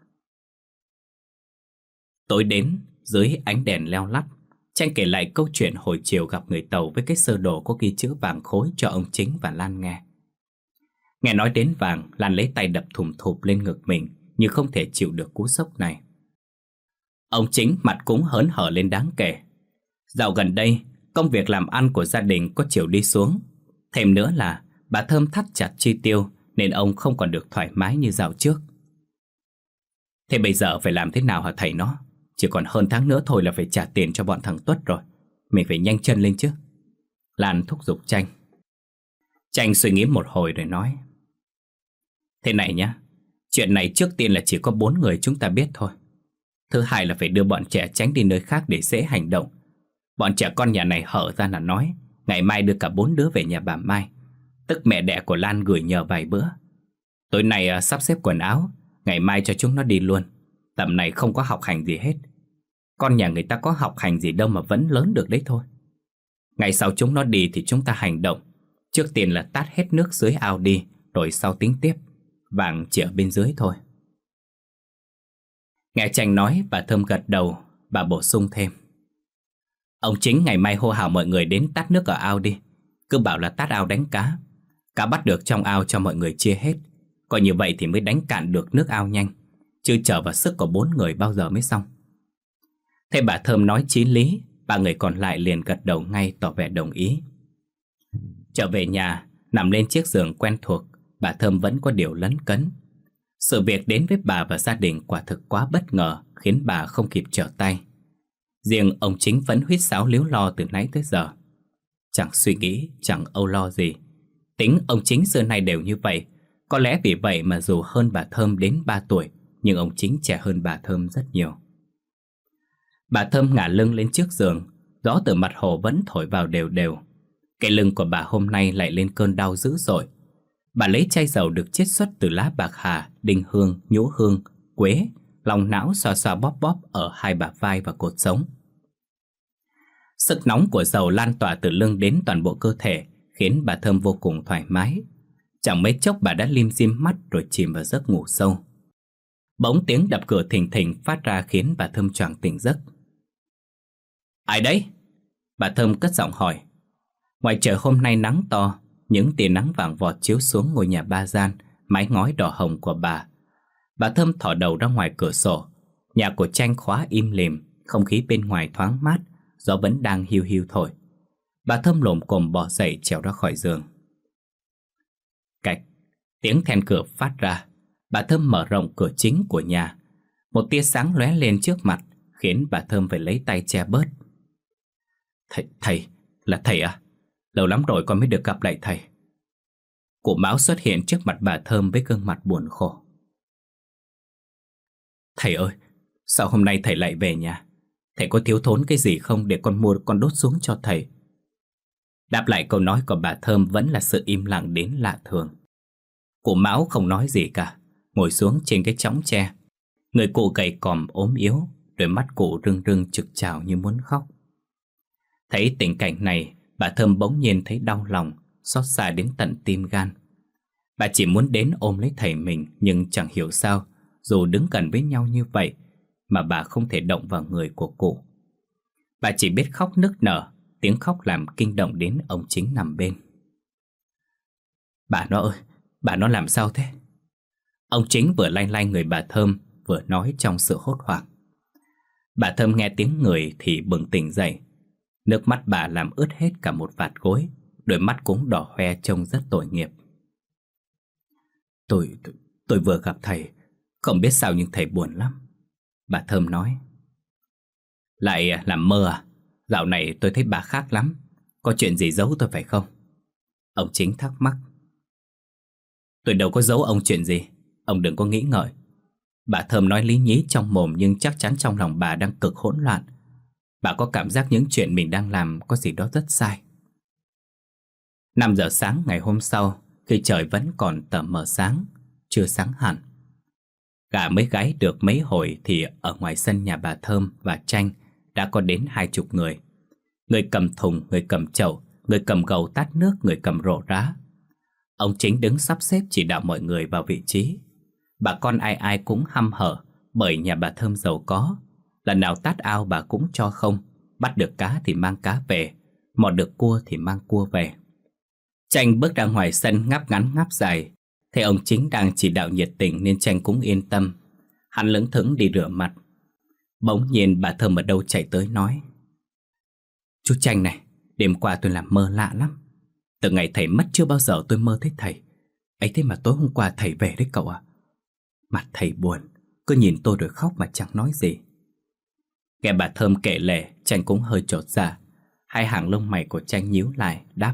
Tối đến, dưới ánh đèn leo lắt, Chanh kể lại câu chuyện hồi chiều gặp người Tàu với cái sơ đồ có ghi chữ vàng khối cho ông Chính và Lan nghe. Nghe nói đến vàng, Lan lấy tay đập thùm thụp lên ngực mình, như không thể chịu được cú sốc này. Ông Chính mặt cũng hớn hở lên đáng kể. Dạo gần đây, công việc làm ăn của gia đình có chiều đi xuống. Thêm nữa là bà Thơm thắt chặt chi tiêu, nên ông không còn được thoải mái như dạo trước. Thế bây giờ phải làm thế nào hả thầy nó? Chỉ còn hơn tháng nữa thôi là phải trả tiền cho bọn thằng Tuất rồi. Mình phải nhanh chân lên chứ. Lan thúc giục Chanh. Chanh suy nghĩ một hồi rồi nói: Thế này nhá, chuyện này trước tiên là chỉ có bốn người chúng ta biết thôi. Thứ hai là phải đưa bọn trẻ tránh đi nơi khác để dễ hành động. Bọn trẻ con nhà này hở ra là nói ngày mai đưa cả bốn đứa về nhà bà Mai, tức mẹ đẻ của Lan, gửi nhờ vài bữa. Tối nay uh, sắp xếp quần áo, ngày mai cho chúng nó đi luôn. Tầm này không có học hành gì hết. Con nhà người ta có học hành gì đâu mà vẫn lớn được đấy thôi. Ngày sau chúng nó đi thì chúng ta hành động. Trước tiên là tát hết nước dưới ao đi, rồi sau tính tiếp. Vàng chỉ ở bên dưới thôi. Nghe Chanh nói, bà Thơm gật đầu. Bà bổ sung thêm: Ông Chính ngày mai hô hào mọi người đến tát nước ở ao đi. Cứ bảo là tát ao đánh cá. Cá bắt được trong ao cho mọi người chia hết. Coi như vậy thì mới đánh cạn được nước ao nhanh, chứ chờ vào sức của bốn người bao giờ mới xong. Thế bà Thơm nói chí lý, ba người còn lại liền gật đầu ngay, tỏ vẻ đồng ý. Trở về nhà, nằm lên chiếc giường quen thuộc, bà Thơm vẫn có điều lấn cấn. Sự việc đến với bà và gia đình quả thực quá bất ngờ, khiến bà không kịp trở tay. Riêng ông Chính vẫn huýt sáo líu lo từ nãy tới giờ. Chẳng suy nghĩ, chẳng âu lo gì. Tính ông Chính xưa nay đều như vậy. Có lẽ vì vậy mà dù hơn bà Thơm đến ba tuổi, nhưng ông Chính trẻ hơn bà Thơm rất nhiều. Bà Thơm ngả lưng lên chiếc giường, gió từ mặt hồ vẫn thổi vào đều đều. Cái lưng của bà hôm nay lại lên cơn đau dữ dội. Bà lấy chai dầu được chiết xuất từ lá bạc hà, đinh hương, nhũ hương, quế, lòng não xoa xoa bóp bóp ở hai bả vai và cột sống. Sức nóng của dầu lan tỏa từ lưng đến toàn bộ cơ thể, khiến bà Thơm vô cùng thoải mái. Chẳng mấy chốc bà đã lim dim mắt rồi chìm vào giấc ngủ sâu. Bỗng tiếng đập cửa thình thình phát ra khiến bà Thơm choàng tỉnh giấc. Ai đấy? Bà Thơm cất giọng hỏi. Ngoài trời hôm nay nắng to, những tia nắng vàng vọt chiếu xuống ngôi nhà ba gian, mái ngói đỏ hồng của bà. Bà Thơm thò đầu ra ngoài cửa sổ. Nhà của Tranh khóa im lìm, không khí bên ngoài thoáng mát, gió vẫn đang hiu hiu thổi. Bà Thơm lồm cồm bò dậy trèo ra khỏi giường. Cạch, tiếng then cửa phát ra. Bà Thơm mở rộng cửa chính của nhà. Một tia sáng lóe lên trước mặt, khiến bà Thơm phải lấy tay che bớt. Thầy, thầy, là thầy à? Lâu lắm rồi con mới được gặp lại thầy. Cụ Mão xuất hiện trước mặt bà Thơm với gương mặt buồn khổ. Thầy ơi, sao hôm nay thầy lại về nhà? Thầy có thiếu thốn cái gì không để con mua con đốt xuống cho thầy? Đáp lại câu nói của bà Thơm vẫn là sự im lặng đến lạ thường. Cụ Mão không nói gì cả, ngồi xuống trên cái chõng tre. Người cụ gầy còm ốm yếu, đôi mắt cụ rưng rưng trực trào như muốn khóc. Thấy tình cảnh này, bà Thơm bỗng nhiên thấy đau lòng, xót xa đến tận tim gan. Bà chỉ muốn đến ôm lấy thầy mình, nhưng chẳng hiểu sao, dù đứng gần với nhau như vậy, mà bà không thể động vào người của cụ. Bà chỉ biết khóc nức nở, tiếng khóc làm kinh động đến ông Chính nằm bên. Bà nó ơi, bà nó làm sao thế? Ông Chính vừa lay lay người bà Thơm, vừa nói trong sự hốt hoảng. Bà Thơm nghe tiếng người thì bừng tỉnh dậy. Nước mắt bà làm ướt hết cả một vạt gối, đôi mắt cũng đỏ hoe trông rất tội nghiệp. Tôi, tôi, tôi vừa gặp thầy, không biết sao nhưng thầy buồn lắm. Bà Thơm nói. Lại làm mơ à? Dạo này tôi thấy bà khác lắm. Có chuyện gì giấu tôi phải không? Ông Chính thắc mắc. Tôi đâu có giấu ông chuyện gì, ông đừng có nghĩ ngợi. Bà Thơm nói lý nhí trong mồm, nhưng chắc chắn trong lòng bà đang cực hỗn loạn. Bà có cảm giác những chuyện mình đang làm có gì đó rất sai. Năm giờ sáng ngày hôm sau, khi trời vẫn còn tờ mờ sáng, chưa sáng hẳn, gà mới gáy được mấy hồi thì ở ngoài sân nhà bà Thơm và Tranh đã có đến hai chục người. Người cầm thùng, người cầm chậu, người cầm gầu tát nước, người cầm rổ rá. Ông Chính đứng sắp xếp chỉ đạo mọi người vào vị trí. Bà con ai ai cũng hăm hở, bởi nhà bà Thơm giàu có. Lần nào tát ao bà cũng cho không. Bắt được cá thì mang cá về, mò được cua thì mang cua về. Tranh bước ra ngoài sân ngáp ngắn ngáp dài. Thấy ông Chính đang chỉ đạo nhiệt tình nên Tranh cũng yên tâm. Hắn lững thững đi rửa mặt. Bỗng nhiên bà Thơm ở đâu chạy tới nói. Chú Tranh này, đêm qua tôi làm mơ lạ lắm. Từ ngày thầy mất chưa bao giờ tôi mơ thấy thầy. Ấy thế mà tối hôm qua thầy về đấy cậu ạ. Mặt thầy buồn, cứ nhìn tôi rồi khóc mà chẳng nói gì. Nghe bà Thơm kể lể, Tranh cũng hơi chột dạ. Hai hàng lông mày của Tranh nhíu lại, đáp.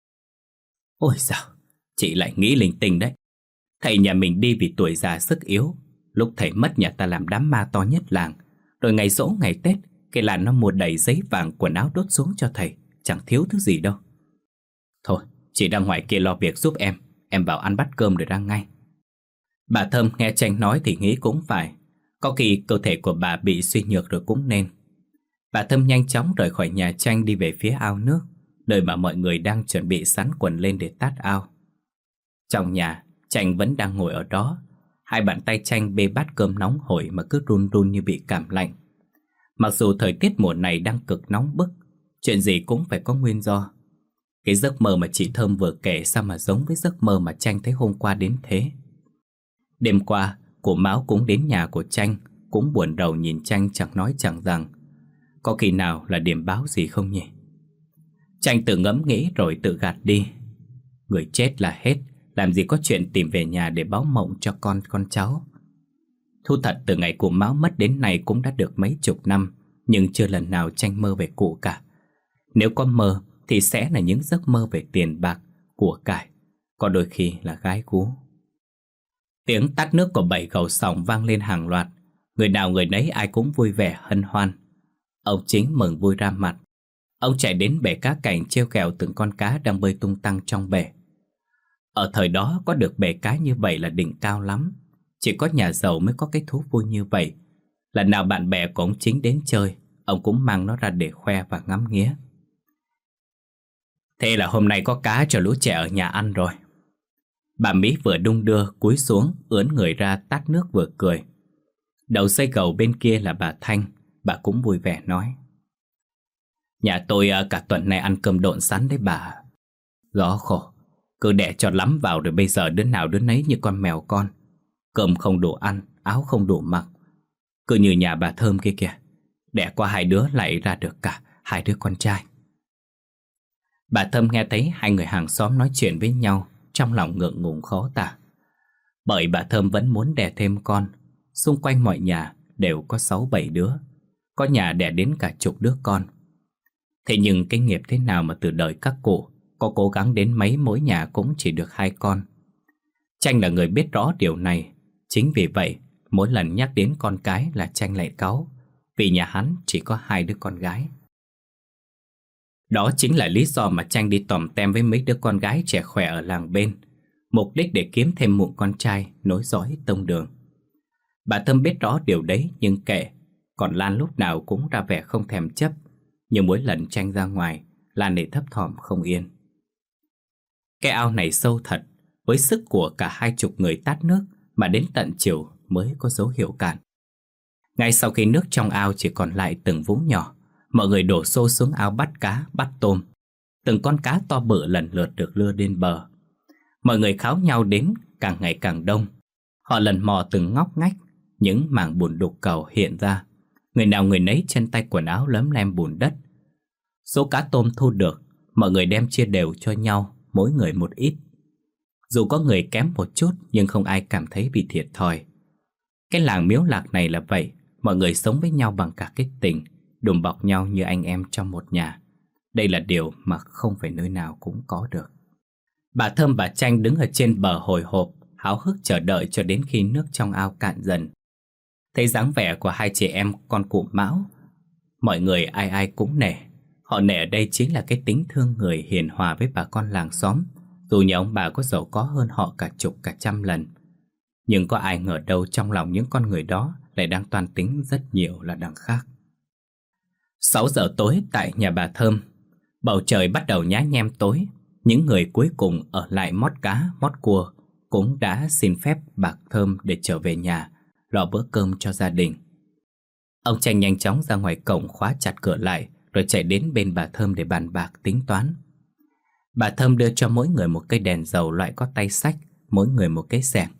Ôi sao, chị lại nghĩ linh tinh đấy. Thầy nhà mình đi vì tuổi già sức yếu. Lúc thầy mất nhà ta làm đám ma to nhất làng. Rồi ngày giỗ ngày Tết, cái làng nó mua đầy giấy vàng quần áo đốt xuống cho thầy. Chẳng thiếu thứ gì đâu. Thôi, chị ra ngoài kia lo việc giúp em. Em vào ăn bát cơm rồi ra ngay. Bà Thơm nghe Tranh nói thì nghĩ cũng phải. Có khi cơ thể của bà bị suy nhược rồi cũng nên. Bà Thơm nhanh chóng rời khỏi nhà Tranh đi về phía ao nước, nơi mà mọi người đang chuẩn bị sắn quần lên để tát ao. Trong nhà, Tranh vẫn đang ngồi ở đó. Hai bàn tay Tranh bê bát cơm nóng hổi mà cứ run run như bị cảm lạnh. Mặc dù thời tiết mùa này đang cực nóng bức, Chuyện gì cũng phải có nguyên do. Cái giấc mơ mà chị Thơm vừa kể sao mà giống với giấc mơ mà Tranh thấy hôm qua đến thế. Đêm qua, cụ Mão cũng đến nhà của Tranh, cũng buồn rầu nhìn Tranh chẳng nói chẳng rằng. Có khi nào là điểm báo gì không nhỉ? Tranh tự ngẫm nghĩ rồi tự gạt đi. Người chết là hết, làm gì có chuyện tìm về nhà để báo mộng cho con con cháu. Thu thật từ ngày cụ Mão mất đến nay cũng đã được mấy chục năm, nhưng chưa lần nào Tranh mơ về cụ cả. Nếu có mơ thì sẽ là những giấc mơ về tiền bạc, của cải, có đôi khi là gái gú. Tiếng tát nước của bảy gầu sòng vang lên hàng loạt. Người nào người nấy ai cũng vui vẻ hân hoan. Ông Chính mừng vui ra mặt. Ông chạy đến bể cá cảnh trêu ghẹo từng con cá đang bơi tung tăng trong bể. Ở thời đó có được bể cá như vậy là đỉnh cao lắm. Chỉ có nhà giàu mới có cái thú vui như vậy. Lần nào bạn bè của ông Chính đến chơi, ông cũng mang nó ra để khoe và ngắm nghía. Thế là hôm nay có cá cho lũ trẻ ở nhà ăn rồi. Bà Mỹ vừa đung đưa cúi xuống, ướn người ra tát nước vừa cười. Đầu dây gầu bên kia là bà Thanh. Bà cũng vui vẻ nói: Nhà tôi cả tuần này ăn cơm độn sắn đấy bà. Gió khổ, cứ đẻ cho lắm vào rồi bây giờ đứa nào đứa nấy như con mèo con. Cơm không đủ ăn, áo không đủ mặc. Cứ như nhà bà Thơm kia kìa, đẻ qua hai đứa lại ra được cả hai đứa con trai. Bà Thơm nghe thấy hai người hàng xóm nói chuyện với nhau, trong lòng ngượng ngùng khó tả. Bởi bà Thơm vẫn muốn đẻ thêm con. Xung quanh mọi nhà đều có sáu bảy đứa, có nhà đẻ đến cả chục đứa con. Thế nhưng cái nghiệp thế nào mà từ đời các cụ, có cố gắng đến mấy mỗi nhà cũng chỉ được hai con. Tranh là người biết rõ điều này. Chính vì vậy mỗi lần nhắc đến con cái là Tranh lại cáu, vì nhà hắn chỉ có hai đứa con gái. Đó chính là lý do mà Tranh đi tòm tem với mấy đứa con gái trẻ khỏe ở làng bên, mục đích để kiếm thêm mụn con trai nối dõi tông đường. Bà Thơm biết rõ điều đấy nhưng kệ. Còn Lan lúc nào cũng ra vẻ không thèm chấp. Nhưng mỗi lần Tranh ra ngoài, Lan lại thấp thỏm không yên. Cái ao này sâu thật, với sức của cả hai chục người tát nước mà đến tận chiều mới có dấu hiệu cạn. Ngay sau khi nước trong ao chỉ còn lại từng vũng nhỏ, mọi người đổ xô xuống ao bắt cá, bắt tôm. Từng con cá to bự lần lượt được lưa lên bờ. Mọi người kháo nhau đến càng ngày càng đông. Họ lần mò từng ngóc ngách, những mảng bùn đục cầu hiện ra. Người nào người nấy chân tay quần áo lấm lem bùn đất. Số cá tôm thu được, mọi người đem chia đều cho nhau, mỗi người một ít. Dù có người kém một chút nhưng không ai cảm thấy bị thiệt thòi. Cái làng Miếu Lạc này là vậy, mọi người sống với nhau bằng cả cái tình, đùm bọc nhau như anh em trong một nhà. Đây là điều mà không phải nơi nào cũng có được. Bà Thơm và Tranh đứng ở trên bờ hồi hộp, háo hức chờ đợi cho đến khi nước trong ao cạn dần. Thấy dáng vẻ của hai chị em con cụ Mão, mọi người ai ai cũng nể. Họ nể ở đây chính là cái tính thương người hiền hòa với bà con làng xóm, dù nhà ông bà có giàu có hơn họ cả chục cả trăm lần. Nhưng có ai ngờ đâu trong lòng những con người đó lại đang toan tính rất nhiều là đằng khác. Sáu giờ tối tại nhà bà Thơm, bầu trời bắt đầu nhá nhem tối. Những người cuối cùng ở lại mót cá, mót cua cũng đã xin phép bà Thơm để trở về nhà, lo bữa cơm cho gia đình. Ông Tranh nhanh chóng ra ngoài cổng khóa chặt cửa lại, rồi chạy đến bên bà Thơm để bàn bạc tính toán. Bà Thơm đưa cho mỗi người một cây đèn dầu loại có tay xách, mỗi người một cái xẻng.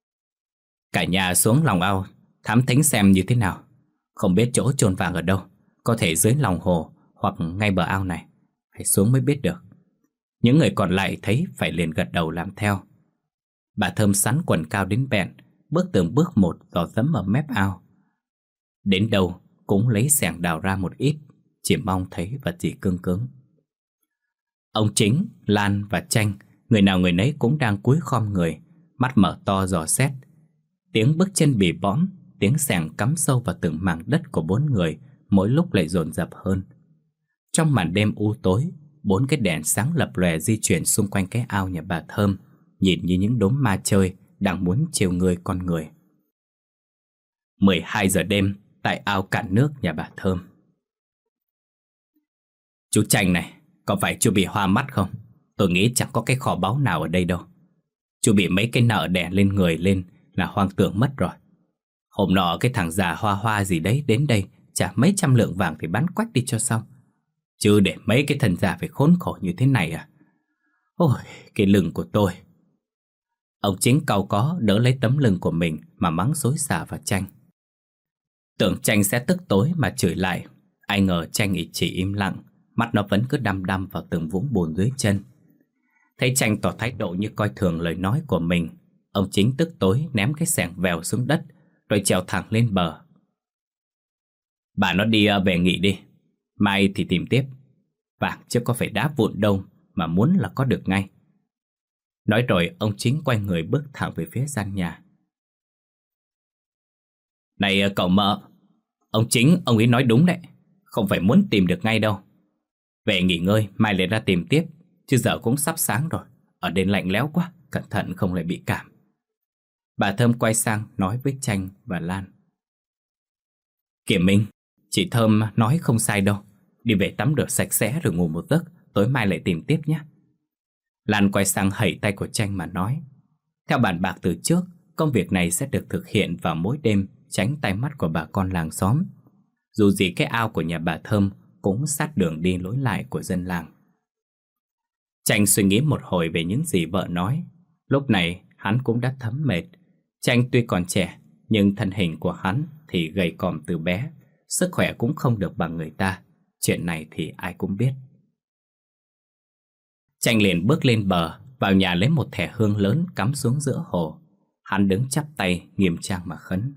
Cả nhà xuống lòng ao thám thính xem như thế nào. Không biết chỗ chôn vàng ở đâu, có thể dưới lòng hồ hoặc ngay bờ ao này, phải xuống mới biết được. Những người còn lại thấy phải liền gật đầu làm theo. Bà Thơm sắn quần cao đến bẹn, bước từng bước một dò dẫm ở mép ao. Đến đâu cũng lấy xẻng đào ra một ít, chỉ mong thấy vật gì cứng cứng. Ông Chính, Lan và Tranh, người nào người nấy cũng đang cúi khom người, mắt mở to dò xét. Tiếng bước chân bì bõm, tiếng xẻng cắm sâu vào từng mảng đất của bốn người mỗi lúc lại dồn dập hơn. Trong màn đêm u tối, bốn cái đèn sáng lập lòe di chuyển xung quanh cái ao nhà bà Thơm, nhìn như những đốm ma chơi đang muốn trêu người con người. mười hai giờ đêm tại ao cạn nước nhà bà Thơm. Chú Tranh này, có phải chú bị hoa mắt không? Tôi nghĩ chẳng có cái kho báu nào ở đây đâu. Chú bị mấy cái nợ đè lên người lên là hoang tưởng mất rồi. Hôm nọ cái thằng già hoa hoa gì đấy đến đây trả mấy trăm lượng vàng thì bán quách đi cho xong. Chứ để mấy cái thân già phải khốn khổ như thế này à? Ôi, cái lưng của tôi. Ông Chính cau có đỡ lấy tấm lưng của mình mà mắng xối xả vào Tranh. Tưởng Tranh sẽ tức tối mà chửi lại, ai ngờ Tranh chỉ im lặng, mắt nó vẫn cứ đăm đăm vào từng vũng bùn dưới chân. Thấy Tranh tỏ thái độ như coi thường lời nói của mình, ông Chính tức tối ném cái xẻng vèo xuống đất rồi trèo thẳng lên bờ. Bà nó đi về nghỉ đi, mai thì tìm tiếp. Vàng chứ có phải đá vụn đâu mà muốn là có được ngay. Nói rồi ông Chính quay người bước thẳng về phía gian nhà. Này cậu mợ, ông Chính ông ấy nói đúng đấy, không phải muốn tìm được ngay đâu. Về nghỉ ngơi, mai lại ra tìm tiếp, chứ giờ cũng sắp sáng rồi. Ở đây lạnh lẽo quá, cẩn thận không lại bị cảm. Bà Thơm quay sang nói với Tranh và Lan. Kiểm Minh, chị Thơm nói không sai đâu. Đi về tắm rửa sạch sẽ rồi ngủ một giấc, tối mai lại tìm tiếp nhé. Lan quay sang hẩy tay của Tranh mà nói. Theo bàn bạc từ trước, công việc này sẽ được thực hiện vào mỗi đêm, tránh tay mắt của bà con làng xóm. Dù gì cái ao của nhà bà Thơm cũng sát đường đi lối lại của dân làng. Tranh suy nghĩ một hồi về những gì vợ nói. Lúc này hắn cũng đã thấm mệt. Tranh tuy còn trẻ, nhưng thân hình của hắn thì gầy còm từ bé, sức khỏe cũng không được bằng người ta. Chuyện này thì ai cũng biết. Tranh liền bước lên bờ, vào nhà lấy một thẻ hương lớn cắm xuống giữa hồ. Hắn đứng chắp tay nghiêm trang mà khấn.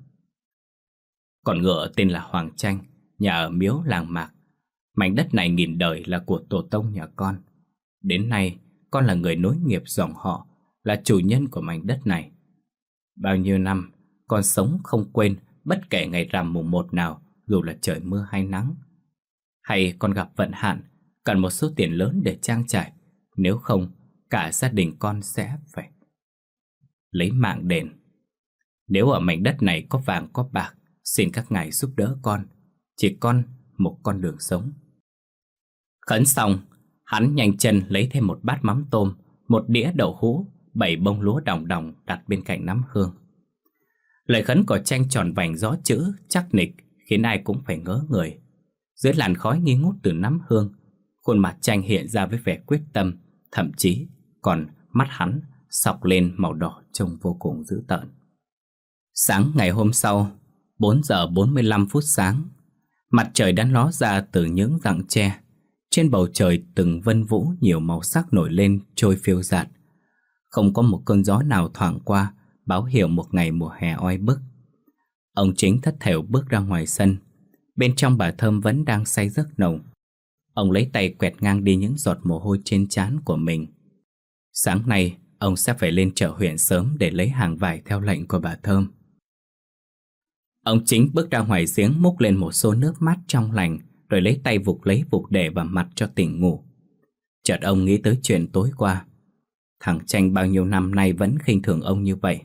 Con ngựa tên là Hoàng Tranh, nhà ở Miếu làng Mạc. Mảnh đất này nghìn đời là của tổ tông nhà con. Đến nay con là người nối nghiệp dòng họ, là chủ nhân của mảnh đất này. Bao nhiêu năm con sống không quên bất kể ngày rằm mùng một nào, dù là trời mưa hay nắng. Hay con gặp vận hạn, cần một số tiền lớn để trang trải, nếu không cả gia đình con sẽ phải lấy mạng đền. Nếu ở mảnh đất này có vàng có bạc, xin các ngài giúp đỡ con, chỉ con một con đường sống. Khấn xong, hắn nhanh chân lấy thêm một bát mắm tôm, một đĩa đậu hũ, bảy bông lúa đồng đồng đặt bên cạnh nắm hương. Lời khấn của Tranh tròn vành rõ chữ, chắc nịch, khiến ai cũng phải ngớ người. Dưới làn khói nghi ngút từ nắm hương, khuôn mặt Tranh hiện ra với vẻ quyết tâm, thậm chí còn mắt hắn sọc lên màu đỏ trông vô cùng dữ tợn. Sáng ngày hôm sau, bốn giờ bốn mươi lăm phút sáng, mặt trời đã ló ra từ những rặng tre. Trên bầu trời từng vân vũ nhiều màu sắc nổi lên trôi phiêu dạt. Không có một cơn gió nào thoảng qua, báo hiệu một ngày mùa hè oi bức. Ông Chính thất thểu bước ra ngoài sân. Bên trong bà Thơm vẫn đang say giấc nồng. Ông lấy tay quẹt ngang đi những giọt mồ hôi trên trán của mình. Sáng nay ông sẽ phải lên chợ huyện sớm để lấy hàng vải theo lệnh của bà Thơm. Ông Chính bước ra ngoài giếng múc lên một xô nước mát trong lành, rồi lấy tay vục lấy vục để vào mặt cho tỉnh ngủ. Chợt ông nghĩ tới chuyện tối qua. Thằng Tranh bao nhiêu năm nay vẫn khinh thường ông như vậy.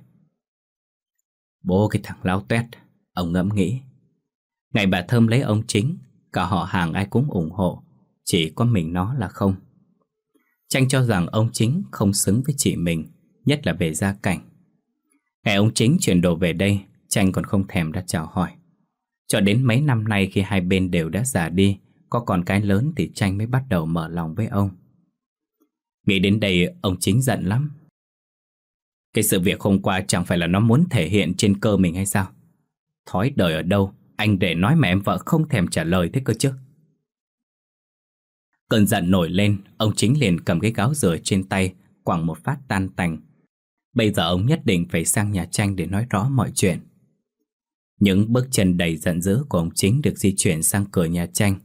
Bố cái thằng láo toét, ông ngẫm nghĩ. Ngày bà Thơm lấy ông Chính, cả họ hàng ai cũng ủng hộ, chỉ có mình nó là không. Tranh cho rằng ông Chính không xứng với chị mình, nhất là về gia cảnh. Ngày ông Chính chuyển đồ về đây, Tranh còn không thèm ra chào hỏi. Cho đến mấy năm nay khi hai bên đều đã già đi, có con cái lớn thì Tranh mới bắt đầu mở lòng với ông. Nghĩ đến đây ông Chính giận lắm. Cái sự việc hôm qua chẳng phải là nó muốn thể hiện trên cơ mình hay sao? Thói đời ở đâu, anh để nói mà em vợ không thèm trả lời thế cơ chứ. Cơn giận nổi lên, ông Chính liền cầm cái gáo rửa trên tay, quẳng một phát tan tành. Bây giờ ông nhất định phải sang nhà Tranh để nói rõ mọi chuyện. Những bước chân đầy giận dữ của ông Chính được di chuyển sang cửa nhà Tranh.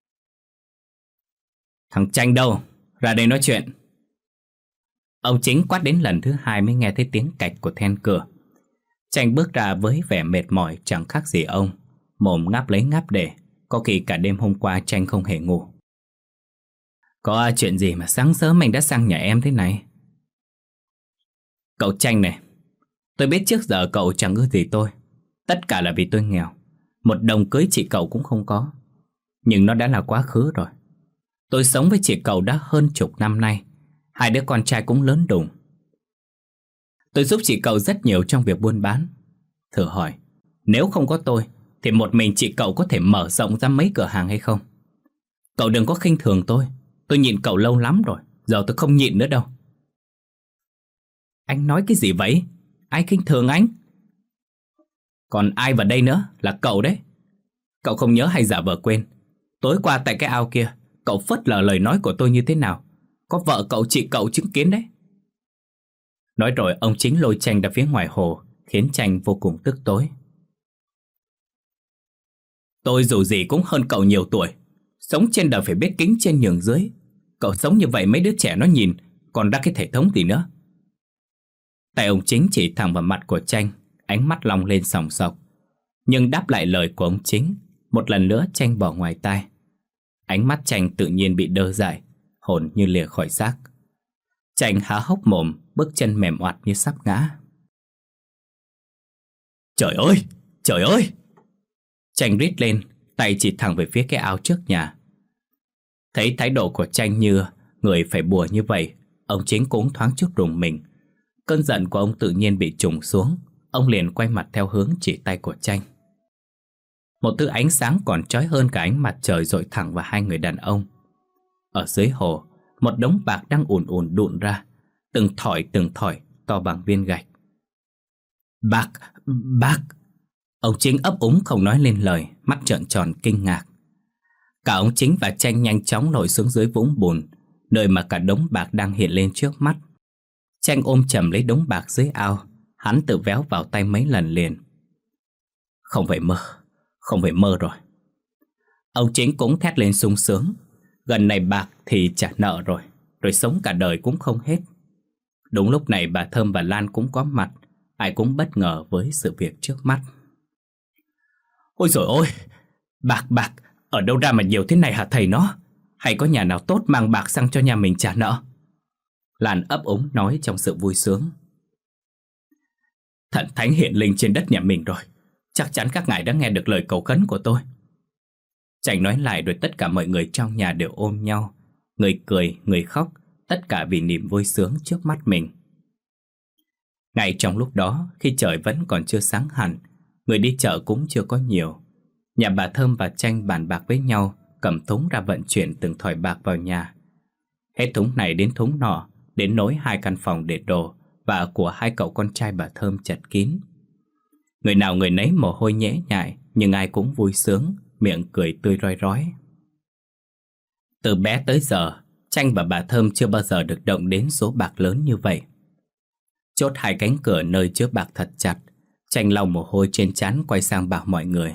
Thằng Tranh đâu? Ra đây nói chuyện. Ông Chính quát đến lần thứ hai mới nghe thấy tiếng cạch của then cửa. Tranh bước ra với vẻ mệt mỏi chẳng khác gì ông, mồm ngáp lấy ngáp để, có khi cả đêm hôm qua Tranh không hề ngủ. Có chuyện gì mà sáng sớm anh đã sang nhà em thế này? Cậu Tranh này, tôi biết trước giờ cậu chẳng ưa gì tôi. Tất cả là vì tôi nghèo, một đồng cưới chị cậu cũng không có. Nhưng nó đã là quá khứ rồi. Tôi sống với chị cậu đã hơn chục năm nay, hai đứa con trai cũng lớn đùng. Tôi giúp chị cậu rất nhiều trong việc buôn bán. Thử hỏi, nếu không có tôi thì một mình chị cậu có thể mở rộng ra mấy cửa hàng hay không? Cậu đừng có khinh thường tôi. Tôi nhịn cậu lâu lắm rồi, giờ tôi không nhịn nữa đâu. Anh nói cái gì vậy? Ai khinh thường anh? Còn ai vào đây nữa, là cậu đấy. Cậu không nhớ hay giả vờ quên, tối qua tại cái ao kia, cậu phớt lờ lời nói của tôi như thế nào? Có vợ cậu, chị cậu chứng kiến đấy. Nói rồi ông Chính lôi Tranh ra phía ngoài hồ, khiến Tranh vô cùng tức tối. Tôi dù gì cũng hơn cậu nhiều tuổi, sống trên đời phải biết kính trên nhường dưới. Cậu sống như vậy mấy đứa trẻ nó nhìn còn ra cái thể thống gì nữa. Tay ông Chính chỉ thẳng vào mặt của Tranh, ánh mắt long lên sòng sọc. Nhưng đáp lại lời của ông Chính, một lần nữa Tranh bỏ ngoài tai. Ánh mắt Tranh tự nhiên bị đơ dại, hồn như lìa khỏi xác. Tranh há hốc mồm, bước chân mềm oặt như sắp ngã. Trời ơi! Trời ơi! Tranh rít lên, tay chỉ thẳng về phía cái ao trước nhà. Thấy thái độ của Tranh như người phải bùa như vậy, ông Chính cũng thoáng chút rùng mình. Cơn giận của ông tự nhiên bị trùng xuống. Ông liền quay mặt theo hướng chỉ tay của Tranh. Một thứ ánh sáng còn chói hơn cả ánh mặt trời dội thẳng vào hai người đàn ông. Ở dưới hồ, một đống bạc đang ùn ùn đụn ra, từng thỏi từng thỏi to bằng viên gạch. Bạc! Bạc! Ông Chính ấp úng không nói lên lời, mắt trợn tròn kinh ngạc. Cả ông Chính và Tranh nhanh chóng lội xuống dưới vũng bùn, nơi mà cả đống bạc đang hiện lên trước mắt. Tranh ôm chầm lấy đống bạc dưới ao, hắn tự véo vào tay mấy lần liền. Không phải mơ, không phải mơ rồi. Ông Chính cũng thét lên sung sướng. Gần này bạc thì trả nợ rồi, rồi sống cả đời cũng không hết. Đúng lúc này bà Thơm và Lan cũng có mặt. Ai cũng bất ngờ với sự việc trước mắt. Ôi dồi ôi! Bạc bạc! Ở đâu ra mà nhiều thế này hả thầy nó? Hay có nhà nào tốt mang bạc sang cho nhà mình trả nợ? Lan ấp úng nói trong sự vui sướng. Thần thánh hiện linh trên đất nhà mình rồi. Chắc chắn các ngài đã nghe được lời cầu khấn của tôi. Tranh nói lại rồi tất cả mọi người trong nhà đều ôm nhau. Người cười, người khóc, tất cả vì niềm vui sướng trước mắt mình. Ngay trong lúc đó, khi trời vẫn còn chưa sáng hẳn, người đi chợ cũng chưa có nhiều. Nhà bà Thơm và Tranh bàn bạc với nhau, cầm thúng ra vận chuyển từng thỏi bạc vào nhà. Hết thúng này đến thúng nọ, đến nối hai căn phòng để đồ và của hai cậu con trai bà Thơm chật kín. Người nào người nấy mồ hôi nhễ nhại, nhưng ai cũng vui sướng, miệng cười tươi rói rói. Từ bé tới giờ, Tranh và bà Thơm chưa bao giờ được động đến số bạc lớn như vậy. Chốt hai cánh cửa nơi chứa bạc thật chặt, Tranh lau mồ hôi trên trán quay sang bảo mọi người.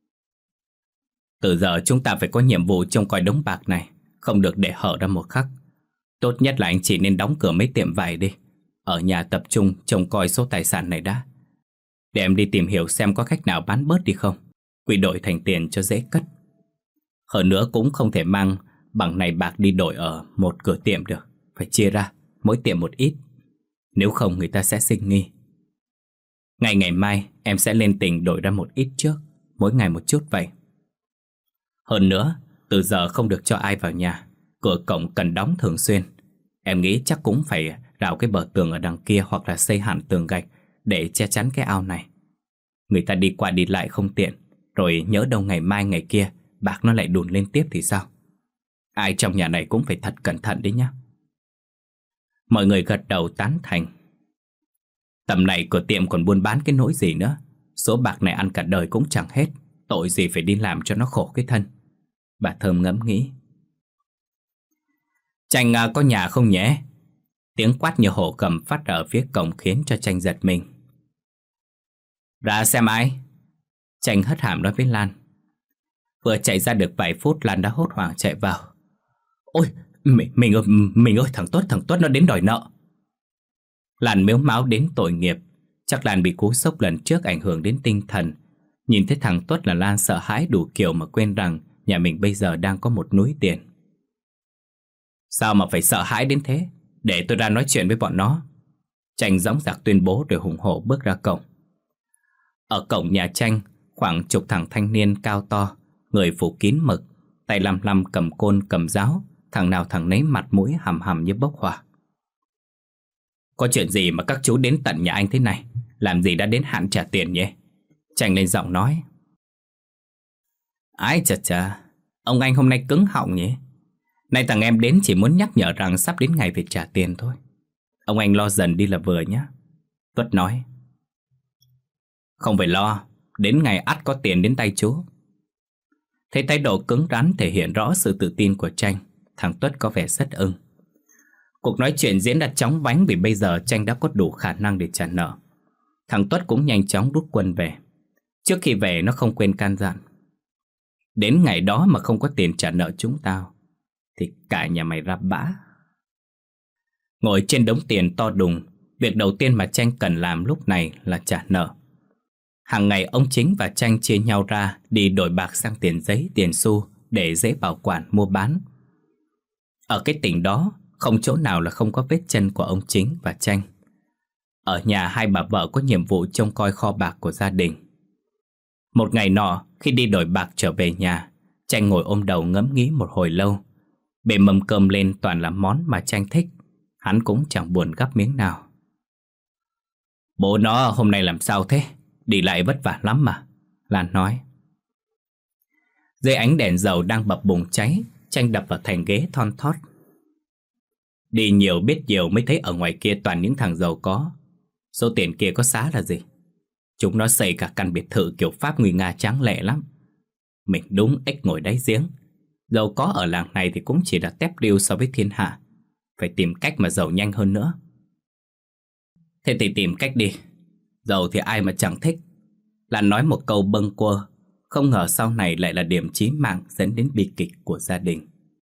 Từ giờ chúng ta phải có nhiệm vụ trông coi đống bạc này, không được để hở ra một khắc. Tốt nhất là anh chị nên đóng cửa mấy tiệm vải đi, ở nhà tập trung trông coi số tài sản này đã. Để em đi tìm hiểu xem có cách nào bán bớt đi không, quy đổi thành tiền cho dễ cất. Hơn nữa cũng không thể mang bằng này bạc đi đổi ở một cửa tiệm được, phải chia ra, mỗi tiệm một ít. Nếu không người ta sẽ sinh nghi. Ngày ngày mai em sẽ lên tỉnh đổi ra một ít trước, mỗi ngày một chút vậy. Hơn nữa, từ giờ không được cho ai vào nhà, cửa cổng cần đóng thường xuyên. Em nghĩ chắc cũng phải rào cái bờ tường ở đằng kia hoặc là xây hẳn tường gạch để che chắn cái ao này. Người ta đi qua đi lại không tiện, rồi nhỡ đâu ngày mai ngày kia bạc nó lại đùn lên tiếp thì sao? Ai trong nhà này cũng phải thật cẩn thận đấy nhá. Mọi người gật đầu tán thành. Tầm này cửa tiệm còn buôn bán cái nỗi gì nữa. Số bạc này ăn cả đời cũng chẳng hết, tội gì phải đi làm cho nó khổ cái thân. Bà Thơm ngẫm nghĩ. Tranh à, có nhà không nhé? Tiếng quát như hổ cầm phát ra ở phía cổng khiến cho Tranh giật mình. Ra xem ai? Tranh hất hàm nói với Lan. Vừa chạy ra được vài phút, Lan đã hốt hoảng chạy vào. Ôi, mình, mình ơi, mình ơi, thằng Tuất, thằng Tuất nó đến đòi nợ. Lan mếu máo đến tội nghiệp. Chắc Lan bị cú sốc lần trước ảnh hưởng đến tinh thần. Nhìn thấy thằng Tuất là Lan sợ hãi đủ kiểu mà quên rằng nhà mình bây giờ đang có một núi tiền. Sao mà phải sợ hãi đến thế? Để tôi ra nói chuyện với bọn nó. Tranh dõng dạc tuyên bố rồi hùng hổ bước ra cổng. Ở cổng nhà Tranh, khoảng chục thằng thanh niên cao to, người phủ kín mực, tay lăm lăm cầm côn cầm giáo, thằng nào thằng nấy mặt mũi hầm hầm như bốc hỏa. Có chuyện gì mà các chú đến tận nhà anh thế này? Làm gì đã đến hạn trả tiền nhỉ? Tranh lên giọng nói. Ái chà chà, Ông anh hôm nay cứng họng nhỉ? Nay thằng em đến chỉ muốn nhắc nhở rằng sắp đến ngày phải trả tiền thôi. Ông anh lo dần đi là vừa nhé. Tuất nói. Không phải lo, đến ngày ắt có tiền đến tay chú. Thấy thái độ cứng rắn thể hiện rõ sự tự tin của Tranh, thằng Tuất có vẻ rất ưng. Cuộc nói chuyện diễn ra chóng vánh vì bây giờ Tranh đã có đủ khả năng để trả nợ. Thằng Tuất cũng nhanh chóng rút quân về. Trước khi về nó không quên can dặn. Đến ngày đó mà không có tiền trả nợ chúng tao thì cả nhà mày ra bã. Ngồi trên đống tiền to đùng, việc đầu tiên mà Tranh cần làm lúc này là trả nợ. Hàng ngày ông Chính và Tranh chia nhau ra đi đổi bạc sang tiền giấy, tiền xu để dễ bảo quản mua bán. Ở cái tỉnh đó, không chỗ nào là không có vết chân của ông Chính và Tranh. Ở nhà hai bà vợ có nhiệm vụ trông coi kho bạc của gia đình. Một ngày nọ, khi đi đổi bạc trở về nhà, Tranh ngồi ôm đầu ngẫm nghĩ một hồi lâu. Bề mâm cơm lên toàn là món mà Tranh thích. Hắn cũng chẳng buồn gắp miếng nào. Bố nó hôm nay làm sao thế? Đi lại vất vả lắm mà, Lan nói. Dưới ánh đèn dầu đang bập bùng cháy, Tranh đập vào thành ghế thon thót. Đi nhiều biết nhiều mới thấy ở ngoài kia toàn những thằng giàu có. Số tiền kia có xá là gì? Chúng nó xây cả căn biệt thự kiểu Pháp nguy nga tráng lệ lắm. Mình đúng ếch ngồi đáy giếng. Giàu có ở làng này thì cũng chỉ là tép điêu so với thiên hạ. Phải tìm cách mà giàu nhanh hơn nữa. Thế thì tìm cách đi. Giàu thì ai mà chẳng thích. Lan nói một câu bâng quơ. Không ngờ sau này lại là điểm chí mạng dẫn đến bi kịch của gia đình.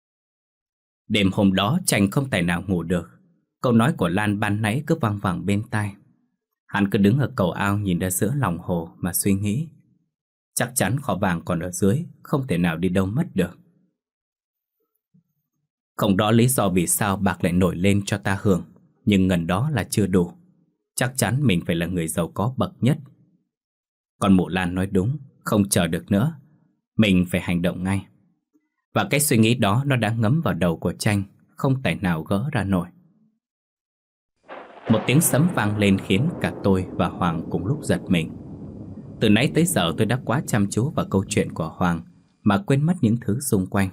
Đêm hôm đó Tranh không tài nào ngủ được. Câu nói của Lan ban nãy cứ văng vẳng bên tai. Hắn cứ đứng ở cầu ao nhìn ra giữa lòng hồ mà suy nghĩ. Chắc chắn kho vàng còn ở dưới, không thể nào đi đâu mất được. Không rõ lý do vì sao bạc lại nổi lên cho ta hưởng, nhưng ngần đó là chưa đủ. Chắc chắn mình phải là người giàu có bậc nhất. Còn mụ Lan nói đúng, không chờ được nữa. Mình phải hành động ngay. Và cái suy nghĩ đó nó đã ngấm vào đầu của Tranh, không tài nào gỡ ra nổi. Một tiếng sấm vang lên khiến cả tôi và Hoàng cùng lúc giật mình. Từ nãy tới giờ tôi đã quá chăm chú vào câu chuyện của Hoàng mà quên mất những thứ xung quanh.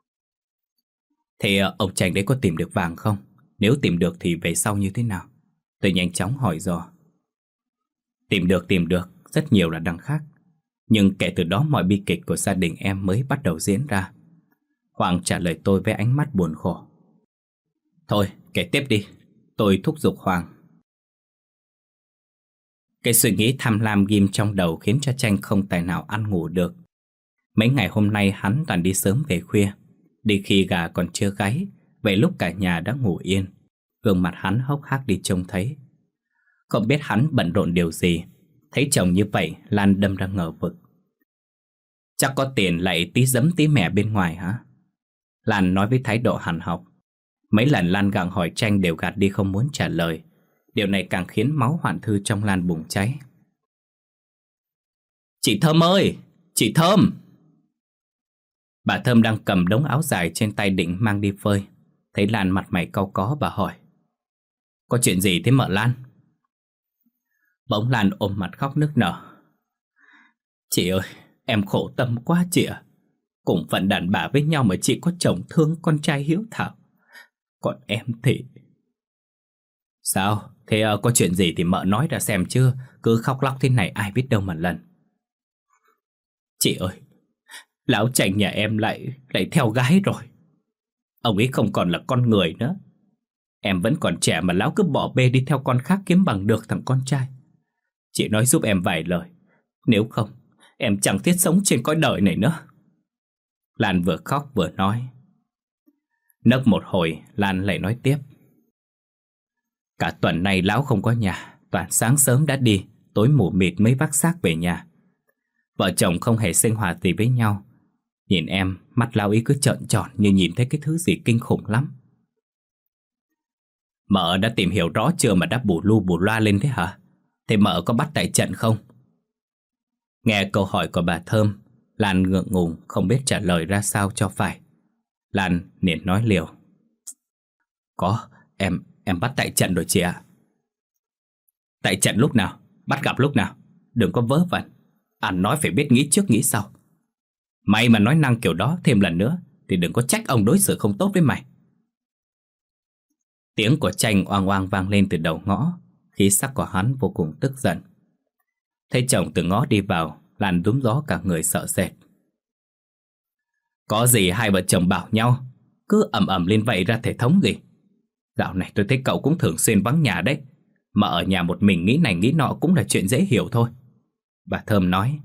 Thế ông Tranh đấy có tìm được vàng không? Nếu tìm được thì về sau như thế nào? Tôi nhanh chóng hỏi dò. Tìm được tìm được, rất nhiều là đằng khác. Nhưng kể từ đó mọi bi kịch của gia đình em mới bắt đầu diễn ra. Hoàng trả lời tôi với ánh mắt buồn khổ. Thôi, kể tiếp đi. Tôi thúc giục Hoàng. Cái suy nghĩ tham lam ghim trong đầu khiến cho Tranh không tài nào ăn ngủ được. Mấy ngày hôm nay hắn toàn đi sớm về khuya. Đi khi gà còn chưa gáy, về lúc cả nhà đã ngủ yên. Gương mặt hắn hốc hác đi trông thấy. Không biết hắn bận rộn điều gì. Thấy chồng như vậy, Lan đâm ra ngờ vực. Chắc có tiền lại tí giấm tí mẻ bên ngoài hả? Lan nói với thái độ hằn học. Mấy lần Lan gặng hỏi Tranh đều gạt đi không muốn trả lời. Điều này càng khiến máu hoạn thư trong Lan bùng cháy. Chị Thơm ơi! Chị Thơm! Bà Thơm đang cầm đống áo dài trên tay định mang đi phơi. Thấy Lan mặt mày cau có, bà hỏi. Có chuyện gì thế mợ Lan? Bỗng Lan ôm mặt khóc nức nở. Chị ơi, em khổ tâm quá chị ạ. Cùng phận đàn bà với nhau mà chị có chồng thương con trai hiếu thảo. Còn em thì... Sao? Thế uh, có chuyện gì thì mợ nói ra xem chứ. Cứ khóc lóc thế này ai biết đâu mà lần. Chị ơi, lão Tranh nhà em lại lại theo gái rồi. Ông ấy không còn là con người nữa. Em vẫn còn trẻ mà lão cứ bỏ bê đi theo con khác kiếm bằng được thằng con trai. Chị nói giúp em vài lời. Nếu không, em chẳng thiết sống trên cõi đời này nữa. Lan vừa khóc vừa nói. Nấc một hồi, Lan lại nói tiếp. Cả tuần này lão không có nhà. Toàn sáng sớm đã đi, tối mù mịt mới vác xác về nhà. Vợ chồng không hề sinh hoạt gì với nhau. Nhìn em, mắt lão ý cứ trợn tròn như nhìn thấy cái thứ gì kinh khủng lắm. Mợ đã tìm hiểu rõ chưa mà đã bù lu bù loa lên thế hả? Thế mợ có bắt tại trận không? Nghe câu hỏi của bà Thơm, Lan ngượng ngùng không biết trả lời ra sao cho phải. Lan liền nói liều. Có, em em bắt tại trận rồi chị ạ. Tại trận lúc nào? Bắt gặp lúc nào? Đừng có vớ vẩn. Anh nói phải biết nghĩ trước nghĩ sau. Mày mà nói năng kiểu đó thêm lần nữa thì đừng có trách ông đối xử không tốt với mày. Tiếng của Tranh oang oang vang lên từ đầu ngõ. Khí sắc của hắn vô cùng tức giận. Thấy chồng từ ngõ đi vào, Lan rúm gió cả người sợ sệt. Có gì hai vợ chồng bảo nhau, cứ ầm ầm lên vậy ra thể thống gì. Dạo này tôi thấy cậu cũng thường xuyên vắng nhà đấy, mà ở nhà một mình nghĩ này nghĩ nọ cũng là chuyện dễ hiểu thôi. Bà Thơm nói.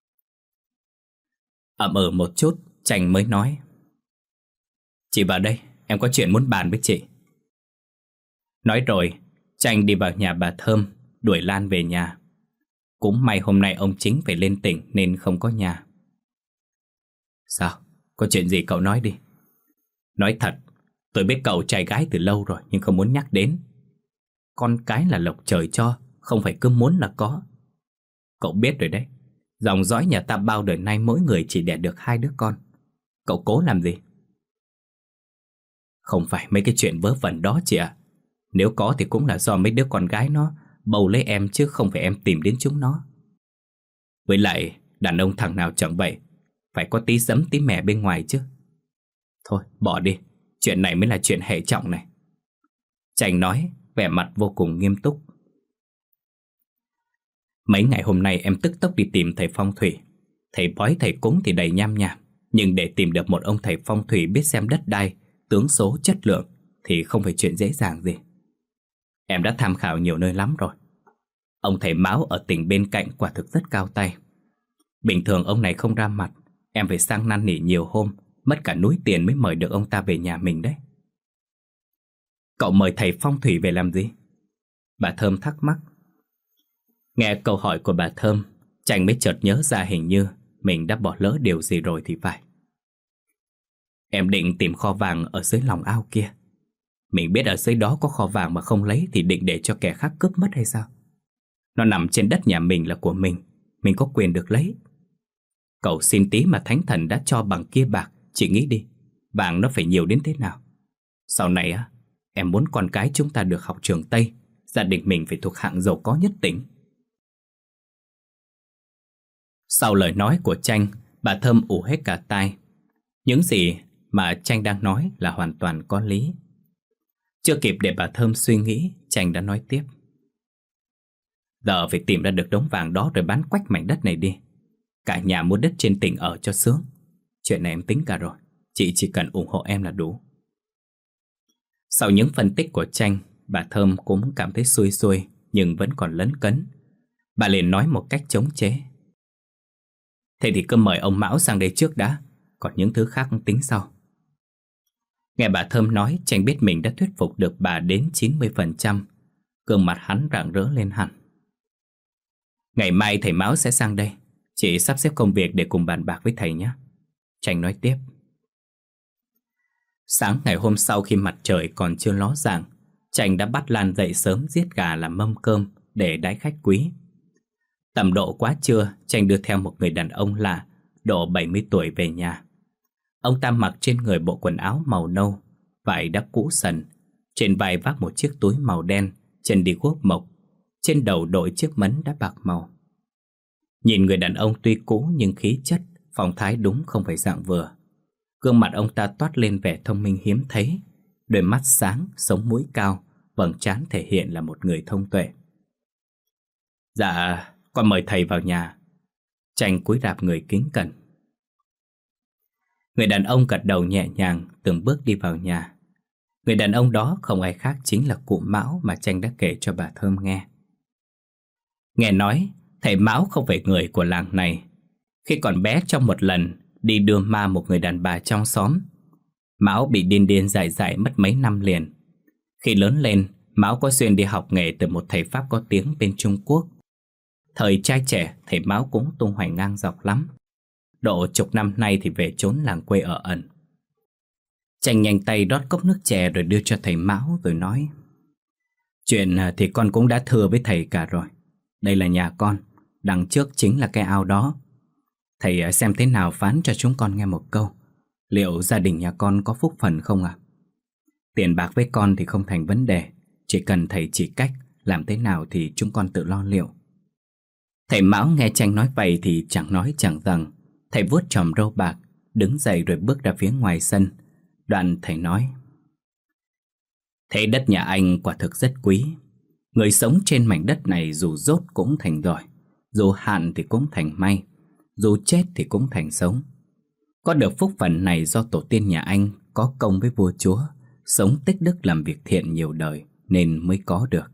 Ậm ừ một chút, Tranh mới nói. Chị vào đây, em có chuyện muốn bàn với chị. Nói rồi, Tranh đi vào nhà bà Thơm, đuổi Lan về nhà. Cũng may hôm nay ông chính phải lên tỉnh nên không có nhà. Sao? Có chuyện gì cậu nói đi. Nói thật, tôi biết cậu trai gái từ lâu rồi nhưng không muốn nhắc đến. Con cái là lộc trời cho, không phải cứ muốn là có. Cậu biết rồi đấy, dòng dõi nhà ta bao đời nay mỗi người chỉ đẻ được hai đứa con. Cậu cố làm gì? Không phải mấy cái chuyện vớ vẩn đó chị ạ. Nếu có thì cũng là do mấy đứa con gái nó bầu lấy em chứ không phải em tìm đến chúng nó. Với lại đàn ông thằng nào chẳng vậy, phải có tí giấm tí mè bên ngoài chứ. Thôi bỏ đi, chuyện này mới là chuyện hệ trọng này. Tranh nói, vẻ mặt vô cùng nghiêm túc. Mấy ngày hôm nay em tức tốc đi tìm thầy phong thủy. Thầy bói thầy cúng thì đầy nham nhảm, nhưng để tìm được một ông thầy phong thủy biết xem đất đai, tướng số, chất lượng thì không phải chuyện dễ dàng gì. Em đã tham khảo nhiều nơi lắm rồi. Ông thầy Mão ở tỉnh bên cạnh quả thực rất cao tay. Bình thường ông này không ra mặt, em phải sang năn nỉ nhiều hôm, mất cả núi tiền mới mời được ông ta về nhà mình đấy. Cậu mời thầy phong thủy về làm gì? Bà Thơm thắc mắc. Nghe câu hỏi của bà Thơm, Tranh mới chợt nhớ ra hình như mình đã bỏ lỡ điều gì rồi thì phải. Em định tìm kho vàng ở dưới lòng ao kia. Mình biết ở dưới đó có kho vàng mà không lấy thì định để cho kẻ khác cướp mất hay sao? Nó nằm trên đất nhà mình là của mình, mình có quyền được lấy. Cậu xin tí mà thánh thần đã cho bằng kia bạc, chị nghĩ đi, vàng nó phải nhiều đến thế nào. Sau này á, em muốn con cái chúng ta được học trường Tây, gia đình mình phải thuộc hạng giàu có nhất tỉnh. Sau lời nói của Tranh, bà Thơm ù hết cả tai. Những gì mà Tranh đang nói là hoàn toàn có lý. Chưa kịp để bà Thơm suy nghĩ, Tranh đã nói tiếp. Giờ phải tìm ra được đống vàng đó rồi bán quách mảnh đất này đi. Cả nhà mua đất trên tỉnh ở cho sướng. Chuyện này em tính cả rồi, chị chỉ cần ủng hộ em là đủ. Sau những phân tích của Tranh, bà Thơm cũng cảm thấy xuôi xuôi nhưng vẫn còn lấn cấn. Bà liền nói một cách chống chế. Thế thì cứ mời ông Mão sang đây trước đã, còn những thứ khác tính sau. Nghe bà Thơm nói, Tranh biết mình đã thuyết phục được bà đến chín mươi phần trăm. Gương mặt hắn rạng rỡ lên hẳn. Ngày mai thầy Mão sẽ sang đây, chị sắp xếp công việc để cùng bàn bạc với thầy nhé. Tranh nói tiếp. Sáng ngày hôm sau khi mặt trời còn chưa ló dạng, Tranh đã bắt Lan dậy sớm giết gà làm mâm cơm để đãi khách quý. Tầm độ quá trưa, Tranh đưa theo một người đàn ông lạ, độ bảy mươi tuổi về nhà. Ông ta mặc trên người bộ quần áo màu nâu, vải đã cũ sần, trên vai vác một chiếc túi màu đen, chân đi guốc mộc, trên đầu đội chiếc mấn đã bạc màu. Nhìn người đàn ông tuy cũ nhưng khí chất, phong thái đúng không phải dạng vừa. Gương mặt ông ta toát lên vẻ thông minh hiếm thấy, đôi mắt sáng, sống mũi cao, vầng trán thể hiện là một người thông tuệ. Dạ, con mời thầy vào nhà. Tranh cúi rạp người kính cẩn. Người đàn ông gật đầu nhẹ nhàng, từng bước đi vào nhà. Người đàn ông đó không ai khác chính là cụ Mão mà Tranh đã kể cho bà Thơm nghe. Nghe nói, thầy Mão không phải người của làng này. Khi còn bé, trong một lần đi đưa ma một người đàn bà trong xóm, Mão bị điên điên dại dại mất mấy năm liền. Khi lớn lên, Mão có duyên đi học nghề từ một thầy Pháp có tiếng bên Trung Quốc. Thời trai trẻ, thầy Mão cũng tung hoành ngang dọc lắm. Độ chục năm nay thì về trốn làng quê ở ẩn. Tranh nhanh tay rót cốc nước chè rồi đưa cho thầy Mão rồi nói. Chuyện thì con cũng đã thưa với thầy cả rồi. Đây là nhà con, đằng trước chính là cái ao đó. Thầy xem thế nào phán cho chúng con nghe một câu. Liệu gia đình nhà con có phúc phần không ạ? À? Tiền bạc với con thì không thành vấn đề, chỉ cần thầy chỉ cách làm thế nào thì chúng con tự lo liệu. Thầy Mão nghe Tranh nói vậy thì chẳng nói chẳng rằng, Thầy vuốt chòm râu bạc, đứng dậy rồi bước ra phía ngoài sân. Đoạn thầy nói: thế đất nhà anh quả thực rất quý. Người sống trên mảnh đất này dù dốt cũng thành giỏi, dù hạn thì cũng thành may, dù chết thì cũng thành sống. Có được phúc phận này do tổ tiên nhà anh có công với vua chúa, sống tích đức làm việc thiện nhiều đời nên mới có được.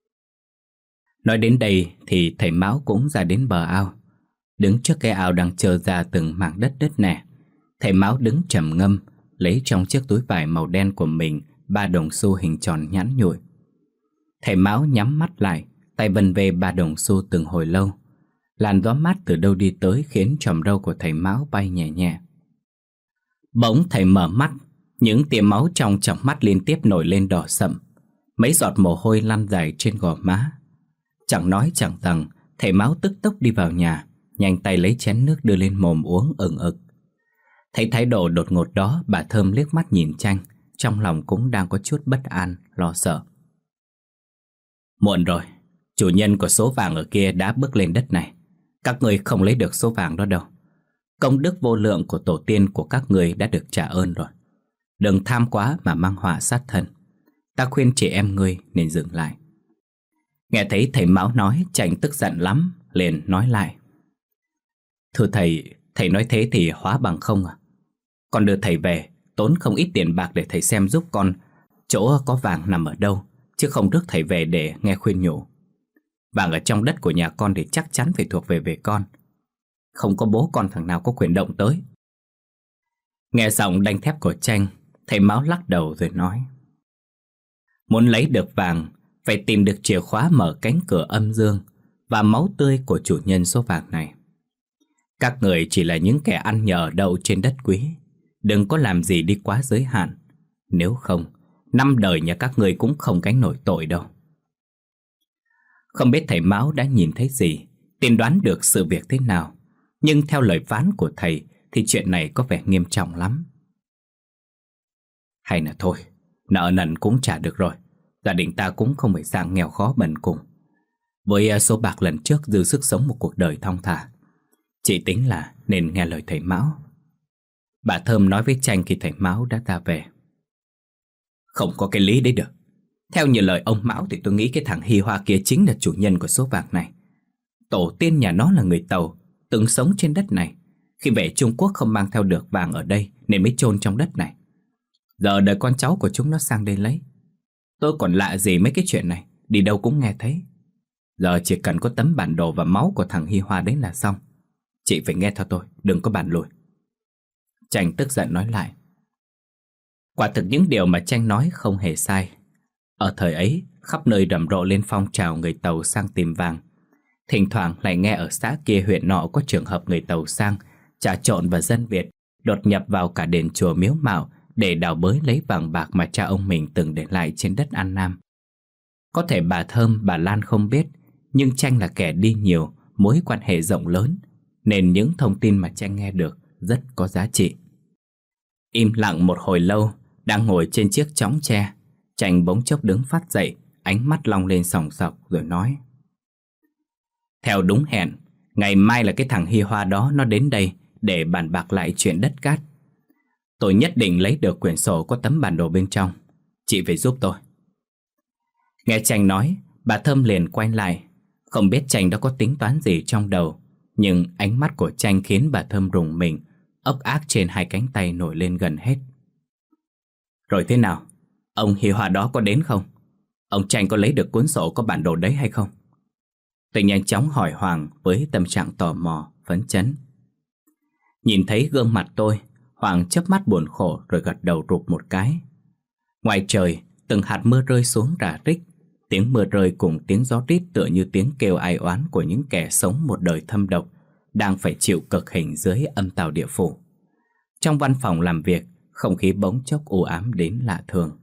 Nói đến đây thì thầy Mão cũng ra đến bờ ao. Đứng trước cái ao đang trơ ra từng mảng đất đất nẻ, thầy Mão đứng trầm ngâm, lấy trong chiếc túi vải màu đen của mình ba đồng xu hình tròn nhẵn nhụi. Thầy Mão nhắm mắt lại, tay vân về ba đồng xu từng hồi lâu. Làn gió mát từ đâu đi tới khiến chòm râu của thầy Mão bay nhẹ nhẹ. Bỗng thầy mở mắt, những tia máu trong tròng mắt liên tiếp nổi lên đỏ sậm. Mấy giọt mồ hôi lăn dài trên gò má. Chẳng nói chẳng rằng, thầy Mão tức tốc đi vào nhà, nhanh tay lấy chén nước đưa lên mồm uống ừng ực. Thấy thái độ đột ngột đó, bà Thơm liếc mắt nhìn Chanh, trong lòng cũng đang có chút bất an, lo sợ. Muộn rồi, chủ nhân của số vàng ở kia đã bước lên đất này. Các người không lấy được số vàng đó đâu. Công đức vô lượng của tổ tiên của các người đã được trả ơn rồi. Đừng tham quá mà mang họa sát thân. Ta khuyên chị em ngươi nên dừng lại. Nghe thấy thầy Mão nói, Chanh tức giận lắm, liền nói lại: thưa thầy, thầy nói thế thì hóa bằng không à? Con đưa thầy về, tốn không ít tiền bạc để thầy xem giúp con chỗ có vàng nằm ở đâu, chứ không rước thầy về để nghe khuyên nhủ. Vàng ở trong đất của nhà con thì chắc chắn phải thuộc về về con. Không có bố con thằng nào có quyền động tới. Nghe giọng đanh thép của Chanh, thầy Mão lắc đầu rồi nói: muốn lấy được vàng, phải tìm được chìa khóa mở cánh cửa âm dương và máu tươi của chủ nhân số vàng này. Các người chỉ là những kẻ ăn nhờ đậu trên đất quý, đừng có làm gì đi quá giới hạn. Nếu không, năm đời nhà các người cũng không gánh nổi tội đâu. Không biết thầy Mão đã nhìn thấy gì, tiên đoán được sự việc thế nào, nhưng theo lời phán của thầy thì chuyện này có vẻ nghiêm trọng lắm. Hay là thôi, nợ nần cũng trả được rồi. Gia đình ta cũng không phải dạng nghèo khó bần cùng. Với số bạc lần trước dư sức sống một cuộc đời thong thả. Chị tính là nên nghe lời thầy Mão. Bà Thơm nói với Chanh khi thầy Mão đã ra về: không có cái lý đấy được. Theo như lời ông Mão thì tôi nghĩ cái thằng Hi Hoa kia chính là chủ nhân của số vàng này. Tổ tiên nhà nó là người Tàu, từng sống trên đất này. Khi về Trung Quốc không mang theo được vàng ở đây nên mới chôn trong đất này. Giờ đời con cháu của chúng nó sang đây lấy. Tôi còn lạ gì mấy cái chuyện này, đi đâu cũng nghe thấy. Giờ chỉ cần có tấm bản đồ và máu của thằng Hi Hoa đấy là xong. Chị phải nghe theo tôi, đừng có bàn lùi. Chanh tức giận nói lại. Quả thực những điều mà Chanh nói không hề sai. Ở thời ấy, khắp nơi rầm rộ lên phong trào người Tàu sang tìm vàng. Thỉnh thoảng lại nghe ở xã kia huyện nọ có trường hợp người Tàu sang trà trộn vào dân Việt, đột nhập vào cả đền chùa miếu mạo để đào bới lấy vàng bạc mà cha ông mình từng để lại trên đất An Nam. Có thể bà Thơm, bà Lan không biết, nhưng Chanh là kẻ đi nhiều, mối quan hệ rộng lớn, nên những thông tin mà Chanh nghe được rất có giá trị. Im lặng một hồi lâu, đang ngồi trên chiếc chõng tre, Chanh bỗng chốc đứng phát dậy, ánh mắt long lên sòng sọc rồi nói: theo đúng hẹn, ngày mai là cái thằng Hi Hoa đó nó đến đây để bàn bạc lại chuyện đất cát. Tôi nhất định lấy được quyển sổ có tấm bản đồ bên trong. Chị phải giúp tôi. Nghe Chanh nói, bà Thơm liền quay lại. Không biết Chanh đã có tính toán gì trong đầu, nhưng ánh mắt của Chanh khiến bà Thơm rùng mình, ốc ác trên hai cánh tay nổi lên gần hết. Rồi thế nào? Ông Hi Hoa đó có đến không? Ông Chanh có lấy được cuốn sổ có bản đồ đấy hay không? Tôi nhanh chóng hỏi Hoàng với tâm trạng tò mò, phấn chấn. Nhìn thấy gương mặt tôi, Hoàng chớp mắt buồn khổ rồi gật đầu rụp một cái. Ngoài trời, từng hạt mưa rơi xuống rả rích. Tiếng mưa rơi cùng tiếng gió rít tựa như tiếng kêu ai oán của những kẻ sống một đời thâm độc, đang phải chịu cực hình dưới âm tào địa phủ. Trong văn phòng làm việc, không khí bỗng chốc u ám đến lạ thường.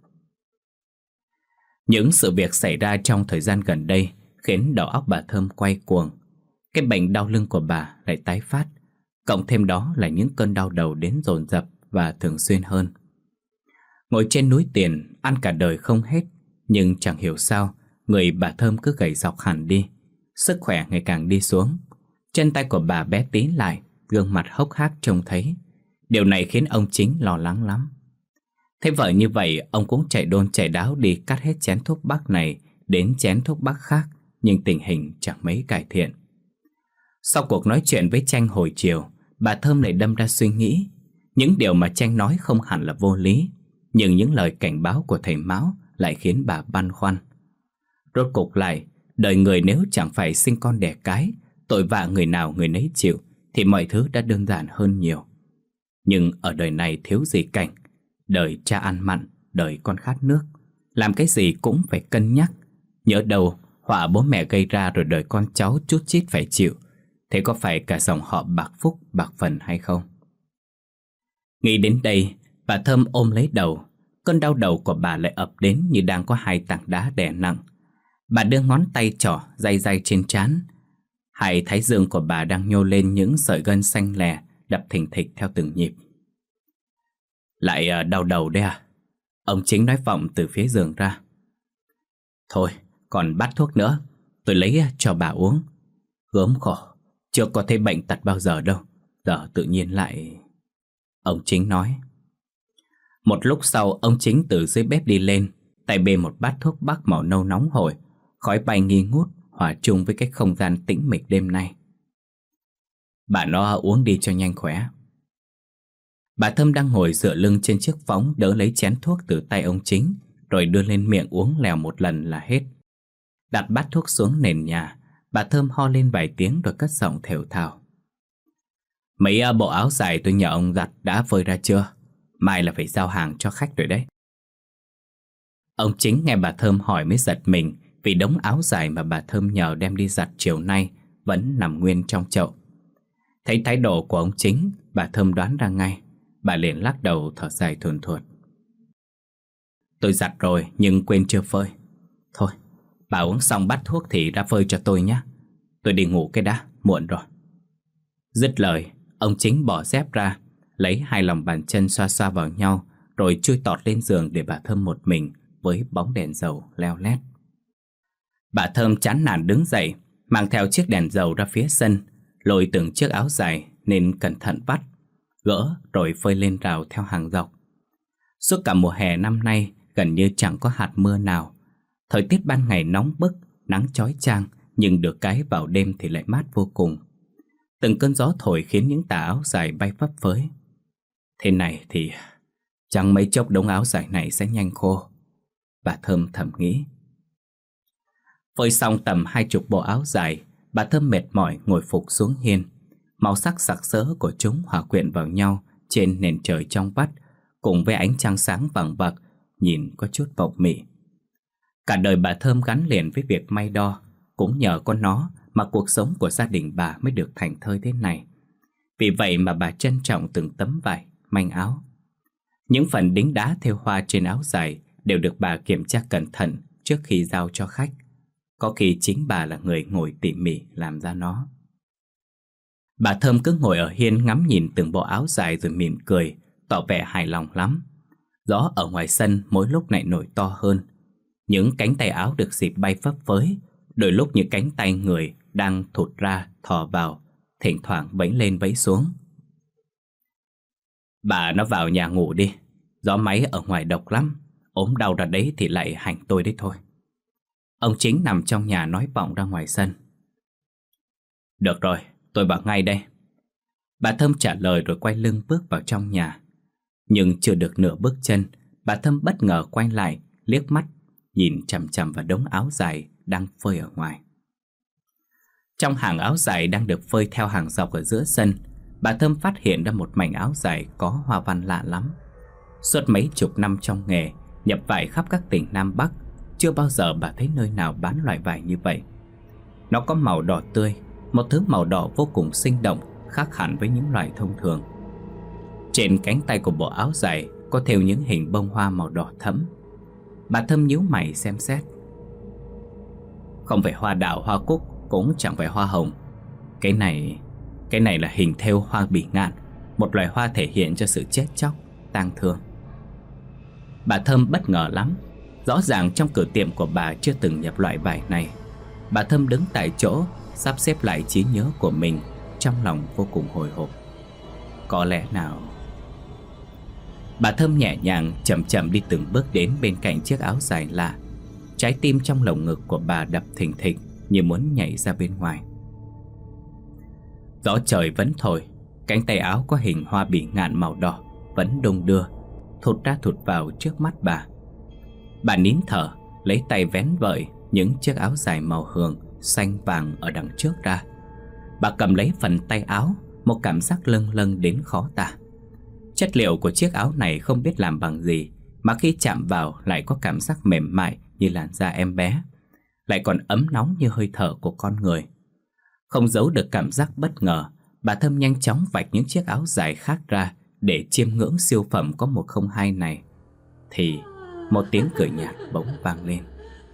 Những sự việc xảy ra trong thời gian gần đây khiến đầu óc bà Thơm quay cuồng. Cái bệnh đau lưng của bà lại tái phát, cộng thêm đó là những cơn đau đầu đến dồn dập và thường xuyên hơn. Ngồi trên núi tiền, ăn cả đời không hết, nhưng chẳng hiểu sao người bà Thơm cứ gầy dọc hẳn đi, sức khỏe ngày càng đi xuống. Chân tay của bà bé tí lại, gương mặt hốc hác trông thấy. Điều này khiến ông Chính lo lắng lắm. Thấy vợ như vậy, ông cũng chạy đôn chạy đáo đi cắt hết chén thuốc bắc này đến chén thuốc bắc khác, nhưng tình hình chẳng mấy cải thiện. Sau cuộc nói chuyện với Tranh hồi chiều, bà Thơm lại đâm ra suy nghĩ. Những điều mà Tranh nói không hẳn là vô lý, nhưng những lời cảnh báo của thầy Mão lại khiến bà băn khoăn. Rốt cuộc lại, đời người nếu chẳng phải sinh con đẻ cái, tội vạ người nào người nấy chịu, thì mọi thứ đã đơn giản hơn nhiều. Nhưng ở đời này thiếu gì cảnh. Đời cha ăn mặn, đời con khát nước. Làm cái gì cũng phải cân nhắc. Nhỡ đâu họa bố mẹ gây ra rồi đời con cháu chút chít phải chịu. Thế có phải cả dòng họ bạc phúc bạc phần hay không? Nghĩ đến đây, bà Thơm ôm lấy đầu. Cơn đau đầu của bà lại ập đến như đang có hai tảng đá đè nặng. Bà đưa ngón tay trỏ day day trên trán. Hai thái dương của bà đang nhô lên những sợi gân xanh lè, đập thình thịch theo từng nhịp. Lại đau đầu đấy à? Ông Chính nói vọng từ phía giường ra. Thôi, còn bát thuốc nữa, tôi lấy cho bà uống. Gớm khổ, chưa có thấy bệnh tật bao giờ đâu. Giờ tự nhiên lại... Ông Chính nói. Một lúc sau, ông Chính từ dưới bếp đi lên, tay bê một bát thuốc bắc màu nâu nóng hổi. Khói bay nghi ngút, hòa chung với cái không gian tĩnh mịch đêm nay. Bà nó uống đi cho nhanh khỏe. Bà Thơm đang ngồi dựa lưng trên chiếc võng, đỡ lấy chén thuốc từ tay ông Chính, rồi đưa lên miệng uống lèo một lần là hết. Đặt bát thuốc xuống nền nhà, bà Thơm ho lên vài tiếng rồi cất giọng thều thào. Mấy bộ áo dài tôi nhờ ông giặt đã phơi ra chưa? Mai là phải giao hàng cho khách rồi đấy. Ông Chính nghe bà Thơm hỏi mới giật mình, vì đống áo dài mà bà Thơm nhờ đem đi giặt chiều nay vẫn nằm nguyên trong chậu. Thấy thái độ của ông Chính, bà Thơm đoán ra ngay. Bà liền lắc đầu thở dài thuần thuột. Tôi giặt rồi nhưng quên chưa phơi. Thôi, bà uống xong bát thuốc thì ra phơi cho tôi nhé. Tôi đi ngủ cái đã, muộn rồi. Dứt lời, ông Chính bỏ dép ra, lấy hai lòng bàn chân xoa xoa vào nhau, rồi chui tọt lên giường để bà Thơm một mình với bóng đèn dầu leo lét. Bà Thơm chán nản đứng dậy, mang theo chiếc đèn dầu ra phía sân, lôi từng chiếc áo dài nên cẩn thận vắt, gỡ rồi phơi lên rào theo hàng dọc. Suốt cả mùa hè năm nay gần như chẳng có hạt mưa nào. Thời tiết ban ngày nóng bức, nắng chói chang, nhưng được cái vào đêm thì lại mát vô cùng. Từng cơn gió thổi khiến những tà áo dài bay phấp phới. Thế này thì chẳng mấy chốc đống áo dài này sẽ nhanh khô, bà Thơm thầm nghĩ. Phơi xong tầm hai chục bộ áo dài, bà Thơm mệt mỏi ngồi phục xuống hiên. Màu sắc sặc sỡ của chúng hòa quyện vào nhau trên nền trời trong vắt, cùng với ánh trăng sáng vàng vặc, nhìn có chút mộng mị. Cả đời bà Thơm gắn liền với việc may đo, cũng nhờ có nó mà cuộc sống của gia đình bà mới được thảnh thơi thế này. Vì vậy mà bà trân trọng từng tấm vải, manh áo. Những phần đính đá thêu hoa trên áo dài đều được bà kiểm tra cẩn thận trước khi giao cho khách. Có khi chính bà là người ngồi tỉ mỉ làm ra nó. Bà Thơm cứ ngồi ở hiên ngắm nhìn từng bộ áo dài rồi mỉm cười, tỏ vẻ hài lòng lắm. Gió ở ngoài sân mỗi lúc lại nổi to hơn. Những cánh tay áo được dịp bay phấp phới, đôi lúc như cánh tay người đang thụt ra, thò vào, thỉnh thoảng vẫy lên vẫy xuống. Bà nó vào nhà ngủ đi, gió máy ở ngoài độc lắm, ốm đau ra đấy thì lại hành tôi đấy thôi. Ông Chính nằm trong nhà nói vọng ra ngoài sân. Được rồi, tôi bảo ngay đây. Bà Thơm trả lời rồi quay lưng bước vào trong nhà. Nhưng chưa được nửa bước chân, bà Thơm bất ngờ quay lại, liếc mắt, nhìn chằm chằm vào đống áo dài đang phơi ở ngoài. Trong hàng áo dài đang được phơi theo hàng dọc ở giữa sân, bà Thơm phát hiện ra một mảnh áo dài có hoa văn lạ lắm. Suốt mấy chục năm trong nghề, nhập vải khắp các tỉnh Nam Bắc, chưa bao giờ bà thấy nơi nào bán loại vải như vậy. Nó có màu đỏ tươi, một thứ màu đỏ vô cùng sinh động, khác hẳn với những loại thông thường. Trên cánh tay của bộ áo dài có thêu những hình bông hoa màu đỏ thẫm. Bà Thơm nhíu mày xem xét. Không phải hoa đào hoa cúc, cũng chẳng phải hoa hồng. Cái này, cái này là hình thêu hoa bỉ ngạn, một loài hoa thể hiện cho sự chết chóc, tang thương. Bà Thơm bất ngờ lắm. Rõ ràng trong cửa tiệm của bà chưa từng nhập loại vải này. Bà Thơm đứng tại chỗ, sắp xếp lại trí nhớ của mình, trong lòng vô cùng hồi hộp. Có lẽ nào... Bà Thơm nhẹ nhàng chậm chậm đi từng bước đến bên cạnh chiếc áo dài lạ. Trái tim trong lồng ngực của bà đập thình thịch như muốn nhảy ra bên ngoài. Gió trời vẫn thổi. Cánh tay áo có hình hoa bỉ ngạn màu đỏ vẫn đung đưa, thụt ra thụt vào trước mắt bà. Bà nín thở, lấy tay vén vợi những chiếc áo dài màu hường, xanh vàng ở đằng trước ra. Bà cầm lấy phần tay áo, một cảm giác lâng lâng đến khó tả. Chất liệu của chiếc áo này không biết làm bằng gì, mà khi chạm vào lại có cảm giác mềm mại như làn da em bé, lại còn ấm nóng như hơi thở của con người. Không giấu được cảm giác bất ngờ, bà Thơm nhanh chóng vạch những chiếc áo dài khác ra để chiêm ngưỡng siêu phẩm có một không hai này. Thì một tiếng cười nhạt bỗng vang lên.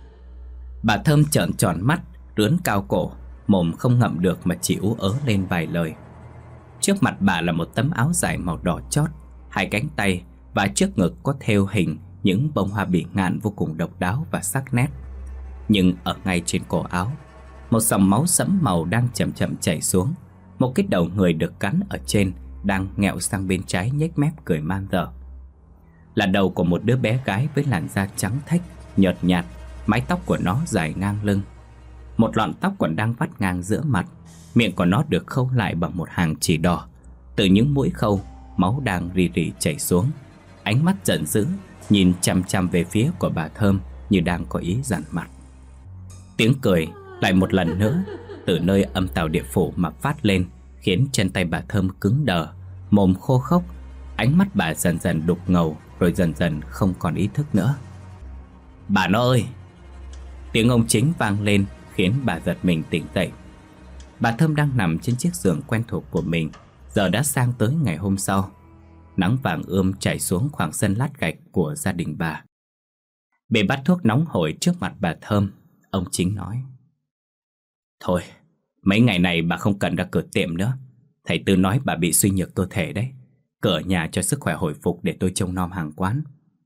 Bà Thơm trợn tròn mắt, rướn cao cổ, mồm không ngậm được mà chỉ ú ớ lên vài lời. Trước mặt bà là một tấm áo dài màu đỏ chót, hai cánh tay và trước ngực có thêu hình những bông hoa bỉ ngạn vô cùng độc đáo và sắc nét. Nhưng ở ngay trên cổ áo, một dòng máu sẫm màu đang chậm chậm chảy xuống. Một cái đầu người được cắn ở trên đang nghẹo sang bên trái, nhếch mép cười man dợ. Là đầu của một đứa bé gái với làn da trắng thách, nhợt nhạt, mái tóc của nó dài ngang lưng. Một lọn tóc còn đang vắt ngang giữa mặt. Miệng của nó được khâu lại bằng một hàng chỉ đỏ. Từ những mũi khâu, máu đang rì rì chảy xuống. Ánh mắt giận dữ nhìn chằm chằm về phía của bà Thơm như đang có ý dằn mặt. Tiếng cười lại một lần nữa từ nơi âm tào địa phủ mà phát lên, khiến chân tay bà Thơm cứng đờ, mồm khô khốc. Ánh mắt bà dần dần đục ngầu, rồi dần dần không còn ý thức nữa. Bà nó ơi! Tiếng ông Chính vang lên khiến bà giật mình tỉnh dậy. Bà Thơm đang nằm trên chiếc giường quen thuộc của mình. Giờ đã sang tới ngày hôm sau. Nắng vàng ươm chảy xuống khoảng sân lát gạch của gia đình bà. Bề bát thuốc nóng hổi trước mặt bà Thơm, ông Chính nói: Thôi, mấy ngày này bà không cần ra cửa tiệm nữa. Thầy Tư nói bà bị suy nhược cơ thể đấy. Cửa nhà cho sức khỏe hồi phục để tôi trông nom hàng quán.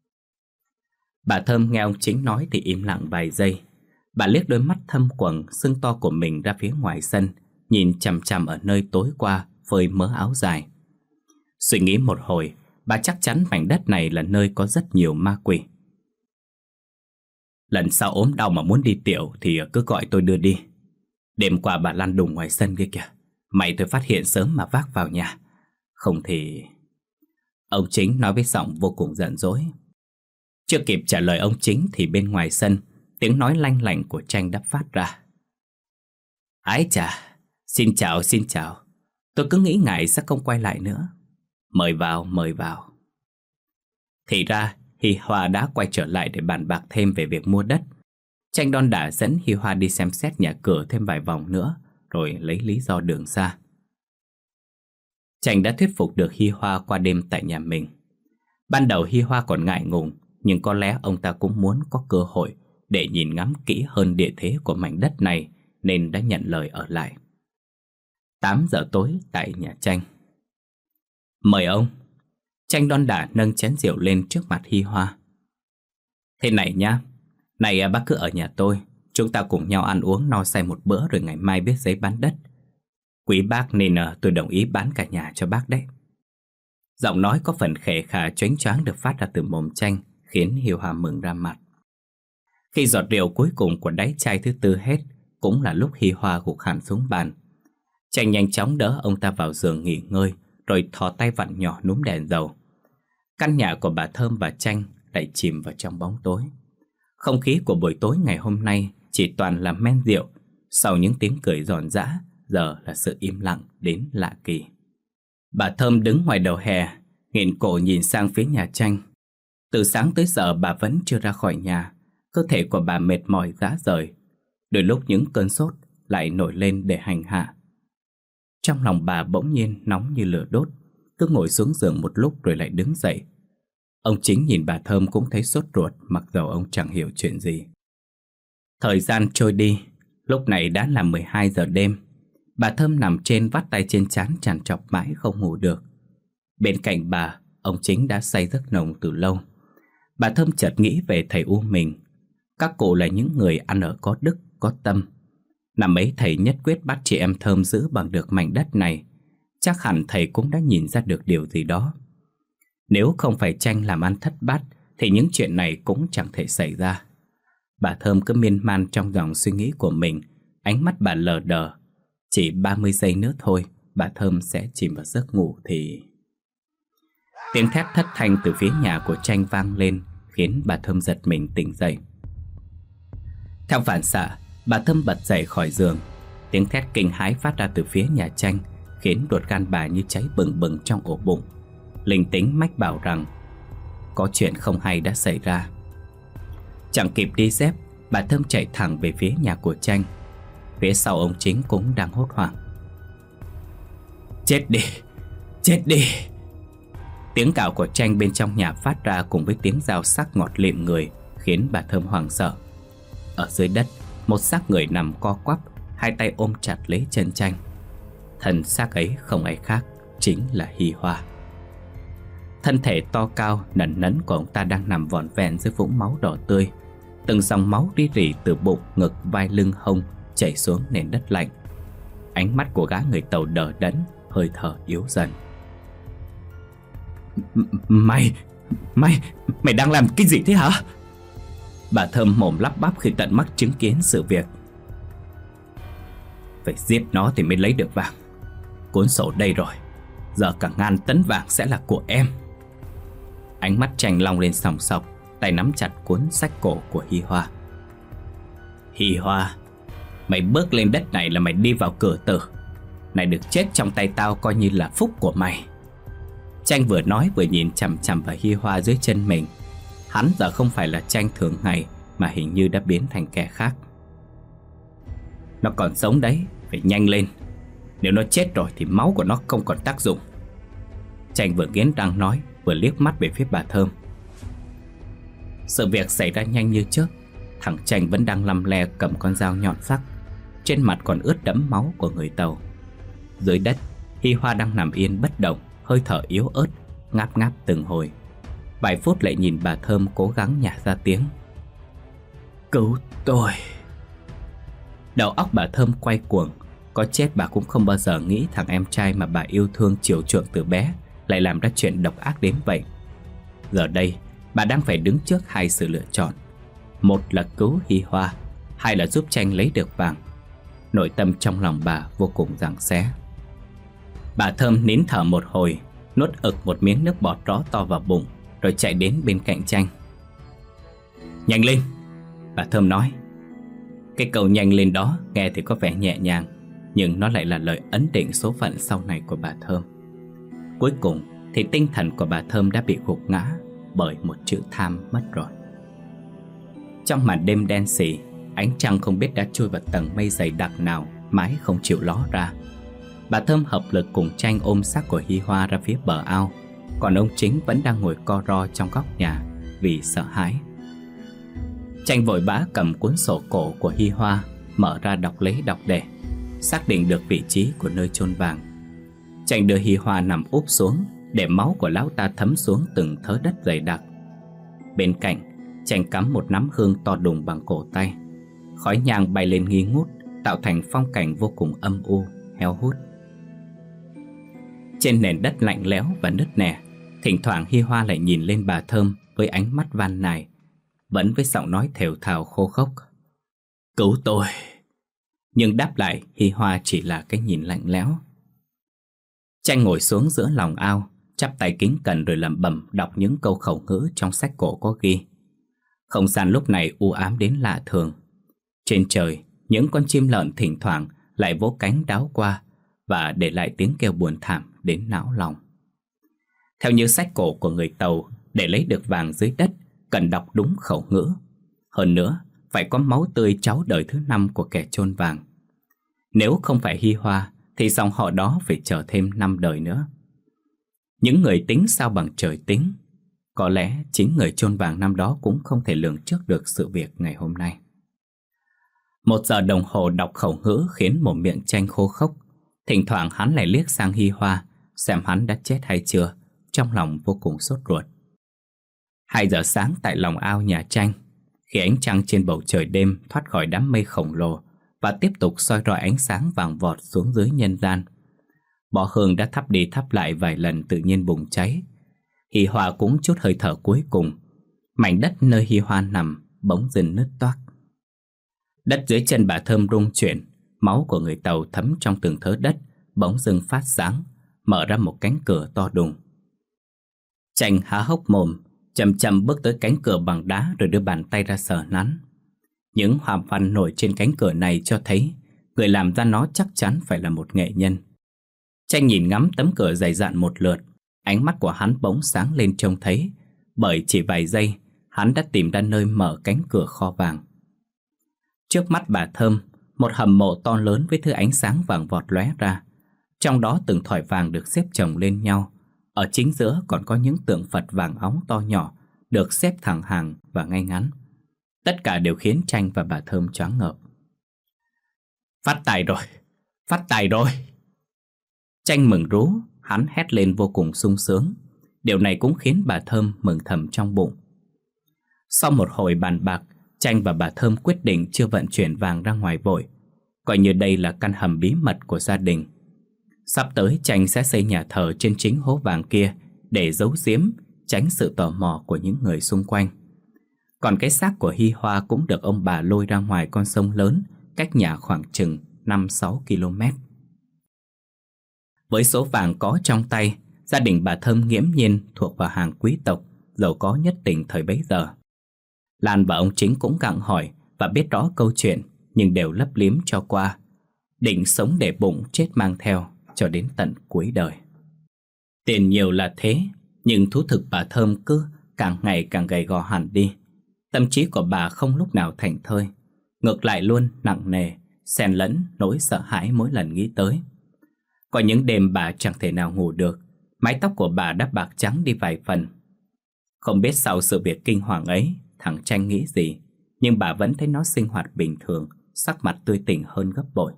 Bà Thơm nghe ông Chính nói thì im lặng vài giây. Bà liếc đôi mắt thâm quầng sưng to của mình ra phía ngoài sân, nhìn chằm chằm ở nơi tối qua phơi mớ áo dài. Suy nghĩ một hồi, bà chắc chắn mảnh đất này là nơi có rất nhiều ma quỷ. Lần sau ốm đau mà muốn đi tiểu thì cứ gọi tôi đưa đi. Đêm qua bà lăn đùng ngoài sân kia kìa. Mày tôi phát hiện sớm mà vác vào nhà. Không thì... Ông Chính nói với giọng vô cùng giận dỗi. Chưa kịp trả lời ông Chính thì bên ngoài sân, tiếng nói lanh lảnh của Tranh đã phát ra. Ái chà, xin chào, xin chào. Tôi cứ nghĩ ngài sẽ không quay lại nữa. Mời vào, mời vào. Thì ra, Hi Hoa đã quay trở lại để bàn bạc thêm về việc mua đất. Tranh đon đả dẫn Hi Hoa đi xem xét nhà cửa thêm vài vòng nữa, rồi lấy lý do đường xa. Tranh đã thuyết phục được Hi Hoa qua đêm tại nhà mình. Ban đầu Hi Hoa còn ngại ngùng, nhưng có lẽ ông ta cũng muốn có cơ hội để nhìn ngắm kỹ hơn địa thế của mảnh đất này, nên đã nhận lời ở lại. Tám giờ tối tại nhà Tranh. Mời ông. Tranh đon đả nâng chén rượu lên trước mặt Hi Hoa. Thế này nhá, này bác cứ ở nhà tôi, chúng ta cùng nhau ăn uống no say một bữa rồi ngày mai viết giấy bán đất. Quý bác nên tôi đồng ý bán cả nhà cho bác đấy. Giọng nói có phần khề khà choáng choáng được phát ra từ mồm Tranh, khiến Hi Hoa mừng ra mặt. Khi giọt rượu cuối cùng của đáy chai thứ tư hết, cũng là lúc Hi Hoa gục hẳn xuống bàn. Tranh nhanh chóng đỡ ông ta vào giường nghỉ ngơi, rồi thò tay vặn nhỏ núm đèn dầu. Căn nhà của bà Thơm và Tranh lại chìm vào trong bóng tối. Không khí của buổi tối ngày hôm nay chỉ toàn là men rượu. Sau những tiếng cười giòn giã, giờ là sự im lặng đến lạ kỳ. Bà Thơm đứng ngoài đầu hè, nghển cổ nhìn sang phía nhà Tranh. Từ sáng tới giờ bà vẫn chưa ra khỏi nhà. Cơ thể của bà mệt mỏi rã rời. Đôi lúc những cơn sốt lại nổi lên để hành hạ. Trong lòng bà bỗng nhiên nóng như lửa đốt, cứ ngồi xuống giường một lúc rồi lại đứng dậy. Ông Chính nhìn bà Thơm cũng thấy sốt ruột, mặc dầu ông chẳng hiểu chuyện gì. Thời gian trôi đi, lúc này đã là mười hai giờ đêm. Bà Thơm nằm trên vắt tay trên trán trằn trọc mãi không ngủ được. Bên cạnh bà, ông Chính đã say giấc nồng từ lâu. Bà Thơm chợt nghĩ về thầy U mình. Các cụ là những người ăn ở có đức, có tâm. Năm ấy thầy nhất quyết bắt chị em Thơm giữ bằng được mảnh đất này. Chắc hẳn thầy cũng đã nhìn ra được điều gì đó. Nếu không phải Tranh làm ăn thất bát thì những chuyện này cũng chẳng thể xảy ra. Bà Thơm cứ miên man trong dòng suy nghĩ của mình. Ánh mắt bà lờ đờ. Chỉ ba mươi giây nữa thôi bà Thơm sẽ chìm vào giấc ngủ thì... Tiếng thét thất thanh từ phía nhà của Tranh vang lên, khiến bà Thơm giật mình tỉnh dậy. Theo phản xạ, bà Thơm bật dậy khỏi giường. Tiếng thét kinh hãi phát ra từ phía nhà Tranh, khiến ruột gan bà như cháy bừng bừng trong ổ bụng. Linh tính mách bảo rằng có chuyện không hay đã xảy ra. Chẳng kịp đi dép, bà Thơm chạy thẳng về phía nhà của Tranh. Phía sau ông Chính cũng đang hốt hoảng. Chết đi, chết đi. Tiếng cào của Tranh bên trong nhà phát ra cùng với tiếng dao sắc ngọt lịm người, khiến bà Thơm hoảng sợ. Ở dưới đất, một xác người nằm co quắp, hai tay ôm chặt lấy chân Tranh. Thân xác ấy không ai khác, chính là Hi Hoa. Thân thể to cao, nẩn nấn của ông ta đang nằm vỏn vẹn dưới vũng máu đỏ tươi. Từng dòng máu ri rỉ từ bụng, ngực, vai lưng hông chảy xuống nền đất lạnh. Ánh mắt của gã người Tàu đờ đẫn, hơi thở yếu dần. Mày, mày, mày đang làm cái gì thế hả? Bà Thơm mồm lắp bắp khi tận mắt chứng kiến sự việc. Phải giết nó thì mới lấy được vàng. Cuốn sổ đây rồi, giờ cả ngàn tấn vàng sẽ là của em. Ánh mắt Tranh long lên sòng sọc, tay nắm chặt cuốn sách cổ của Hi Hoa. Hi Hoa, mày bước lên đất này là mày đi vào cửa tử. Này được chết trong tay tao coi như là phúc của mày. Tranh vừa nói vừa nhìn chằm chằm vào Hi Hoa dưới chân mình. Hắn giờ không phải là Tranh thường ngày, mà hình như đã biến thành kẻ khác. Nó còn sống đấy, phải nhanh lên. Nếu nó chết rồi thì máu của nó không còn tác dụng. Tranh vừa nghiến răng nói, vừa liếc mắt về phía bà Thơm. Sự việc xảy ra nhanh như chớp. Thằng Tranh vẫn đang lăm le cầm con dao nhọn sắc, trên mặt còn ướt đẫm máu của người Tàu. Dưới đất, Hi Hoa đang nằm yên bất động, hơi thở yếu ớt, ngáp ngáp từng hồi. Vài phút lại nhìn bà Thơm cố gắng nhả ra tiếng. Cứu tôi. Đầu óc bà Thơm quay cuồng. Có chết bà cũng không bao giờ nghĩ thằng em trai mà bà yêu thương chiều chuộng từ bé lại làm ra chuyện độc ác đến vậy. Giờ đây bà đang phải đứng trước hai sự lựa chọn. Một là cứu Hi Hoa, hai là giúp Tranh lấy được vàng. Nội tâm trong lòng bà vô cùng giằng xé. Bà Thơm nín thở một hồi, nuốt ực một miếng nước bọt rõ to vào bụng, rồi chạy đến bên cạnh Tranh. Nhanh lên, bà Thơm nói. Cái câu nhanh lên đó nghe thì có vẻ nhẹ nhàng, nhưng nó lại là lời ấn định số phận sau này của bà Thơm. Cuối cùng thì tinh thần của bà Thơm đã bị gục ngã bởi một chữ tham mất rồi. Trong màn đêm đen sì, ánh trăng không biết đã trôi vào tầng mây dày đặc nào, mãi không chịu ló ra. Bà Thơm hợp lực cùng Tranh ôm xác của Hi Hoa ra phía bờ ao, còn ông Chính vẫn đang ngồi co ro trong góc nhà vì sợ hãi. Tranh vội vã cầm cuốn sổ cổ của Hi Hoa, mở ra đọc lấy đọc để, xác định được vị trí của nơi chôn vàng. Tranh đưa Hi Hoa nằm úp xuống, để máu của lão ta thấm xuống từng thớ đất dày đặc. Bên cạnh, Tranh cắm một nắm hương to đùng bằng cổ tay. Khói nhang bay lên nghi ngút, tạo thành phong cảnh vô cùng âm u, héo hút. Trên nền đất lạnh lẽo và nứt nẻ, thỉnh thoảng Hi Hoa lại nhìn lên bà Thơm với ánh mắt van nài, vẫn với giọng nói thều thào khô khốc. Cứu tôi. Nhưng đáp lại Hi Hoa chỉ là cái nhìn lạnh lẽo. Tranh ngồi xuống giữa lòng ao, chắp tay kính cẩn rồi lẩm bẩm đọc những câu khẩu ngữ trong sách cổ có ghi. Không gian lúc này u ám đến lạ thường. Trên trời, những con chim lợn thỉnh thoảng lại vỗ cánh đáo qua và để lại tiếng kêu buồn thảm đến não lòng. Theo như sách cổ của người Tàu, để lấy được vàng dưới đất cần đọc đúng khẩu ngữ. Hơn nữa, phải có máu tươi cháu đời thứ năm của kẻ chôn vàng. Nếu không phải Hi Hoa thì dòng họ đó phải chờ thêm năm đời nữa. Những người tính sao bằng trời tính. Có lẽ chính người chôn vàng năm đó cũng không thể lường trước được sự việc ngày hôm nay. Một giờ đồng hồ đọc khẩu ngữ khiến mồm miệng Tranh khô khốc. Thỉnh thoảng hắn lại liếc sang Hi Hoa, xem hắn đã chết hay chưa, trong lòng vô cùng sốt ruột. Hai giờ sáng tại lòng ao nhà Tranh, khi ánh trăng trên bầu trời đêm thoát khỏi đám mây khổng lồ và tiếp tục soi rọi ánh sáng vàng vọt xuống dưới nhân gian, Bó hương đã thắp đi thắp lại vài lần tự nhiên bùng cháy. Hi Hoa cũng chút hơi thở cuối cùng. Mảnh đất nơi Hi Hoa nằm bỗng dưng nứt toác. Đất dưới chân bà Thơm rung chuyển. Máu của người Tàu thấm trong từng thớ đất, bỗng dưng phát sáng, mở ra một cánh cửa to đùng. Chanh há hốc mồm, chậm chậm bước tới cánh cửa bằng đá rồi đưa bàn tay ra sờ nắn. Những hoa văn nổi trên cánh cửa này cho thấy người làm ra nó chắc chắn phải là một nghệ nhân. Chanh nhìn ngắm tấm cửa dày dạn một lượt, ánh mắt của hắn bỗng sáng lên trông thấy, bởi chỉ vài giây hắn đã tìm ra nơi mở cánh cửa kho vàng. Trước mắt bà Thơm, một hầm mộ to lớn với thứ ánh sáng vàng vọt lóe ra. Trong đó từng thỏi vàng được xếp chồng lên nhau. Ở chính giữa còn có những tượng Phật vàng óng to nhỏ được xếp thẳng hàng và ngay ngắn. Tất cả đều khiến Chanh và bà Thơm choáng ngợp. Phát tài rồi, phát tài rồi. Chanh mừng rú, hắn hét lên vô cùng sung sướng. Điều này cũng khiến bà Thơm mừng thầm trong bụng. Sau một hồi bàn bạc, Chanh và bà Thơm quyết định chưa vận chuyển vàng ra ngoài vội, coi như đây là căn hầm bí mật của gia đình. Sắp tới Chanh sẽ xây nhà thờ trên chính hố vàng kia để giấu giếm, tránh sự tò mò của những người xung quanh. Còn cái xác của Hi Hoa cũng được ông bà lôi ra ngoài con sông lớn, cách nhà khoảng chừng năm sáu ki lô mét. Với số vàng có trong tay, gia đình bà Thơm nghiễm nhiên thuộc vào hàng quý tộc, giàu có nhất tỉnh thời bấy giờ. Lan và ông Chính cũng gặng hỏi và biết rõ câu chuyện, nhưng đều lấp liếm cho qua. Định sống để bụng, chết mang theo cho đến tận cuối đời. Tiền nhiều là thế, nhưng thú thực bà Thơm cứ càng ngày càng gầy gò hẳn đi. Tâm trí của bà không lúc nào thảnh thơi, ngược lại luôn nặng nề, xen lẫn nỗi sợ hãi mỗi lần nghĩ tới. Có những đêm bà chẳng thể nào ngủ được, mái tóc của bà đã bạc trắng đi vài phần. Không biết sau sự việc kinh hoàng ấy, thằng Chanh nghĩ gì, nhưng bà vẫn thấy nó sinh hoạt bình thường, sắc mặt tươi tỉnh hơn gấp bội.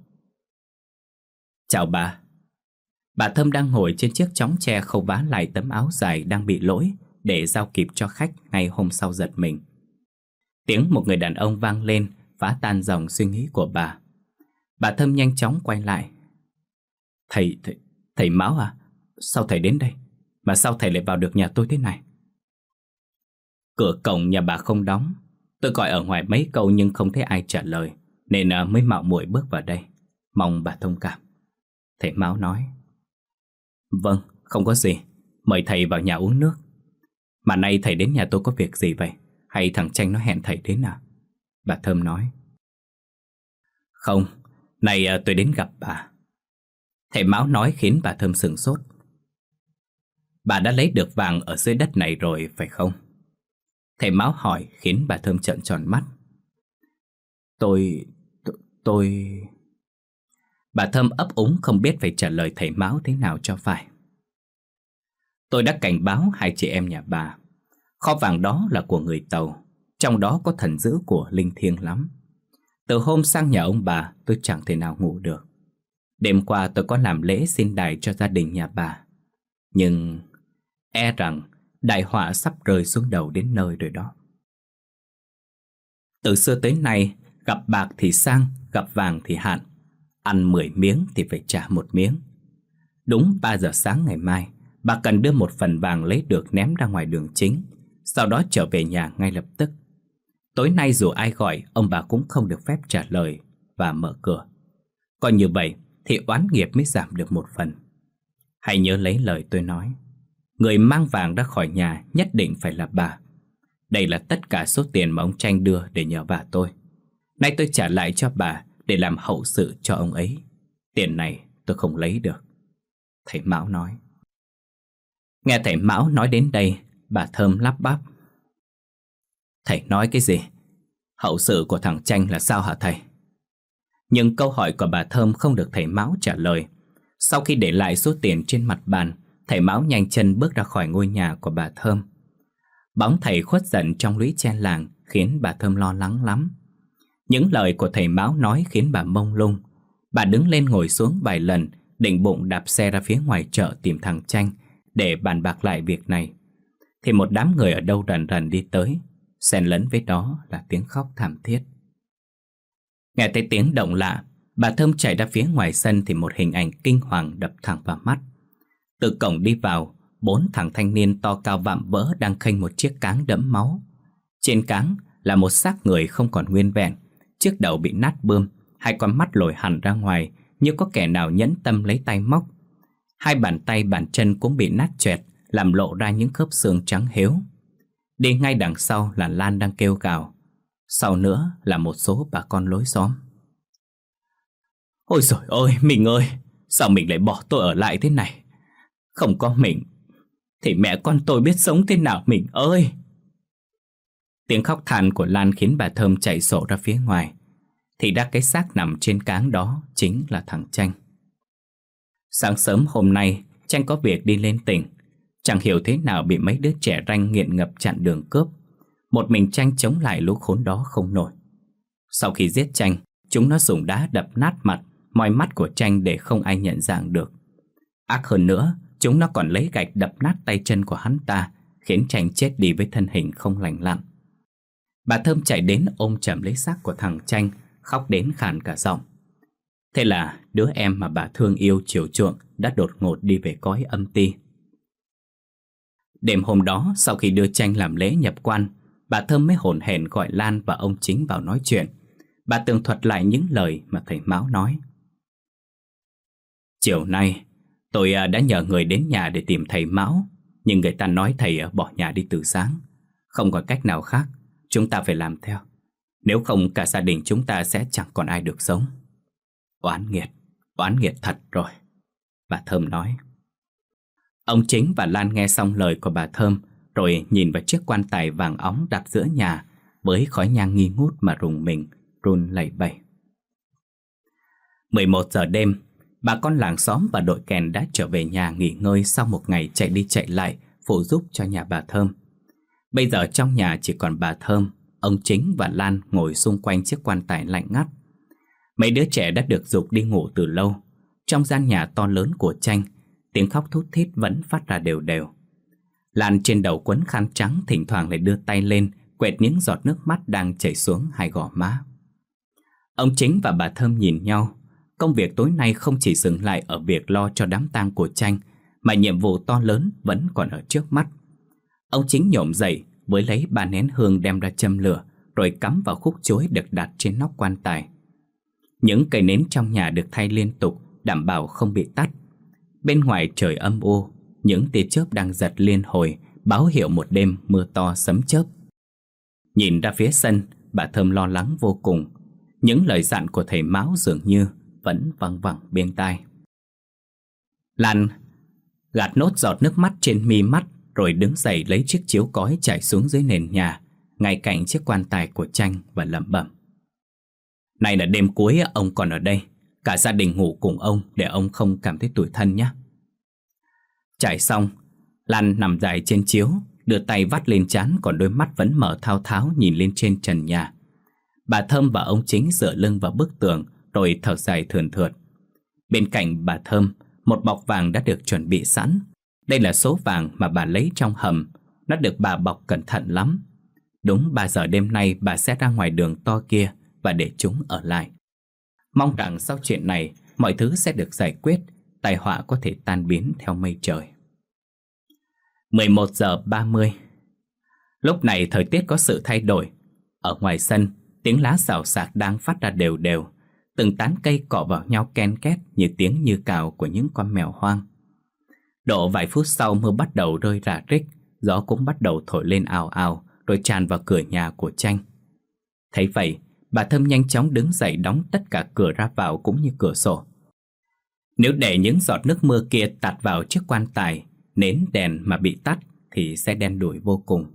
Chào bà. Bà Thơm đang ngồi trên chiếc chõng tre khâu vá lại tấm áo dài đang bị lỗi để giao kịp cho khách ngay hôm sau giật mình. Tiếng một người đàn ông vang lên phá tan dòng suy nghĩ của bà. Bà Thơm nhanh chóng quay lại. Thầy, thầy, thầy Mão à? Sao thầy đến đây? Mà sao thầy lại vào được nhà tôi thế này? Cửa cổng nhà bà không đóng. Tôi gọi ở ngoài mấy câu nhưng không thấy ai trả lời, nên mới mạo muội bước vào đây. Mong bà thông cảm. Thầy Mão nói. Vâng, không có gì. Mời thầy vào nhà uống nước. Mà nay thầy đến nhà tôi có việc gì vậy? Hay thằng Chanh nó hẹn thầy đến à? Bà Thơm nói. Không, này tôi đến gặp bà. Thầy Mão nói khiến bà Thơm sửng sốt. Bà đã lấy được vàng ở dưới đất này rồi phải không? Thầy Mão hỏi khiến bà Thơm trợn tròn mắt. Tôi... tôi... tôi... Bà Thơm ấp úng không biết phải trả lời thầy Mão thế nào cho phải. Tôi đã cảnh báo hai chị em nhà bà. Kho vàng đó là của người Tàu, trong đó có thần dữ của linh thiêng lắm. Từ hôm sang nhà ông bà, tôi chẳng thể nào ngủ được. Đêm qua tôi có làm lễ xin đài cho gia đình nhà bà. Nhưng e rằng đại họa sắp rơi xuống đầu đến nơi rồi đó. Từ xưa tới nay, gặp bạc thì sang, gặp vàng thì hạn. Ăn mười miếng thì phải trả một miếng. Đúng ba giờ sáng ngày mai, bà cần đưa một phần vàng lấy được ném ra ngoài đường chính, sau đó trở về nhà ngay lập tức. Tối nay dù ai gọi, ông bà cũng không được phép trả lời và mở cửa. Còn như vậy thì oán nghiệp mới giảm được một phần. Hãy nhớ lấy lời tôi nói. Người mang vàng ra khỏi nhà nhất định phải là bà. Đây là tất cả số tiền mà ông Chanh đưa để nhờ bà tôi. Nay tôi trả lại cho bà để làm hậu sự cho ông ấy. Tiền này tôi không lấy được. Thầy Mão nói. Nghe thầy Mão nói đến đây, bà Thơm lắp bắp. Thầy nói cái gì? Hậu sự của thằng Chanh là sao hả thầy? Nhưng câu hỏi của bà Thơm không được thầy Mão trả lời. Sau khi để lại số tiền trên mặt bàn, thầy Mão nhanh chân bước ra khỏi ngôi nhà của bà Thơm. Bóng thầy khuất dần trong lũy tre làng khiến bà Thơm lo lắng lắm. Những lời của thầy Mão nói khiến bà mông lung. Bà đứng lên ngồi xuống vài lần, định bụng đạp xe ra phía ngoài chợ tìm thằng Chanh để bàn bạc lại việc này. Thì một đám người ở đâu rần rần đi tới, xen lẫn với đó là tiếng khóc thảm thiết. Nghe thấy tiếng động lạ, Bà Thơm chạy ra phía ngoài sân thì một hình ảnh kinh hoàng đập thẳng vào mắt. Từ cổng đi vào, bốn thằng thanh niên to cao vạm vỡ đang khênh một chiếc cáng đẫm máu. Trên cáng là một xác người không còn nguyên vẹn, chiếc đầu bị nát bươm, hai con mắt lồi hẳn ra ngoài như có kẻ nào nhẫn tâm lấy tay móc. Hai bàn tay bàn chân cũng bị nát choẹt, làm lộ ra những khớp xương trắng héo. Đi ngay đằng sau là Lan đang kêu gào. Sau nữa là một số bà con lối xóm. Ôi dồi ôi, mình ơi, sao mình lại bỏ tôi ở lại thế này? Không có mình thì mẹ con tôi biết sống thế nào mình ơi. Tiếng khóc than của Lan khiến bà Thơm chạy sổ ra phía ngoài. Thì ra cái xác nằm trên cáng đó chính là thằng Tranh. Sáng sớm hôm nay Tranh có việc đi lên tỉnh. Chẳng hiểu thế nào bị mấy đứa trẻ ranh nghiện ngập chặn đường cướp. Một mình Tranh chống lại lũ khốn đó không nổi. Sau khi giết Tranh, chúng nó dùng đá đập nát mặt, moi mắt của Tranh để không ai nhận dạng được. Ác hơn nữa, chúng nó còn lấy gạch đập nát tay chân của hắn ta, khiến Tranh chết đi với thân hình không lành lặn. Bà Thơm chạy đến ôm chầm lấy xác của thằng Tranh, khóc đến khàn cả giọng. Thế là đứa em mà bà thương yêu chiều chuộng đã đột ngột đi về cõi âm ti. Đêm hôm đó, sau khi đưa Tranh làm lễ nhập quan, bà Thơm mới hổn hển gọi Lan và ông Chính vào nói chuyện. Bà tường thuật lại những lời mà thầy Mão nói. Chiều nay tôi đã nhờ người đến nhà để tìm thầy Mão, nhưng người ta nói thầy bỏ nhà đi từ sáng. Không có cách nào khác, chúng ta phải làm theo. Nếu không cả gia đình chúng ta sẽ chẳng còn ai được sống. Oán nghiệt, oán nghiệt thật rồi, bà Thơm nói. Ông Chính và Lan nghe xong lời của bà Thơm, rồi nhìn vào chiếc quan tài vàng óng đặt giữa nhà, với khói nhang nghi ngút mà rùng mình, run lẩy bẩy. mười một giờ đêm, bà con làng xóm và đội kèn đã trở về nhà nghỉ ngơi sau một ngày chạy đi chạy lại phụ giúp cho nhà bà Thơm. Bây giờ trong nhà chỉ còn bà Thơm, ông Chính và Lan ngồi xung quanh chiếc quan tài lạnh ngắt. Mấy đứa trẻ đã được giục đi ngủ từ lâu. Trong gian nhà to lớn của Tranh, tiếng khóc thút thít vẫn phát ra đều đều. Lan trên đầu quấn khăn trắng, thỉnh thoảng lại đưa tay lên quẹt những giọt nước mắt đang chảy xuống hai gò má. Ông Chính và bà Thơm nhìn nhau. Công việc tối nay không chỉ dừng lại ở việc lo cho đám tang của Tranh, mà nhiệm vụ to lớn vẫn còn ở trước mắt. Ông Chính nhổm dậy với lấy ba nén hương đem ra châm lửa, rồi cắm vào khúc chuối được đặt trên nóc quan tài. Những cây nến trong nhà được thay liên tục, đảm bảo không bị tắt. Bên ngoài trời âm u, những tia chớp đang giật liên hồi, báo hiệu một đêm mưa to sấm chớp. Nhìn ra phía sân, bà Thơm lo lắng vô cùng. Những lời dặn của thầy Mão dường như vẫn văng vẳng bên tai. Lan gạt nốt giọt nước mắt trên mi mắt, rồi đứng dậy lấy chiếc chiếu cói trải xuống dưới nền nhà, ngay cạnh chiếc quan tài của Tranh, và lẩm bẩm. Này là đêm cuối ông còn ở đây, cả gia đình ngủ cùng ông để ông không cảm thấy tủi thân nhé. Trải xong, Lan nằm dài trên chiếu, đưa tay vắt lên trán, còn đôi mắt vẫn mở thao tháo nhìn lên trên trần nhà. Bà Thơm và ông Chính dựa lưng vào bức tường, rồi thở dài thườn thượt. Bên cạnh bà Thơm, một bọc vàng đã được chuẩn bị sẵn. Đây là số vàng mà bà lấy trong hầm. Nó được bà bọc cẩn thận lắm. Đúng ba giờ đêm nay bà sẽ ra ngoài đường to kia và để chúng ở lại. Mong rằng sau chuyện này mọi thứ sẽ được giải quyết, tai họa có thể tan biến theo mây trời. mười một giờ ba mươi. Lúc này thời tiết có sự thay đổi. Ở ngoài sân, tiếng lá xào xạc đang phát ra đều đều. Từng tán cây cọ vào nhau ken két như tiếng như cào của những con mèo hoang. Độ vài phút sau, mưa bắt đầu rơi rả rích, gió cũng bắt đầu thổi lên ào ào, rồi tràn vào cửa nhà của Tranh. Thấy vậy, bà Thơm nhanh chóng đứng dậy đóng tất cả cửa ra vào cũng như cửa sổ. Nếu để những giọt nước mưa kia tạt vào chiếc quan tài, nến đèn mà bị tắt thì sẽ đen đủi vô cùng.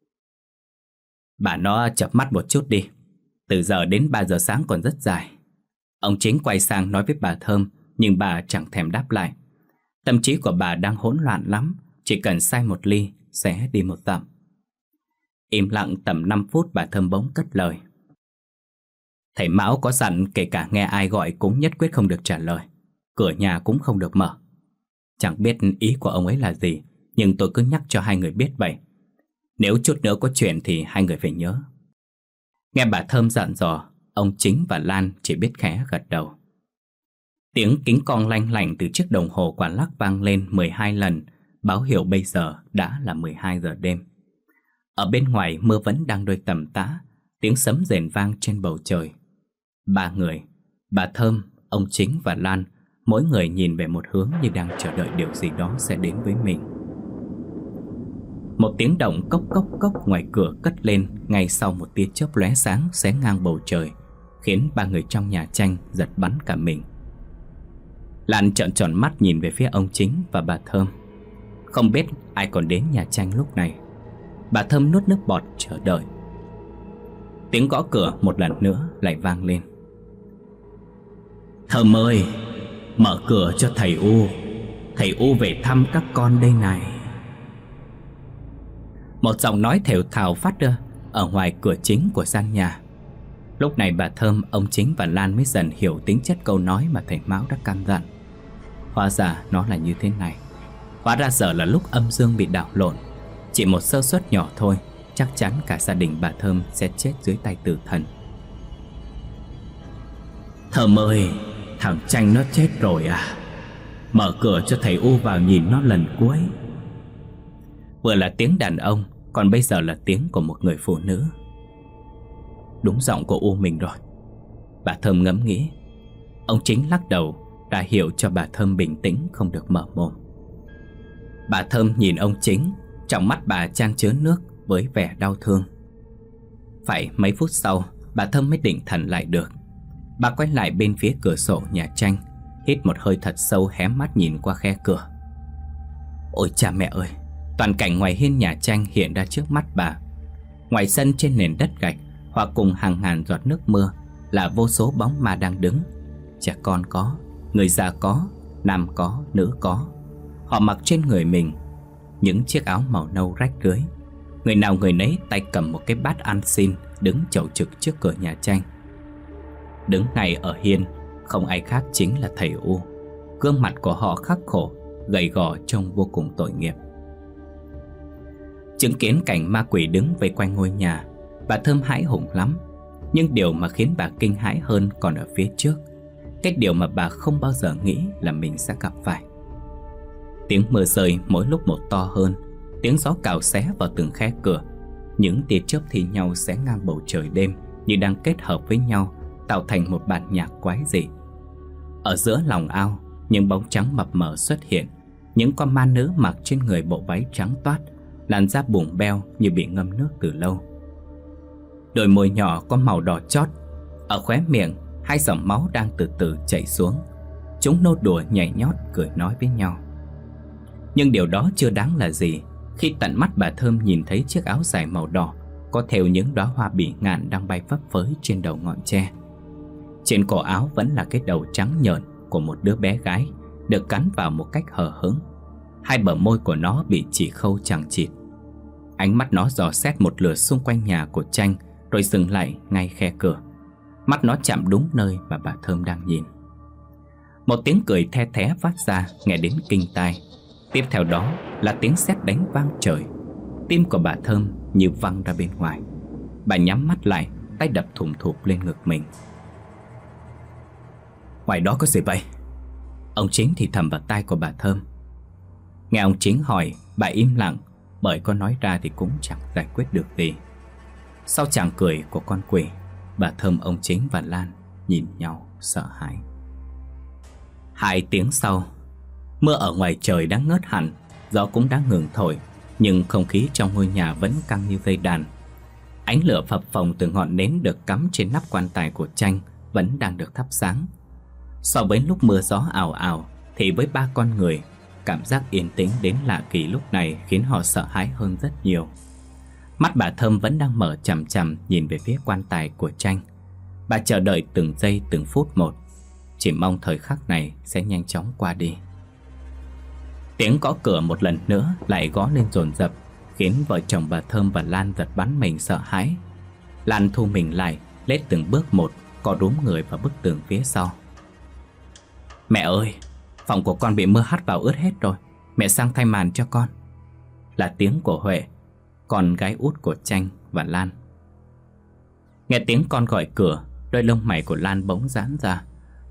Bà nó chợp mắt một chút đi, từ giờ đến ba giờ sáng còn rất dài. Ông Chính quay sang nói với bà Thơm, nhưng bà chẳng thèm đáp lại. Tâm trí của bà đang hỗn loạn lắm, chỉ cần sai một ly sẽ đi một dặm. Im lặng tầm năm phút, bà Thơm bỗng cất lời. Thầy Mão có dặn kể cả nghe ai gọi cũng nhất quyết không được trả lời, cửa nhà cũng không được mở. Chẳng biết ý của ông ấy là gì, nhưng tôi cứ nhắc cho hai người biết vậy. Nếu chút nữa có chuyện thì hai người phải nhớ. Nghe bà Thơm dặn dò, ông Chính và Lan chỉ biết khẽ gật đầu. Tiếng kính cong lanh lảnh từ chiếc đồng hồ quả lắc vang lên mười hai lần, báo hiệu bây giờ đã là mười hai giờ đêm. Ở bên ngoài mưa vẫn đang đôi tầm tã, tiếng sấm rền vang trên bầu trời. Ba người, bà Thơm, ông Chính và Lan, mỗi người nhìn về một hướng như đang chờ đợi điều gì đó sẽ đến với mình. Một tiếng động cốc cốc cốc ngoài cửa cất lên ngay sau một tia chớp lóe sáng xé ngang bầu trời, khiến ba người trong nhà tranh giật bắn cả mình. Lan trợn tròn mắt nhìn về phía ông Chính và bà Thơm. Không biết ai còn đến nhà tranh lúc này. Bà Thơm nuốt nước bọt chờ đợi. Tiếng gõ cửa một lần nữa lại vang lên. Thơm ơi, mở cửa cho thầy U. Thầy U về thăm các con đây này. Một giọng nói thều thào phát ra ở ngoài cửa chính của gian nhà. Lúc này bà Thơm, ông Chính và Lan mới dần hiểu tính chất câu nói mà thầy Mão đã căn dặn. Hóa ra nó là như thế này. Hóa ra giờ là lúc âm dương bị đảo lộn. Chỉ một sơ suất nhỏ thôi, chắc chắn cả gia đình bà Thơm sẽ chết dưới tay tử thần. Thơm ơi, thằng Tranh nó chết rồi à? Mở cửa cho thầy U vào nhìn nó lần cuối. Vừa là tiếng đàn ông, còn bây giờ là tiếng của một người phụ nữ. Đúng giọng của U mình rồi, bà Thơm ngẫm nghĩ. Ông Chính lắc đầu, đã hiểu cho bà Thơm bình tĩnh không được mở mồm. Bà Thơm nhìn ông Chính, trong mắt bà chan chứa nước với vẻ đau thương. Phải mấy phút sau, bà Thơm mới định thần lại được. Bà quay lại bên phía cửa sổ nhà tranh, hít một hơi thật sâu, hé mắt nhìn qua khe cửa. Ôi cha mẹ ơi, toàn cảnh ngoài hiên nhà tranh hiện ra trước mắt bà. Ngoài sân trên nền đất gạch, hòa cùng hàng ngàn giọt nước mưa, là vô số bóng ma đang đứng. Trẻ con có, người già có, nam có, nữ có. Họ mặc trên người mình những chiếc áo màu nâu rách rưới. Người nào người nấy tay cầm một cái bát ăn xin, đứng chầu trực trước cửa nhà tranh. Đứng ngay ở hiên không ai khác chính là thầy U. Gương mặt của họ khắc khổ, gầy gò trông vô cùng tội nghiệp. Chứng kiến cảnh ma quỷ đứng vây quanh ngôi nhà, bà Thơm hãi hùng lắm. Nhưng điều mà khiến bà kinh hãi hơn còn ở phía trước. Cái điều mà bà không bao giờ nghĩ là mình sẽ gặp phải. Tiếng mưa rơi mỗi lúc một to hơn, tiếng gió cào xé vào từng khe cửa. Những tia chớp thi nhau xé ngang bầu trời đêm, như đang kết hợp với nhau, tạo thành một bản nhạc quái dị. Ở giữa lòng ao, những bóng trắng mập mờ xuất hiện. Những con ma nữ mặc trên người bộ váy trắng toát, làn da bùng beo như bị ngâm nước từ lâu. Đôi môi nhỏ có màu đỏ chót. Ở khóe miệng, hai dòng máu đang từ từ chảy xuống. Chúng nô đùa nhảy nhót cười nói với nhau. Nhưng điều đó chưa đáng là gì khi tận mắt bà Thơm nhìn thấy chiếc áo dài màu đỏ có thêu những đóa hoa bỉ ngạn đang bay phấp phới trên đầu ngọn tre. Trên cổ áo vẫn là cái đầu trắng nhợn của một đứa bé gái, được cắn vào một cách hờ hững. Hai bờ môi của nó bị chỉ khâu chằng chịt. Ánh mắt nó dò xét một lượt xung quanh nhà của Tranh, rồi dừng lại ngay khe cửa. Mắt nó chạm đúng nơi mà bà Thơm đang nhìn. Một tiếng cười the thé phát ra nghe đến kinh tai. Tiếp theo đó là tiếng sét đánh vang trời. Tim của bà Thơm như văng ra bên ngoài. Bà nhắm mắt lại, tay đập thùm thụp lên ngực mình. Ngoài đó có gì vậy? Ông Chính thì thầm vào tai của bà Thơm. Nghe ông Chính hỏi, bà im lặng, bởi có nói ra thì cũng chẳng giải quyết được gì. Sau chàng cười của con quỷ, bà Thơm, ông Chính và Lan nhìn nhau sợ hãi. Hai tiếng sau, mưa ở ngoài trời đã ngớt hẳn, gió cũng đã ngừng thổi, nhưng không khí trong ngôi nhà vẫn căng như dây đàn. Ánh lửa phập phồng từ ngọn nến được cắm trên nắp quan tài của Tranh vẫn đang được thắp sáng. So với lúc mưa gió ào ào, thì với ba con người, cảm giác yên tĩnh đến lạ kỳ lúc này khiến họ sợ hãi hơn rất nhiều. Mắt bà Thơm vẫn đang mở chằm chằm nhìn về phía quan tài của Tranh. Bà chờ đợi từng giây từng phút một, chỉ mong thời khắc này sẽ nhanh chóng qua đi. Tiếng gõ cửa một lần nữa lại gõ lên dồn dập, khiến vợ chồng bà Thơm và Lan giật bắn mình sợ hãi. Lan thu mình lại, lết từng bước một, co rúm người vào bức tường phía sau. Mẹ ơi, phòng của con bị mưa hắt vào ướt hết rồi, mẹ sang thay màn cho con. Là tiếng của Huệ, con gái út của Tranh và Lan. Nghe tiếng con gọi cửa, đôi lông mày của Lan bỗng giãn ra.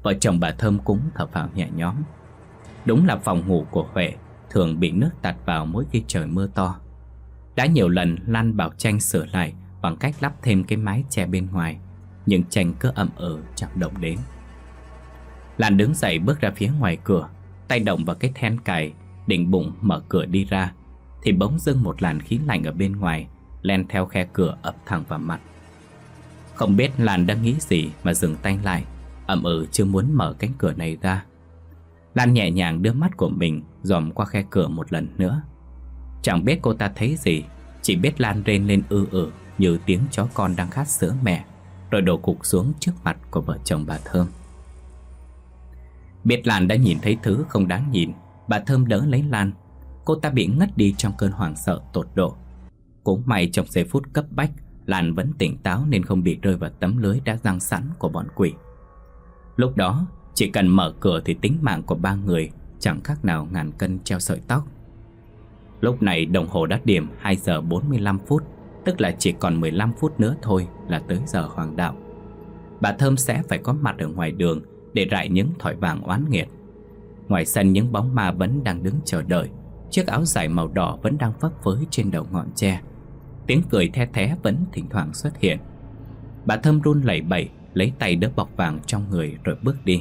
vợ chồng bà Thơm cũng thở phào nhẹ nhõm. Đúng là phòng ngủ của Huệ thường bị nước tạt vào mỗi khi trời mưa to. Đã nhiều lần Lan bảo Tranh sửa lại bằng cách lắp thêm cái mái che bên ngoài, nhưng Tranh cứ ậm ừ chẳng động đến. Lan đứng dậy bước ra phía ngoài cửa, tay động vào cái then cài, định bụng mở cửa đi ra, thì bỗng dưng một làn khí lạnh ở bên ngoài len theo khe cửa ập thẳng vào mặt. Không biết Lan đang nghĩ gì mà dừng tay lại, ậm ừ chưa muốn mở cánh cửa này ra. Lan nhẹ nhàng đưa mắt của mình dòm qua khe cửa một lần nữa. Chẳng biết cô ta thấy gì, chỉ biết Lan rên lên ư ử như tiếng chó con đang khát sữa mẹ, rồi đổ gục xuống trước mặt của vợ chồng bà Thơm. Biết Lan đã nhìn thấy thứ không đáng nhìn, bà Thơm đỡ lấy Lan. Cô ta bị ngất đi trong cơn hoảng sợ tột độ. Cũng may trong giây phút cấp bách, Lan vẫn tỉnh táo nên không bị rơi vào tấm lưới đã giăng sẵn của bọn quỷ. Lúc đó, chỉ cần mở cửa thì tính mạng của ba người chẳng khác nào ngàn cân treo sợi tóc. Lúc này đồng hồ đã điểm hai giờ bốn mươi lăm phút, tức là chỉ còn mười lăm phút nữa thôi là tới giờ hoàng đạo. Bà Thơm sẽ phải có mặt ở ngoài đường để rải những thỏi vàng oán nghiệt. Ngoài sân những bóng ma vẫn đang đứng chờ đợi. Chiếc áo dài màu đỏ vẫn đang phấp phới trên đầu ngọn tre. Tiếng cười the thé vẫn thỉnh thoảng xuất hiện. Bà Thơm run lẩy bẩy lấy tay đỡ bọc vàng trong người rồi bước đi.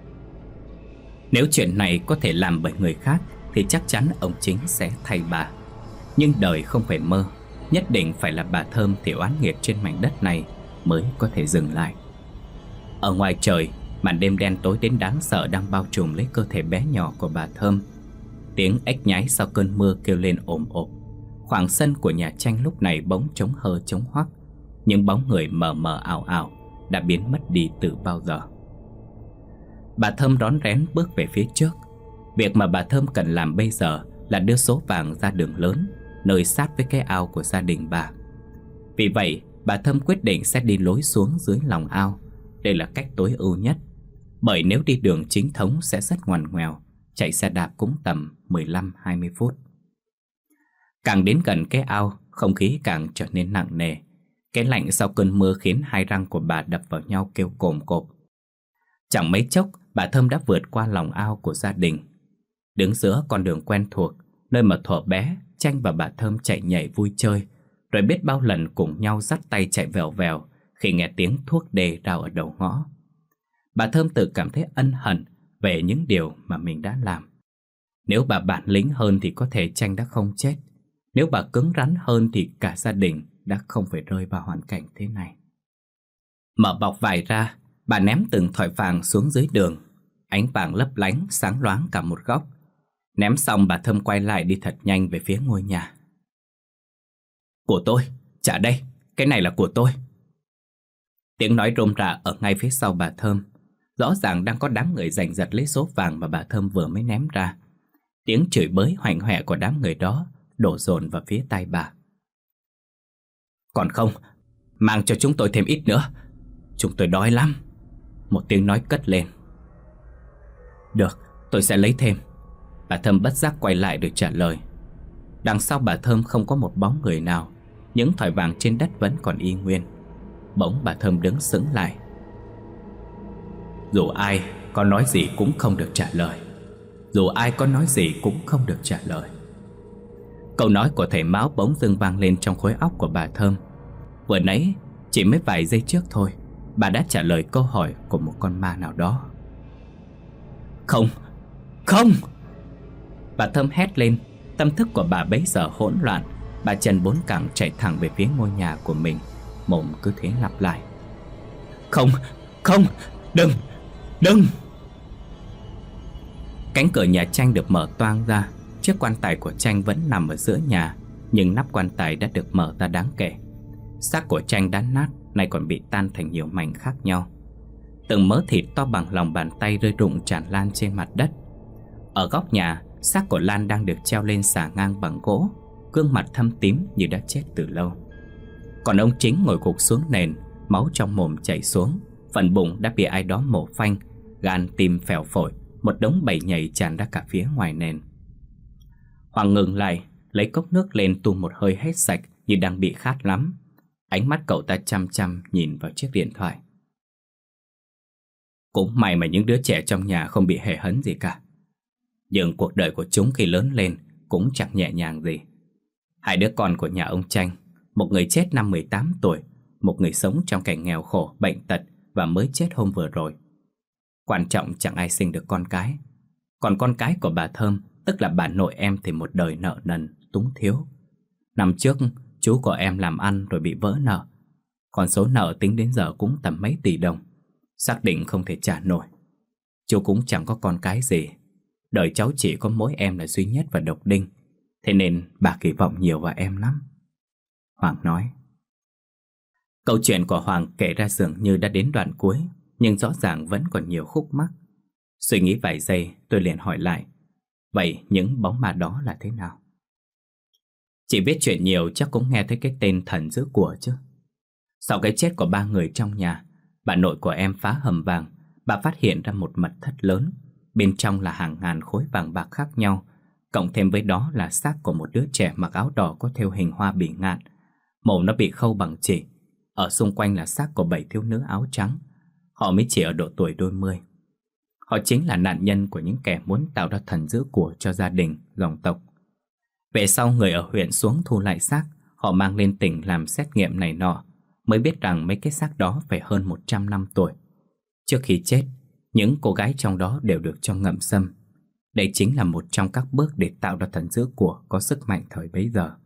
Nếu chuyện này có thể làm bởi người khác thì chắc chắn ông chính sẽ thay bà. Nhưng đời không phải mơ, nhất định phải là bà Thơm thì oán nghiệt trên mảnh đất này mới có thể dừng lại. Ở ngoài trời, màn đêm đen tối đến đáng sợ đang bao trùm lấy cơ thể bé nhỏ của bà Thơm. Tiếng ếch nhái sau cơn mưa kêu lên ồm ồm. Khoảng sân của nhà Tranh lúc này bỗng trống hơ trống hoắc. Những bóng người mờ mờ ảo ảo đã biến mất đi từ bao giờ. Bà Thơm rón rén bước về phía trước. Việc mà bà Thơm cần làm bây giờ là đưa số vàng ra đường lớn, nơi sát với cái ao của gia đình bà. Vì vậy, bà Thơm quyết định sẽ đi lối xuống dưới lòng ao. Đây là cách tối ưu nhất, bởi nếu đi đường chính thống sẽ rất ngoằn ngoèo, chạy xe đạp cũng tầm mười lăm đến hai mươi phút. Càng đến gần cái ao, không khí càng trở nên nặng nề. Cái lạnh sau cơn mưa khiến hai răng của bà đập vào nhau kêu cồm cộp. Chẳng mấy chốc, bà Thơm đã vượt qua lòng ao của gia đình. Đứng giữa con đường quen thuộc, nơi mà thuở bé Tranh và bà Thơm chạy nhảy vui chơi, rồi biết bao lần cùng nhau dắt tay chạy vèo vèo khi nghe tiếng thuốc đê rao ở đầu ngõ. Bà Thơm tự cảm thấy ân hận về những điều mà mình đã làm. Nếu bà bản lĩnh hơn thì có thể Tranh đã không chết. Nếu bà cứng rắn hơn thì cả gia đình đã không phải rơi vào hoàn cảnh thế này. Mở bọc vải ra, bà ném từng thỏi vàng xuống dưới đường. Ánh vàng lấp lánh sáng loáng cả một góc. Ném xong bà Thơm quay lại đi thật nhanh về phía ngôi nhà. Của tôi, trả đây, cái này là của tôi. Tiếng nói rôm rả ở ngay phía sau bà Thơm. Rõ ràng đang có đám người giành giật lấy số vàng mà bà Thơm vừa mới ném ra. Tiếng chửi bới hoành hoẹ của đám người đó đổ dồn vào phía tai bà. Còn không, mang cho chúng tôi thêm ít nữa, chúng tôi đói lắm. Một tiếng nói cất lên. Được, tôi sẽ lấy thêm. Bà Thơm bất giác quay lại để trả lời. Đằng sau bà Thơm không có một bóng người nào. Những thỏi vàng trên đất vẫn còn y nguyên. Bỗng bà Thơm đứng sững lại. Dù ai có nói gì cũng không được trả lời. Dù ai có nói gì cũng không được trả lời. Câu nói của thầy Mão bỗng dưng vang lên trong khối óc của bà Thơm. Vừa nãy, chỉ mấy vài giây trước thôi, bà đã trả lời câu hỏi của một con ma nào đó. Không, không! Bà Thơm hét lên. Tâm thức của bà bấy giờ hỗn loạn. Bà chân bốn cẳng chạy thẳng về phía ngôi nhà của mình, mồm cứ thế lặp lại. Không, không, đừng, đừng! Cánh cửa nhà Tranh được mở toang ra. Chiếc quan tài của Tranh vẫn nằm ở giữa nhà, nhưng nắp quan tài đã được mở ra đáng kể. Xác của Tranh đã nát, nay còn bị tan thành nhiều mảnh khác nhau. Từng mớ thịt to bằng lòng bàn tay rơi rụng tràn lan trên mặt đất. Ở góc nhà, xác của Lan đang được treo lên xà ngang bằng gỗ, gương mặt thâm tím như đã chết từ lâu. Còn ông Chính ngồi gục xuống nền, máu trong mồm chảy xuống, phần bụng đã bị ai đó mổ phanh, gan tim phèo phổi, một đống bầy nhầy tràn ra cả phía ngoài nền. Hoàng ngừng lại, lấy cốc nước lên tuôn một hơi hết sạch như đang bị khát lắm. Ánh mắt cậu ta chăm chăm nhìn vào chiếc điện thoại. Cũng may mà những đứa trẻ trong nhà không bị hề hấn gì cả. Nhưng cuộc đời của chúng khi lớn lên cũng chẳng nhẹ nhàng gì. Hai đứa con của nhà ông Tranh, một người chết năm mười tám tuổi, một người sống trong cảnh nghèo khổ, bệnh tật và mới chết hôm vừa rồi. Quan trọng chẳng ai sinh được con cái. Còn con cái của bà Thơm, tức là bà nội em, thì một đời nợ nần, túng thiếu. Năm trước chú của em làm ăn rồi bị vỡ nợ. Còn số nợ tính đến giờ cũng tầm mấy tỷ đồng, xác định không thể trả nổi. Chú cũng chẳng có con cái gì. Đời cháu chỉ có mỗi em là duy nhất và độc đinh. Thế nên bà kỳ vọng nhiều vào em lắm, Hoàng nói. Câu chuyện của Hoàng kể ra dường như đã đến đoạn cuối, nhưng rõ ràng vẫn còn nhiều khúc mắc. Suy nghĩ vài giây, tôi liền hỏi lại: vậy những bóng ma đó là thế nào? Chị biết chuyện nhiều chắc cũng nghe thấy cái tên thần giữ của chứ. Sau cái chết của ba người trong nhà, bà nội của em phá hầm vàng. Bà phát hiện ra một mật thất lớn. Bên trong là hàng ngàn khối vàng bạc khác nhau, cộng thêm với đó là xác của một đứa trẻ mặc áo đỏ có thêu hình hoa bỉ ngạn. Mồm nó bị khâu bằng chỉ. Ở xung quanh là xác của bảy thiếu nữ áo trắng. Họ mới chỉ ở độ tuổi đôi mươi. Họ chính là nạn nhân của những kẻ muốn tạo ra thần giữ của cho gia đình, dòng tộc. Về sau người ở huyện xuống thu lại xác. Họ mang lên tỉnh làm xét nghiệm này nọ, mới biết rằng mấy cái xác đó phải hơn một trăm năm tuổi. Trước khi chết, những cô gái trong đó đều được cho ngậm sâm. Đây chính là một trong các bước để tạo ra thần giữ của có sức mạnh thời bấy giờ.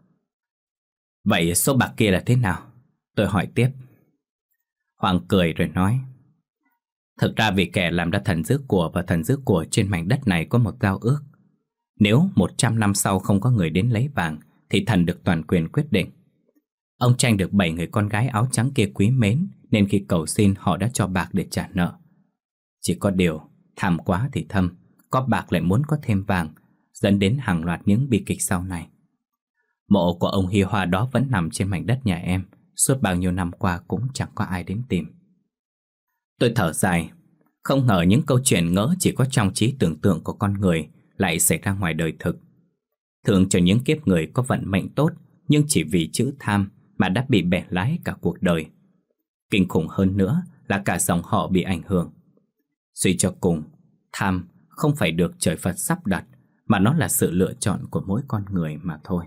Vậy số bạc kia là thế nào? Tôi hỏi tiếp. Hoàng cười rồi nói: thực ra vì kẻ làm ra thần giữ của và thần giữ của trên mảnh đất này có một giao ước. Nếu một trăm năm sau không có người đến lấy vàng thì thần được toàn quyền quyết định. Ông Tranh được bảy người con gái áo trắng kia quý mến, nên khi cầu xin họ đã cho bạc để trả nợ. Chỉ có điều, tham quá thì thâm, có bạc lại muốn có thêm vàng, dẫn đến hàng loạt những bi kịch sau này. Mộ của ông Hi Hoa đó vẫn nằm trên mảnh đất nhà em, suốt bao nhiêu năm qua cũng chẳng có ai đến tìm. Tôi thở dài, không ngờ những câu chuyện ngỡ chỉ có trong trí tưởng tượng của con người lại xảy ra ngoài đời thực. Thường cho những kiếp người có vận mệnh tốt, nhưng chỉ vì chữ tham mà đã bị bẻ lái cả cuộc đời. Kinh khủng hơn nữa là cả dòng họ bị ảnh hưởng. Suy cho cùng, tham không phải được trời Phật sắp đặt, mà nó là sự lựa chọn của mỗi con người mà thôi.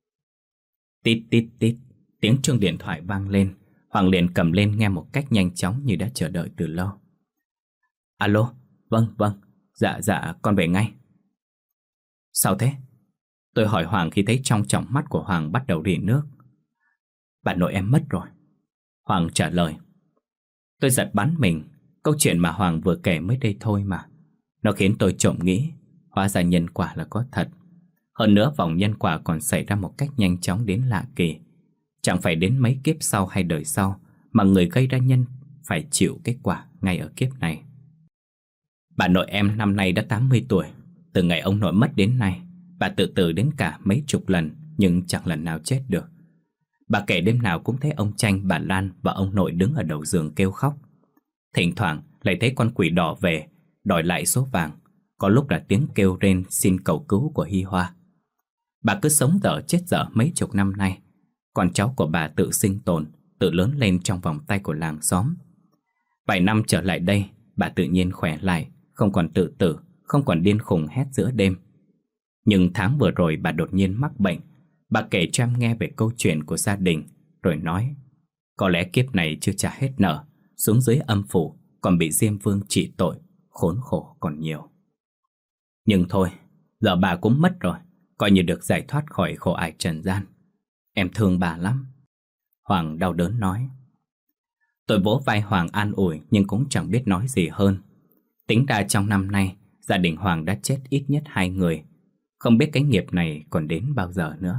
Tít tít tít, tiếng chuông điện thoại vang lên. Hoàng liền cầm lên nghe một cách nhanh chóng như đã chờ đợi từ lâu. Alo, vâng vâng, dạ dạ con về ngay. Sao thế? Tôi hỏi Hoàng khi thấy trong tròng mắt của Hoàng bắt đầu rỉ nước. Bà nội em mất rồi, Hoàng trả lời. Tôi giật bắn mình. Câu chuyện mà Hoàng vừa kể mới đây thôi mà. Nó khiến tôi trộm nghĩ, hóa ra nhân quả là có thật. Hơn nữa vòng nhân quả còn xảy ra một cách nhanh chóng đến lạ kỳ. Chẳng phải đến mấy kiếp sau hay đời sau, mà người gây ra nhân phải chịu kết quả ngay ở kiếp này. Bà nội em năm nay đã tám mươi tuổi. Từ ngày ông nội mất đến nay, bà tự tử đến cả mấy chục lần, nhưng chẳng lần nào chết được. Bà kể đêm nào cũng thấy ông Tranh, bà Lan và ông nội đứng ở đầu giường kêu khóc. Thỉnh thoảng lại thấy con quỷ đỏ về đòi lại số vàng. Có lúc là tiếng kêu rên xin cầu cứu của Hi Hoa. Bà cứ sống dở chết dở mấy chục năm nay. Con cháu của bà tự sinh tồn, tự lớn lên trong vòng tay của làng xóm. Vài năm trở lại đây, bà tự nhiên khỏe lại, không còn tự tử, không còn điên khùng hét giữa đêm. Nhưng tháng vừa rồi bà đột nhiên mắc bệnh. Bà kể cho em nghe về câu chuyện của gia đình, rồi nói có lẽ kiếp này chưa trả hết nợ, xuống dưới âm phủ còn bị Diêm Vương trị tội, khốn khổ còn nhiều. Nhưng thôi, giờ bà cũng mất rồi, coi như được giải thoát khỏi khổ ải trần gian. Em thương bà lắm, Hoàng đau đớn nói. Tôi vỗ vai Hoàng an ủi, nhưng cũng chẳng biết nói gì hơn. Tính ra trong năm nay, gia đình Hoàng đã chết ít nhất hai người. Không biết cái nghiệp này còn đến bao giờ nữa.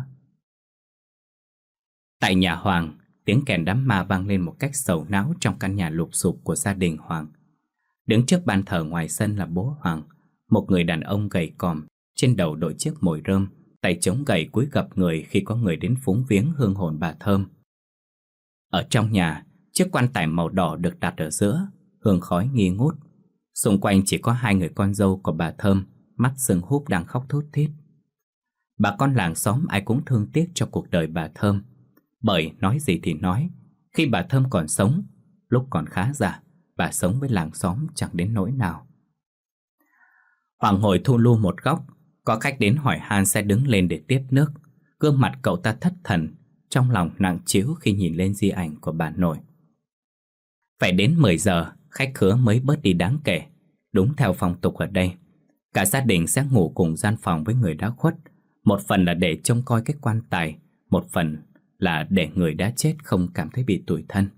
Tại nhà Hoàng, tiếng kèn đám ma vang lên một cách sầu não trong căn nhà lụp xụp của gia đình Hoàng. Đứng trước bàn thờ ngoài sân là bố Hoàng, một người đàn ông gầy còm, trên đầu đội chiếc mồi rơm, tay chống gậy cúi gập người khi có người đến phúng viếng hương hồn bà Thơm. Ở trong nhà, chiếc quan tài màu đỏ được đặt ở giữa, hương khói nghi ngút. Xung quanh chỉ có hai người con dâu của bà Thơm, mắt sưng húp đang khóc thút thít. Bà con làng xóm ai cũng thương tiếc cho cuộc đời bà Thơm. Bởi nói gì thì nói, khi bà Thơm còn sống, lúc còn khá già, bà sống với làng xóm chẳng đến nỗi nào. Hoàng ngồi thu lu một góc. Có khách đến hỏi han sẽ đứng lên để tiếp nước. Gương mặt cậu ta thất thần, trong lòng nặng trĩu khi nhìn lên di ảnh của bà nội. Phải đến mười giờ, khách khứa mới bớt đi đáng kể. Đúng theo phong tục ở đây, cả gia đình sẽ ngủ cùng gian phòng với người đã khuất. Một phần là để trông coi cái quan tài, một phần là để người đã chết không cảm thấy bị tủi thân.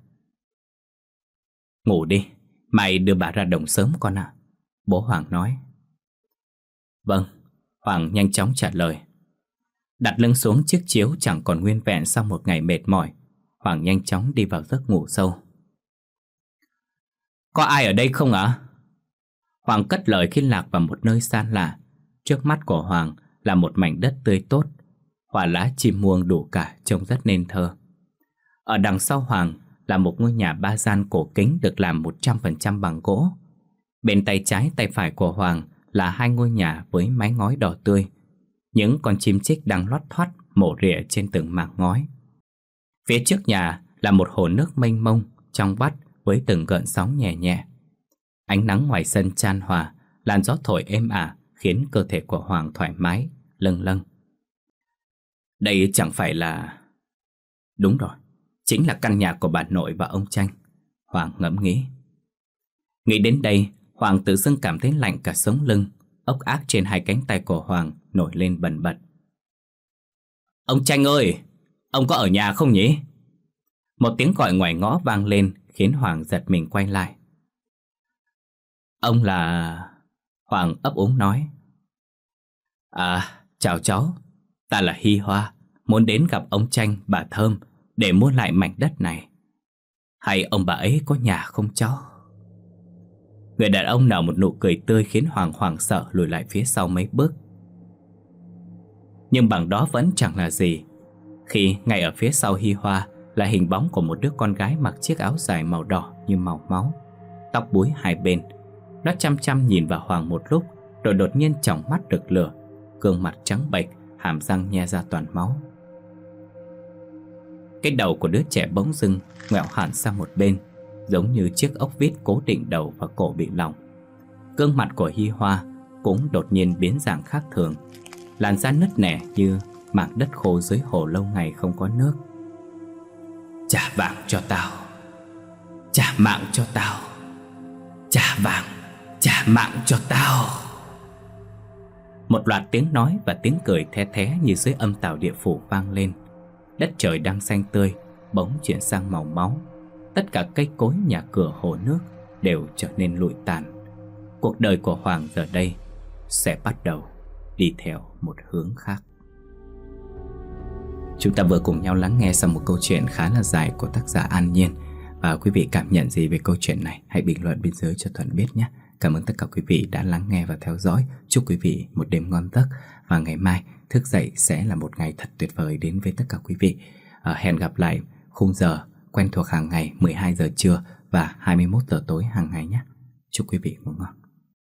Ngủ đi, mày đưa bà ra đồng sớm con ạ, bố Hoàng nói. Vâng, Hoàng nhanh chóng trả lời. Đặt lưng xuống chiếc chiếu chẳng còn nguyên vẹn sau một ngày mệt mỏi, Hoàng nhanh chóng đi vào giấc ngủ sâu. Có ai ở đây không ạ? Hoàng cất lời khi lạc vào một nơi xa lạ. Trước mắt của Hoàng là một mảnh đất tươi tốt, hoa lá chim muông đủ cả, trông rất nên thơ. Ở đằng sau Hoàng là một ngôi nhà ba gian cổ kính được làm một trăm phần trăm bằng gỗ. Bên tay trái tay phải của Hoàng là hai ngôi nhà với mái ngói đỏ tươi. Những con chim chích đang lót thoát mổ rỉa trên từng mảng ngói. Phía trước nhà là một hồ nước mênh mông, trong vắt với từng gợn sóng nhẹ nhẹ. Ánh nắng ngoài sân chan hòa, làn gió thổi êm ả khiến cơ thể của Hoàng thoải mái, lâng lâng. Đây chẳng phải là... Đúng rồi, chính là căn nhà của bà nội và ông Tranh, Hoàng ngẫm nghĩ. Nghĩ đến đây, Hoàng tự dưng cảm thấy lạnh cả sống lưng. Ốc ác trên hai cánh tay của Hoàng nổi lên bần bật. Ông Tranh ơi, ông có ở nhà không nhỉ? Một tiếng gọi ngoài ngõ vang lên khiến Hoàng giật mình quay lại. Ông là... Hoàng ấp úng nói. À, chào cháu, ta là Hi Hoa, muốn đến gặp ông Tranh, bà Thơm để mua lại mảnh đất này. Hay ông bà ấy có nhà không cháu? Người đàn ông nở một nụ cười tươi khiến Hoàng hoảng sợ lùi lại phía sau mấy bước. Nhưng bằng đó vẫn chẳng là gì, khi ngay ở phía sau Hi Hoa là hình bóng của một đứa con gái mặc chiếc áo dài màu đỏ như màu máu, tóc búi hai bên. Nó chăm chăm nhìn vào Hoàng một lúc, rồi đột nhiên tròng mắt rực lửa, gương mặt trắng bệch, hàm răng nhe ra toàn máu. Cái đầu của đứa trẻ bỗng dưng ngoẹo hẳn sang một bên, giống như chiếc ốc vít cố định đầu và cổ bị lỏng. Gương mặt của Hi Hoa cũng đột nhiên biến dạng khác thường, làn da nứt nẻ như mảng đất khô dưới hồ lâu ngày không có nước. Trả vàng cho tao, trả mạng cho tao, trả vàng, trả mạng cho tao. Một loạt tiếng nói và tiếng cười the thé như dưới âm tào địa phủ vang lên. Đất trời đang xanh tươi bỗng chuyển sang màu máu. Tất cả cây cối, nhà cửa, hồ nước đều trở nên lụi tàn. Cuộc đời của Hoàng giờ đây sẽ bắt đầu đi theo một hướng khác. Chúng ta vừa cùng nhau lắng nghe xong một câu chuyện khá là dài của tác giả An Nhiên. Và quý vị cảm nhận gì về câu chuyện này? Hãy bình luận bên dưới cho Thuận biết nhé. Cảm ơn tất cả quý vị đã lắng nghe và theo dõi. Chúc quý vị một đêm ngon giấc. Và ngày mai thức dậy sẽ là một ngày thật tuyệt vời đến với tất cả quý vị. à, Hẹn gặp lại khung giờ quen thuộc hàng ngày mười hai giờ trưa và hai mươi mốt giờ tối hàng ngày nhé. Chúc quý vị ngủ ngon.